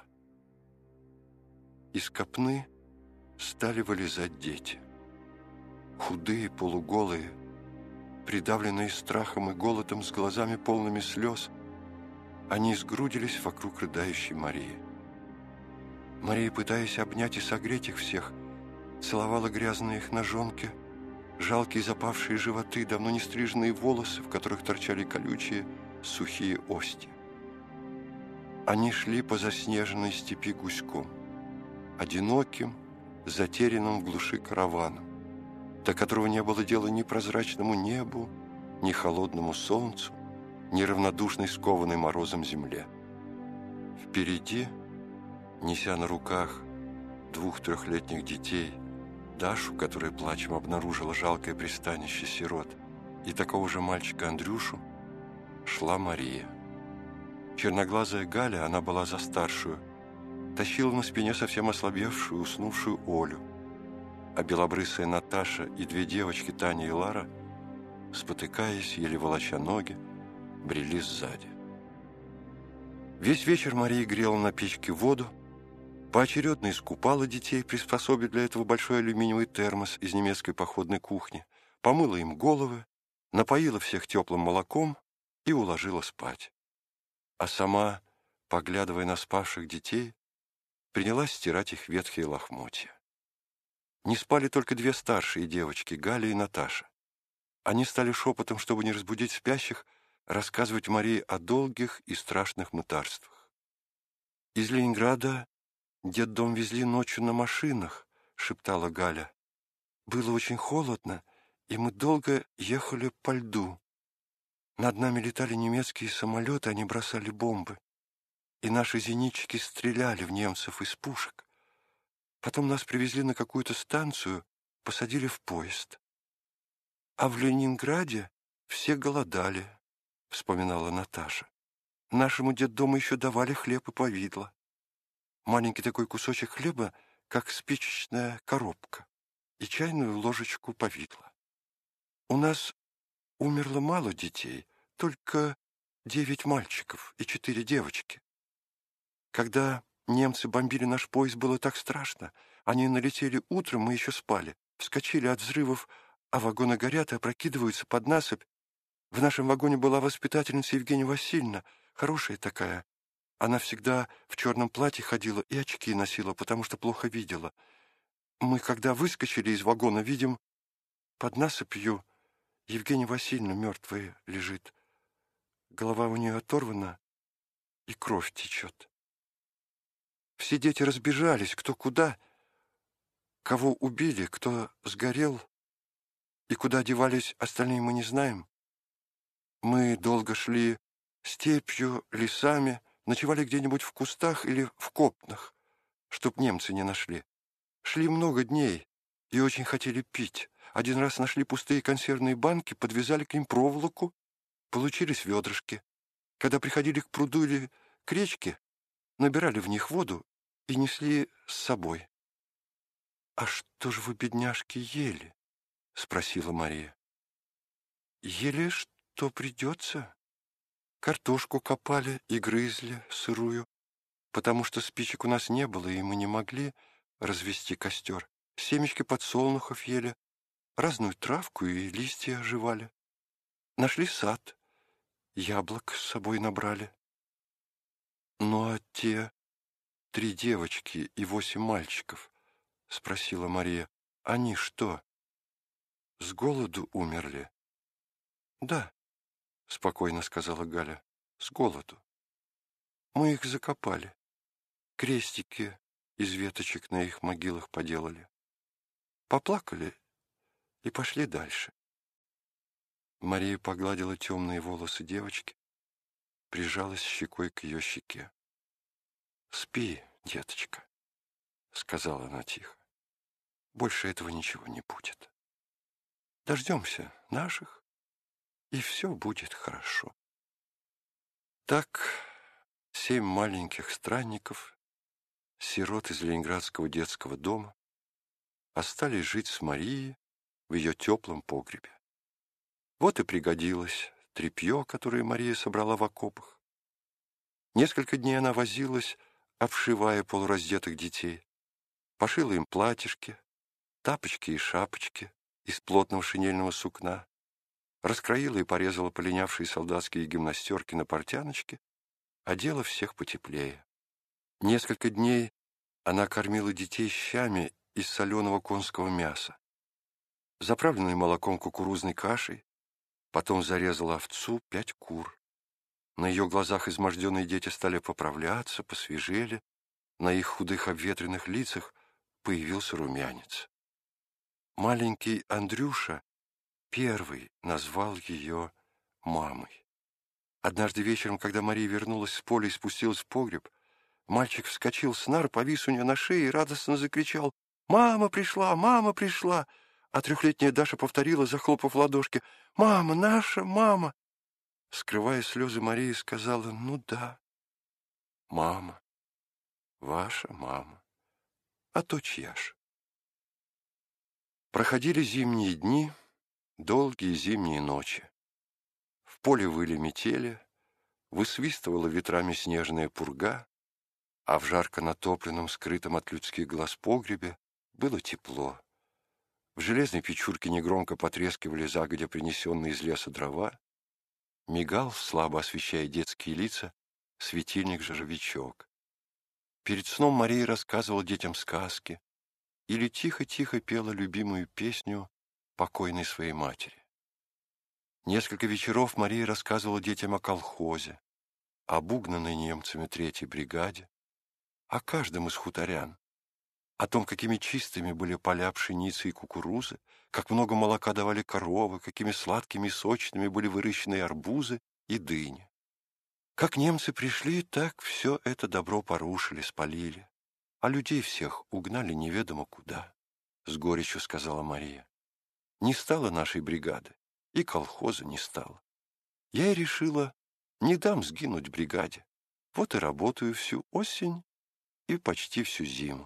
Из копны стали вылезать дети. Худые, полуголые, придавленные страхом и голодом, с глазами полными слез, они сгрудились вокруг рыдающей Марии. Мария, пытаясь обнять и согреть их всех, целовала грязные их ножонки, жалкие запавшие животы, давно не стриженные волосы, в которых торчали колючие сухие ости. Они шли по заснеженной степи гуськом, одиноким, затерянным в глуши караваном, до которого не было дела ни прозрачному небу, ни холодному солнцу, ни равнодушной скованной морозом земле. Впереди, неся на руках 2-3-летних детей, Дашу, которая плачем обнаружила жалкое пристанище сирот, и такого же мальчика Андрюшу, шла Мария. Черноглазая Галя, она была за старшую, тащила на спине совсем ослабевшую, уснувшую Олю, а белобрысая Наташа и 2 девочки, Таня и Лара, спотыкаясь, еле волоча ноги, брели сзади. Весь вечер Мария грела на печке воду, поочередно искупала детей, приспособив для этого большой алюминиевый термос из немецкой походной кухни, помыла им головы, напоила всех теплым молоком и уложила спать. А сама, поглядывая на спавших детей, принялась стирать их ветхие лохмотья. Не спали только 2 старшие девочки, Галя и Наташа. Они стали шепотом, чтобы не разбудить спящих, рассказывать Марии о долгих и страшных мытарствах. «Из Ленинграда детдом везли ночью на машинах», — шептала Галя. «Было очень холодно, и мы долго ехали по льду. Над нами летали немецкие самолеты, они бросали бомбы, и наши зенитчики стреляли в немцев из пушек. Потом нас привезли на какую-то станцию, посадили в поезд. А в Ленинграде все голодали», — вспоминала Наташа. «Нашему детдому еще давали хлеб и повидло. Маленький такой кусочек хлеба, как спичечная коробка, и чайную ложечку повидла. У нас умерло мало детей, только 9 мальчиков и 4 девочки. Когда немцы бомбили наш поезд, было так страшно. Они налетели утром, мы еще спали, вскочили от взрывов, а вагоны горят и опрокидываются под насыпь. В нашем вагоне была воспитательница Евгения Васильевна, хорошая такая. Она всегда в черном платье ходила и очки носила, потому что плохо видела. Мы, когда выскочили из вагона, видим, под насыпью Евгения Васильевна мертвая лежит. Голова у нее оторвана, и кровь течет. Все дети разбежались, кто куда, кого убили, кто сгорел, и куда девались остальные мы не знаем. Мы долго шли степью, лесами, ночевали где-нибудь в кустах или в копнах, чтоб немцы не нашли. Шли много дней и очень хотели пить. Один раз нашли пустые консервные банки, подвязали к ним проволоку, получились ведрышки. Когда приходили к пруду или к речке, набирали в них воду и несли с собой. — «А что же вы, бедняжки, ели?» — спросила Мария. — «Ели, что придется. Картошку копали и грызли сырую, потому что спичек у нас не было, и мы не могли развести костер. Семечки подсолнухов ели, разную травку и листья жевали. Нашли сад, яблок с собой набрали. Ну а те 3 девочки и 8 мальчиков, — спросила Мария, — они что, с голоду умерли?» «Да», — спокойно сказала Галя, — «с голоду. Мы их закопали, крестики из веточек на их могилах поделали. Поплакали и пошли дальше». Мария погладила темные волосы девочки, прижалась щекой к ее щеке. «Спи, деточка», — сказала она тихо. «Больше этого ничего не будет. Дождемся наших, и все будет хорошо». Так 7 маленьких странников, сирот из ленинградского детского дома, остались жить с Марией в ее теплом погребе. Вот и пригодилось тряпье, которое Мария собрала в окопах. Несколько дней она возилась, обшивая полураздетых детей, пошила им платьишки, тапочки и шапочки из плотного шинельного сукна, раскроила и порезала полинявшие солдатские гимнастерки на портяночки, одела всех потеплее. Несколько дней Она кормила детей щами из соленого конского мяса, заправленной молоком кукурузной кашей, потом зарезала овцу, 5 кур. На ее глазах изможденные дети стали поправляться, посвежели, на их худых обветренных лицах появился румянец. Маленький Андрюша первый назвал ее мамой. Однажды вечером, когда Мария вернулась с поля и спустилась в погреб, мальчик вскочил с нар, повис у нее на шее и радостно закричал: «Мама пришла! Мама пришла!» А 3-летняя Даша повторила, захлопав в ладошки: «Мама, наша мама!» Скрывая слезы, Мария сказала: «Ну да, мама, ваша мама, а то чья ж?» Проходили зимние дни, долгие зимние ночи. В поле выли метели, высвистывала ветрами снежная пурга, а в жарко натопленном, скрытом от людских глаз погребе было тепло. В железной печурке негромко потрескивали загодя принесенные из леса дрова, мигал, слабо освещая детские лица, светильник-жировичок. Перед сном Мария рассказывала детям сказки или тихо-тихо пела любимую песню покойной своей матери. Несколько вечеров Мария рассказывала детям о колхозе, о угнанной немцами 3-й бригаде, о каждом из хуторян, о том, какими чистыми были поля пшеницы и кукурузы, как много молока давали коровы, какими сладкими и сочными были выращены арбузы и дыни. Как немцы пришли, так все это добро порушили, спалили, а людей всех угнали неведомо куда, — с горечью сказала Мария. Не стало нашей бригады, и колхоза не стало. Я и решила, не дам сгинуть бригаде. Вот и работаю всю осень и почти всю зиму.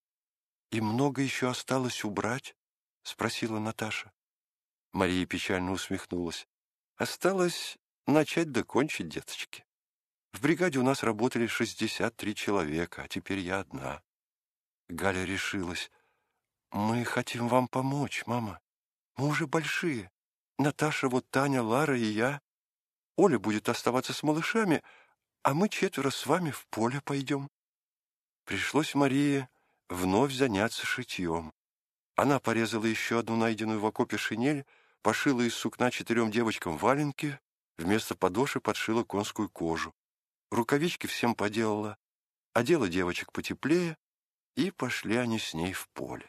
«И много еще осталось убрать?» — спросила Наташа. Мария печально усмехнулась. «Осталось начать докончить, деточки. В бригаде у нас работали 63 человека, а теперь я одна». Галя решилась. «Мы хотим вам помочь, мама. Мы уже большие. Наташа, вот Таня, Лара и я. Оля будет оставаться с малышами, а мы 4 с вами в поле пойдем». Пришлось Марии вновь заняться шитьем. Она порезала еще одну найденную в окопе шинель, пошила из сукна 4 девочкам валенки, вместо подошвы подшила конскую кожу. Рукавички всем поделала, одела девочек потеплее, и пошли они с ней в поле.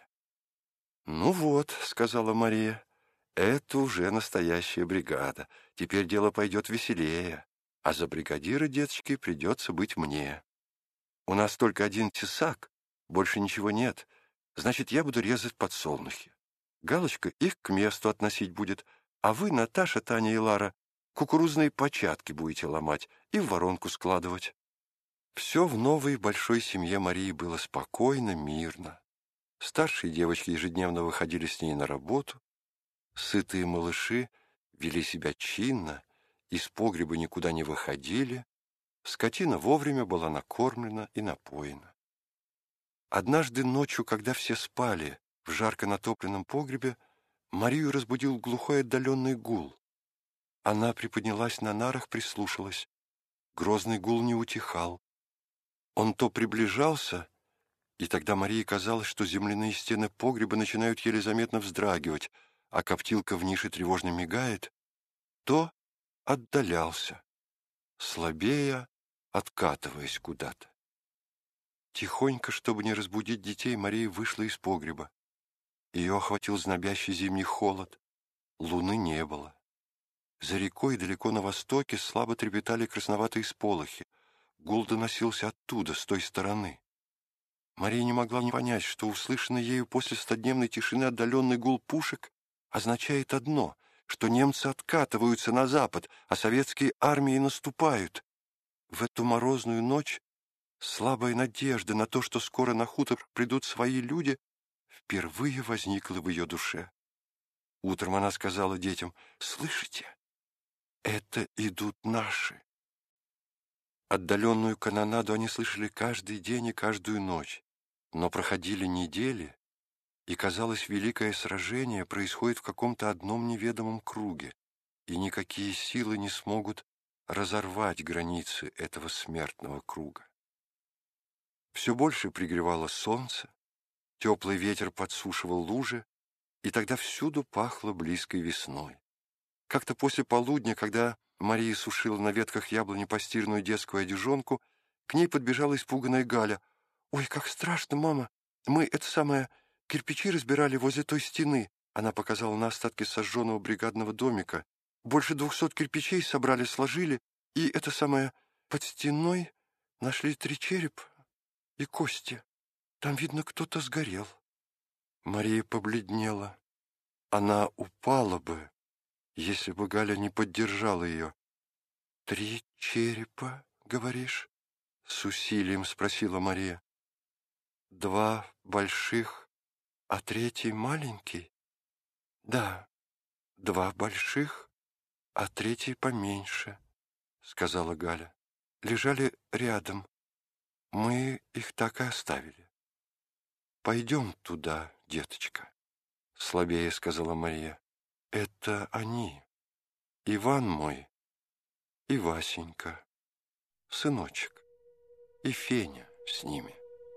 «Ну вот», — сказала Мария, — «это уже настоящая бригада. Теперь дело пойдет веселее, а за бригадира, деточки, придется быть мне. У нас только 1 тесак, больше ничего нет, значит, я буду резать подсолнухи. Галочка их к месту относить будет, а вы, Наташа, Таня и Лара, кукурузные початки будете ломать и в воронку складывать». Все в новой большой семье Марии было спокойно, мирно. Старшие девочки ежедневно выходили с ней на работу, сытые малыши вели себя чинно, из погреба никуда не выходили, скотина вовремя была накормлена и напоена. Однажды ночью, когда все спали в жарко натопленном погребе, Марию разбудил глухой отдаленный гул. Она приподнялась на нарах, прислушалась. Грозный гул не утихал. Он то приближался, и тогда Марии казалось, что земляные стены погреба начинают еле заметно вздрагивать, а коптилка в нише тревожно мигает, то отдалялся, слабея, откатываясь куда-то. Тихонько, чтобы не разбудить детей, Мария вышла из погреба. Ее охватил знобящий зимний холод. Луны не было. За рекой далеко на востоке слабо трепетали красноватые сполохи. Гул доносился оттуда, с той стороны. Мария не могла не понять, что услышанный ею после 100-дневной тишины отдаленный гул пушек означает одно — что немцы откатываются на запад, а советские армии наступают. В эту морозную ночь слабая надежда на то, что скоро на хутор придут свои люди, впервые возникла в ее душе. Утром она сказала детям: «Слышите? Это идут наши». Отдаленную канонаду они слышали каждый день и каждую ночь, но проходили недели, и, казалось, великое сражение происходит в каком-то одном неведомом круге, и никакие силы не смогут разорвать границы этого смертного круга. Все больше пригревало солнце, теплый ветер подсушивал лужи, и тогда всюду пахло близкой весной. Как-то после полудня, когда Мария сушила на ветках яблони постиранную детскую одежонку, к ней подбежала испуганная Галя. «Ой, как страшно, мама! Мы, кирпичи разбирали возле той стены». Она показала на остатки сожженного бригадного домика. «Больше 200 кирпичей собрали, сложили, и под стеной нашли 3 черепа и кости. Там, видно, кто-то сгорел». Мария побледнела. Она упала бы, если бы Галя не поддержала ее. «3 черепа, говоришь?» — с усилием спросила Мария. «2 больших, а 3 маленький?» «Да, 2 больших, а 3 поменьше», — сказала Галя. «Лежали рядом. Мы их так и оставили». «Пойдем туда, деточка», — слабее сказала Мария. «Это они, Иван мой и Васенька, сыночек, и Феня с ними».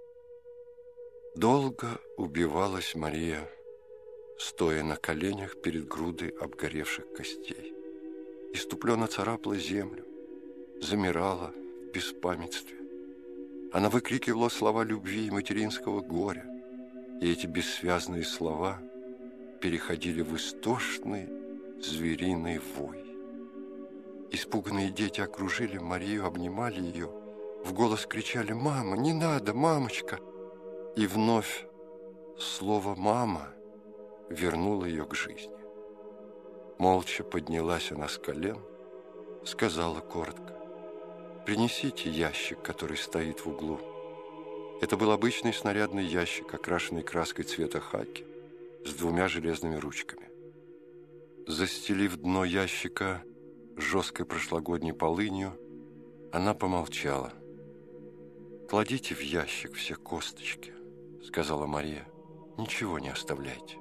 Долго убивалась Мария, стоя на коленях перед грудой обгоревших костей. Иступленно царапала землю, замирала в беспамятстве. Она выкрикивала слова любви и материнского горя, и эти бессвязные слова переходили в истошный звериный вой. Испуганные дети окружили Марию, обнимали ее, в голос кричали: «Мама, не надо, мамочка!» И вновь слово «мама» вернуло ее к жизни. Молча поднялась она с колен, сказала коротко: «Принесите ящик, который стоит в углу». Это был обычный снарядный ящик, окрашенный краской цвета хаки, с 2 железными ручками. Застелив дно ящика жесткой прошлогодней полынью, она помолчала. «Кладите в ящик все косточки», — сказала Мария. «Ничего не оставляйте».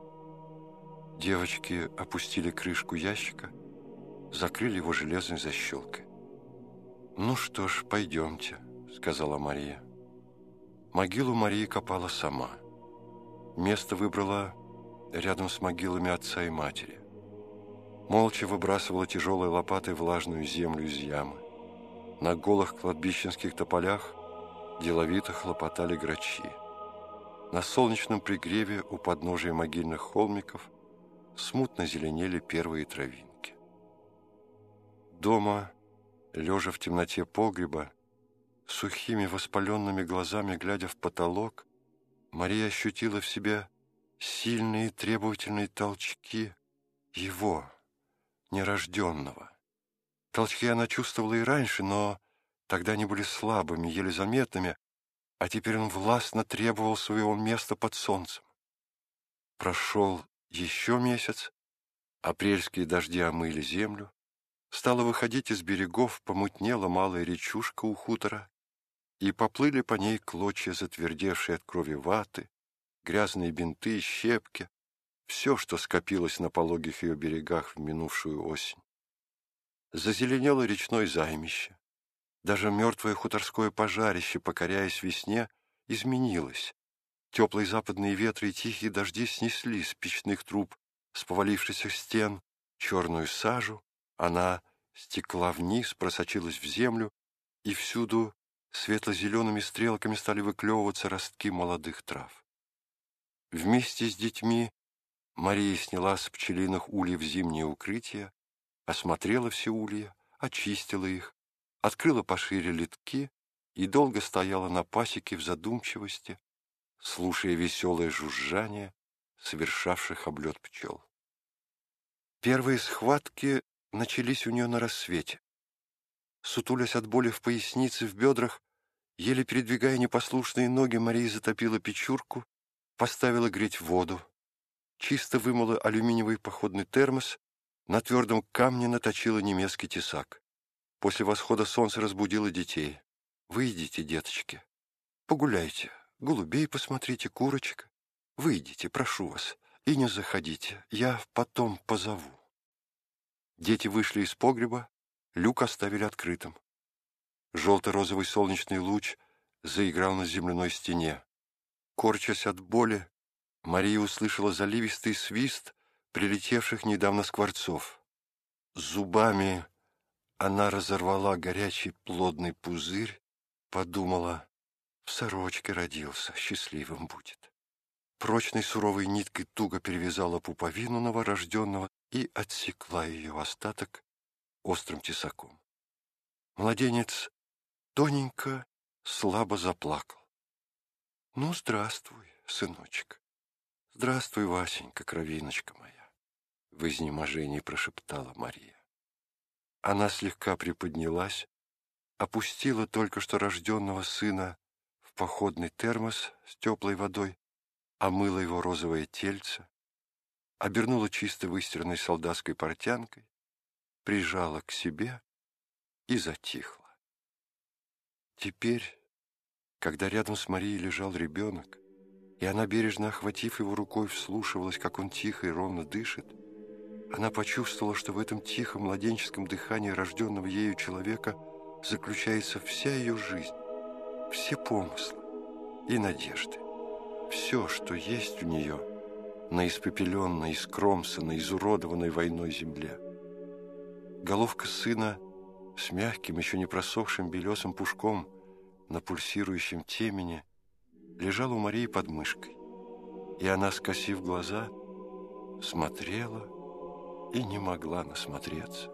Девочки опустили крышку ящика, закрыли его железной защелкой. «Ну что ж, пойдемте», — сказала Мария. Могилу Мария копала сама. Место выбрала рядом с могилами отца и матери. Молча выбрасывала тяжелой лопатой влажную землю из ямы. На голых кладбищенских тополях деловито хлопотали грачи. На солнечном пригреве у подножия могильных холмиков смутно зеленели первые травинки. Дома, лежа в темноте погреба, сухими воспаленными глазами глядя в потолок, Мария ощутила в себе сильные требовательные толчки его, нерожденного. Толчки она чувствовала и раньше, но тогда они были слабыми, еле заметными, а теперь он властно требовал своего места под солнцем. Прошел еще месяц, апрельские дожди омыли землю, стала выходить из берегов, помутнела малая речушка у хутора, и поплыли по ней клочья затвердевшей от крови ваты, грязные бинты, щепки, все, что скопилось на пологих ее берегах в минувшую осень. Зазеленело речное займище. Даже мертвое хуторское пожарище, покоряясь весне, изменилось. Теплые западные ветры и тихие дожди снесли с печных труб, с повалившихся стен, черную сажу. Она стекла вниз, просочилась в землю, и всюду светло-зелеными стрелками стали выклевываться ростки молодых трав. Вместе с детьми Мария сняла с пчелиных ульев зимнее укрытие, осмотрела все улья, очистила их, открыла пошире литки и долго стояла на пасеке в задумчивости, слушая веселое жужжание совершавших облет пчел. Первые схватки начались у нее на рассвете. Сутулясь от боли в пояснице, в бедрах, еле передвигая непослушные ноги, Мария затопила печурку, поставила греть воду, чисто вымыла алюминиевый походный термос, на твердом камне наточила немецкий тесак. После восхода солнца разбудила детей. «Выйдите, деточки, погуляйте, голубей посмотрите, курочек. Выйдите, прошу вас, и не заходите, я потом позову». Дети вышли из погреба, люк оставили открытым. Желто-розовый солнечный луч заиграл на земляной стене. Корчась от боли, Мария услышала заливистый свист прилетевших недавно скворцов. Зубами она разорвала горячий плодный пузырь, подумала: в сорочке родился, счастливым будет. Прочной суровой ниткой туго перевязала пуповину новорожденного и отсекла ее остаток острым тесаком. Младенец тоненько, слабо заплакал. «Ну, здравствуй, сыночек. Здравствуй, Васенька, кровиночка моя», — в изнеможении прошептала Мария. Она слегка приподнялась, опустила только что рожденного сына в походный термос с теплой водой, омыла его розовое тельце, обернула чисто выстиранной солдатской портянкой, прижала к себе и затихла. Теперь, когда рядом с Марией лежал ребенок, и она, бережно охватив его рукой, вслушивалась, как он тихо и ровно дышит, она почувствовала, что в этом тихом младенческом дыхании рожденного ею человека заключается вся ее жизнь, все помыслы и надежды, все, что есть у нее на испепеленной, искромсанной, изуродованной войной земле. Головка сына с мягким, еще не просохшим белесым пушком на пульсирующем темени лежал у Марии под мышкой, и она, скосив глаза, смотрела и не могла насмотреться.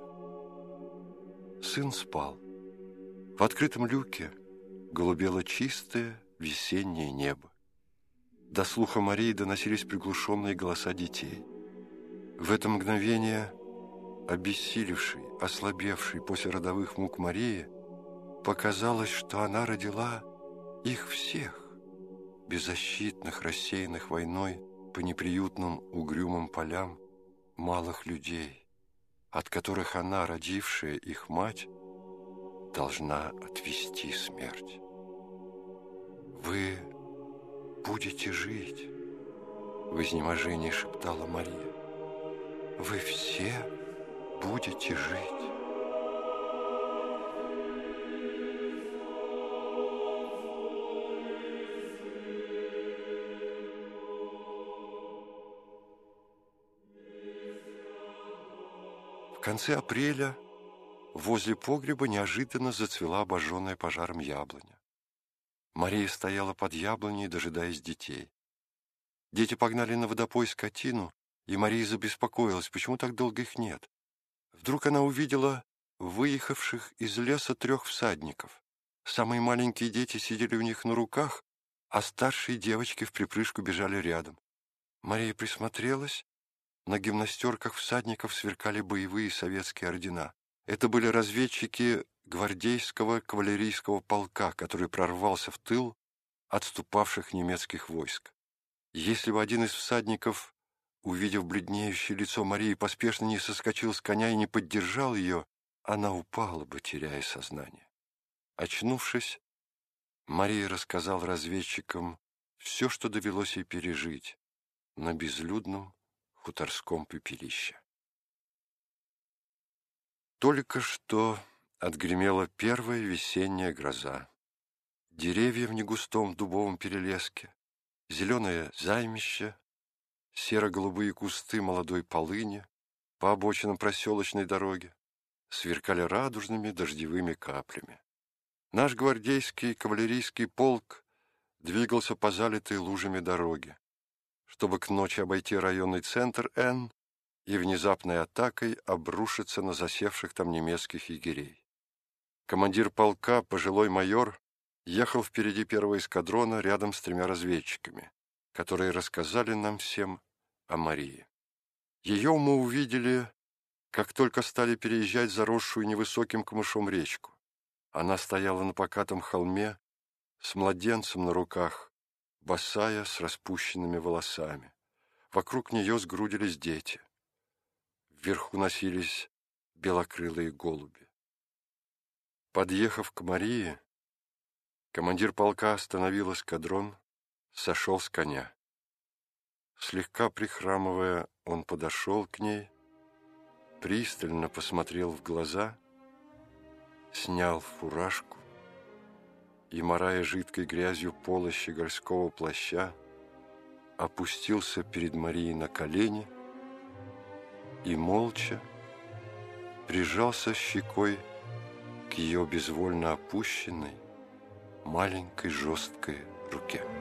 Сын спал. В открытом люке голубело чистое весеннее небо. До слуха Марии доносились приглушенные голоса детей. В это мгновение обессилевшей, ослабевшей после родовых мук Марии показалось, что она родила их всех, беззащитных, рассеянных войной по неприютным угрюмым полям малых людей, от которых она, родившая их мать, должна отвести смерть. «Вы будете жить», — в изнеможении шептала Мария. «Вы все будете жить». В конце апреля возле погреба неожиданно зацвела обожженная пожаром яблоня. Мария стояла под яблоней, дожидаясь детей. Дети погнали на водопой скотину, и Мария забеспокоилась, почему так долго их нет. Вдруг она увидела выехавших из леса 3 всадников. Самые маленькие дети сидели у них на руках, а старшие девочки вприпрыжку бежали рядом. Мария присмотрелась. На гимнастерках всадников сверкали боевые советские ордена. Это были разведчики гвардейского кавалерийского полка, который прорвался в тыл отступавших немецких войск. Если бы один из всадников, увидев бледнеющее лицо Марии, поспешно не соскочил с коня и не поддержал ее, она упала бы, теряя сознание. Очнувшись, Мария рассказала разведчикам все, что довелось ей пережить на безлюдном хуторском пепелище. Только что отгремела первая весенняя гроза. Деревья в негустом дубовом перелеске, зеленое займище, серо-голубые кусты молодой полыни по обочинам проселочной дороги сверкали радужными дождевыми каплями. Наш гвардейский кавалерийский полк двигался по залитой лужами дороге, чтобы к ночи обойти районный центр Н и внезапной атакой обрушиться на засевших там немецких егерей. Командир полка, пожилой майор, ехал впереди первого эскадрона рядом с 3 разведчиками, которые рассказали нам всем о Марии. Ее мы увидели, как только стали переезжать заросшую невысоким камышом речку. Она стояла на покатом холме с младенцем на руках, босая, с распущенными волосами. Вокруг нее сгрудились дети. Вверху носились белокрылые голуби. Подъехав к Марии, командир полка остановил эскадрон, сошел с коня. Слегка прихрамывая, он подошел к ней, пристально посмотрел в глаза, снял фуражку и, морая жидкой грязью пола щегольского плаща, опустился перед Марией на колени и молча прижался щекой к ее безвольно опущенной маленькой жесткой руке.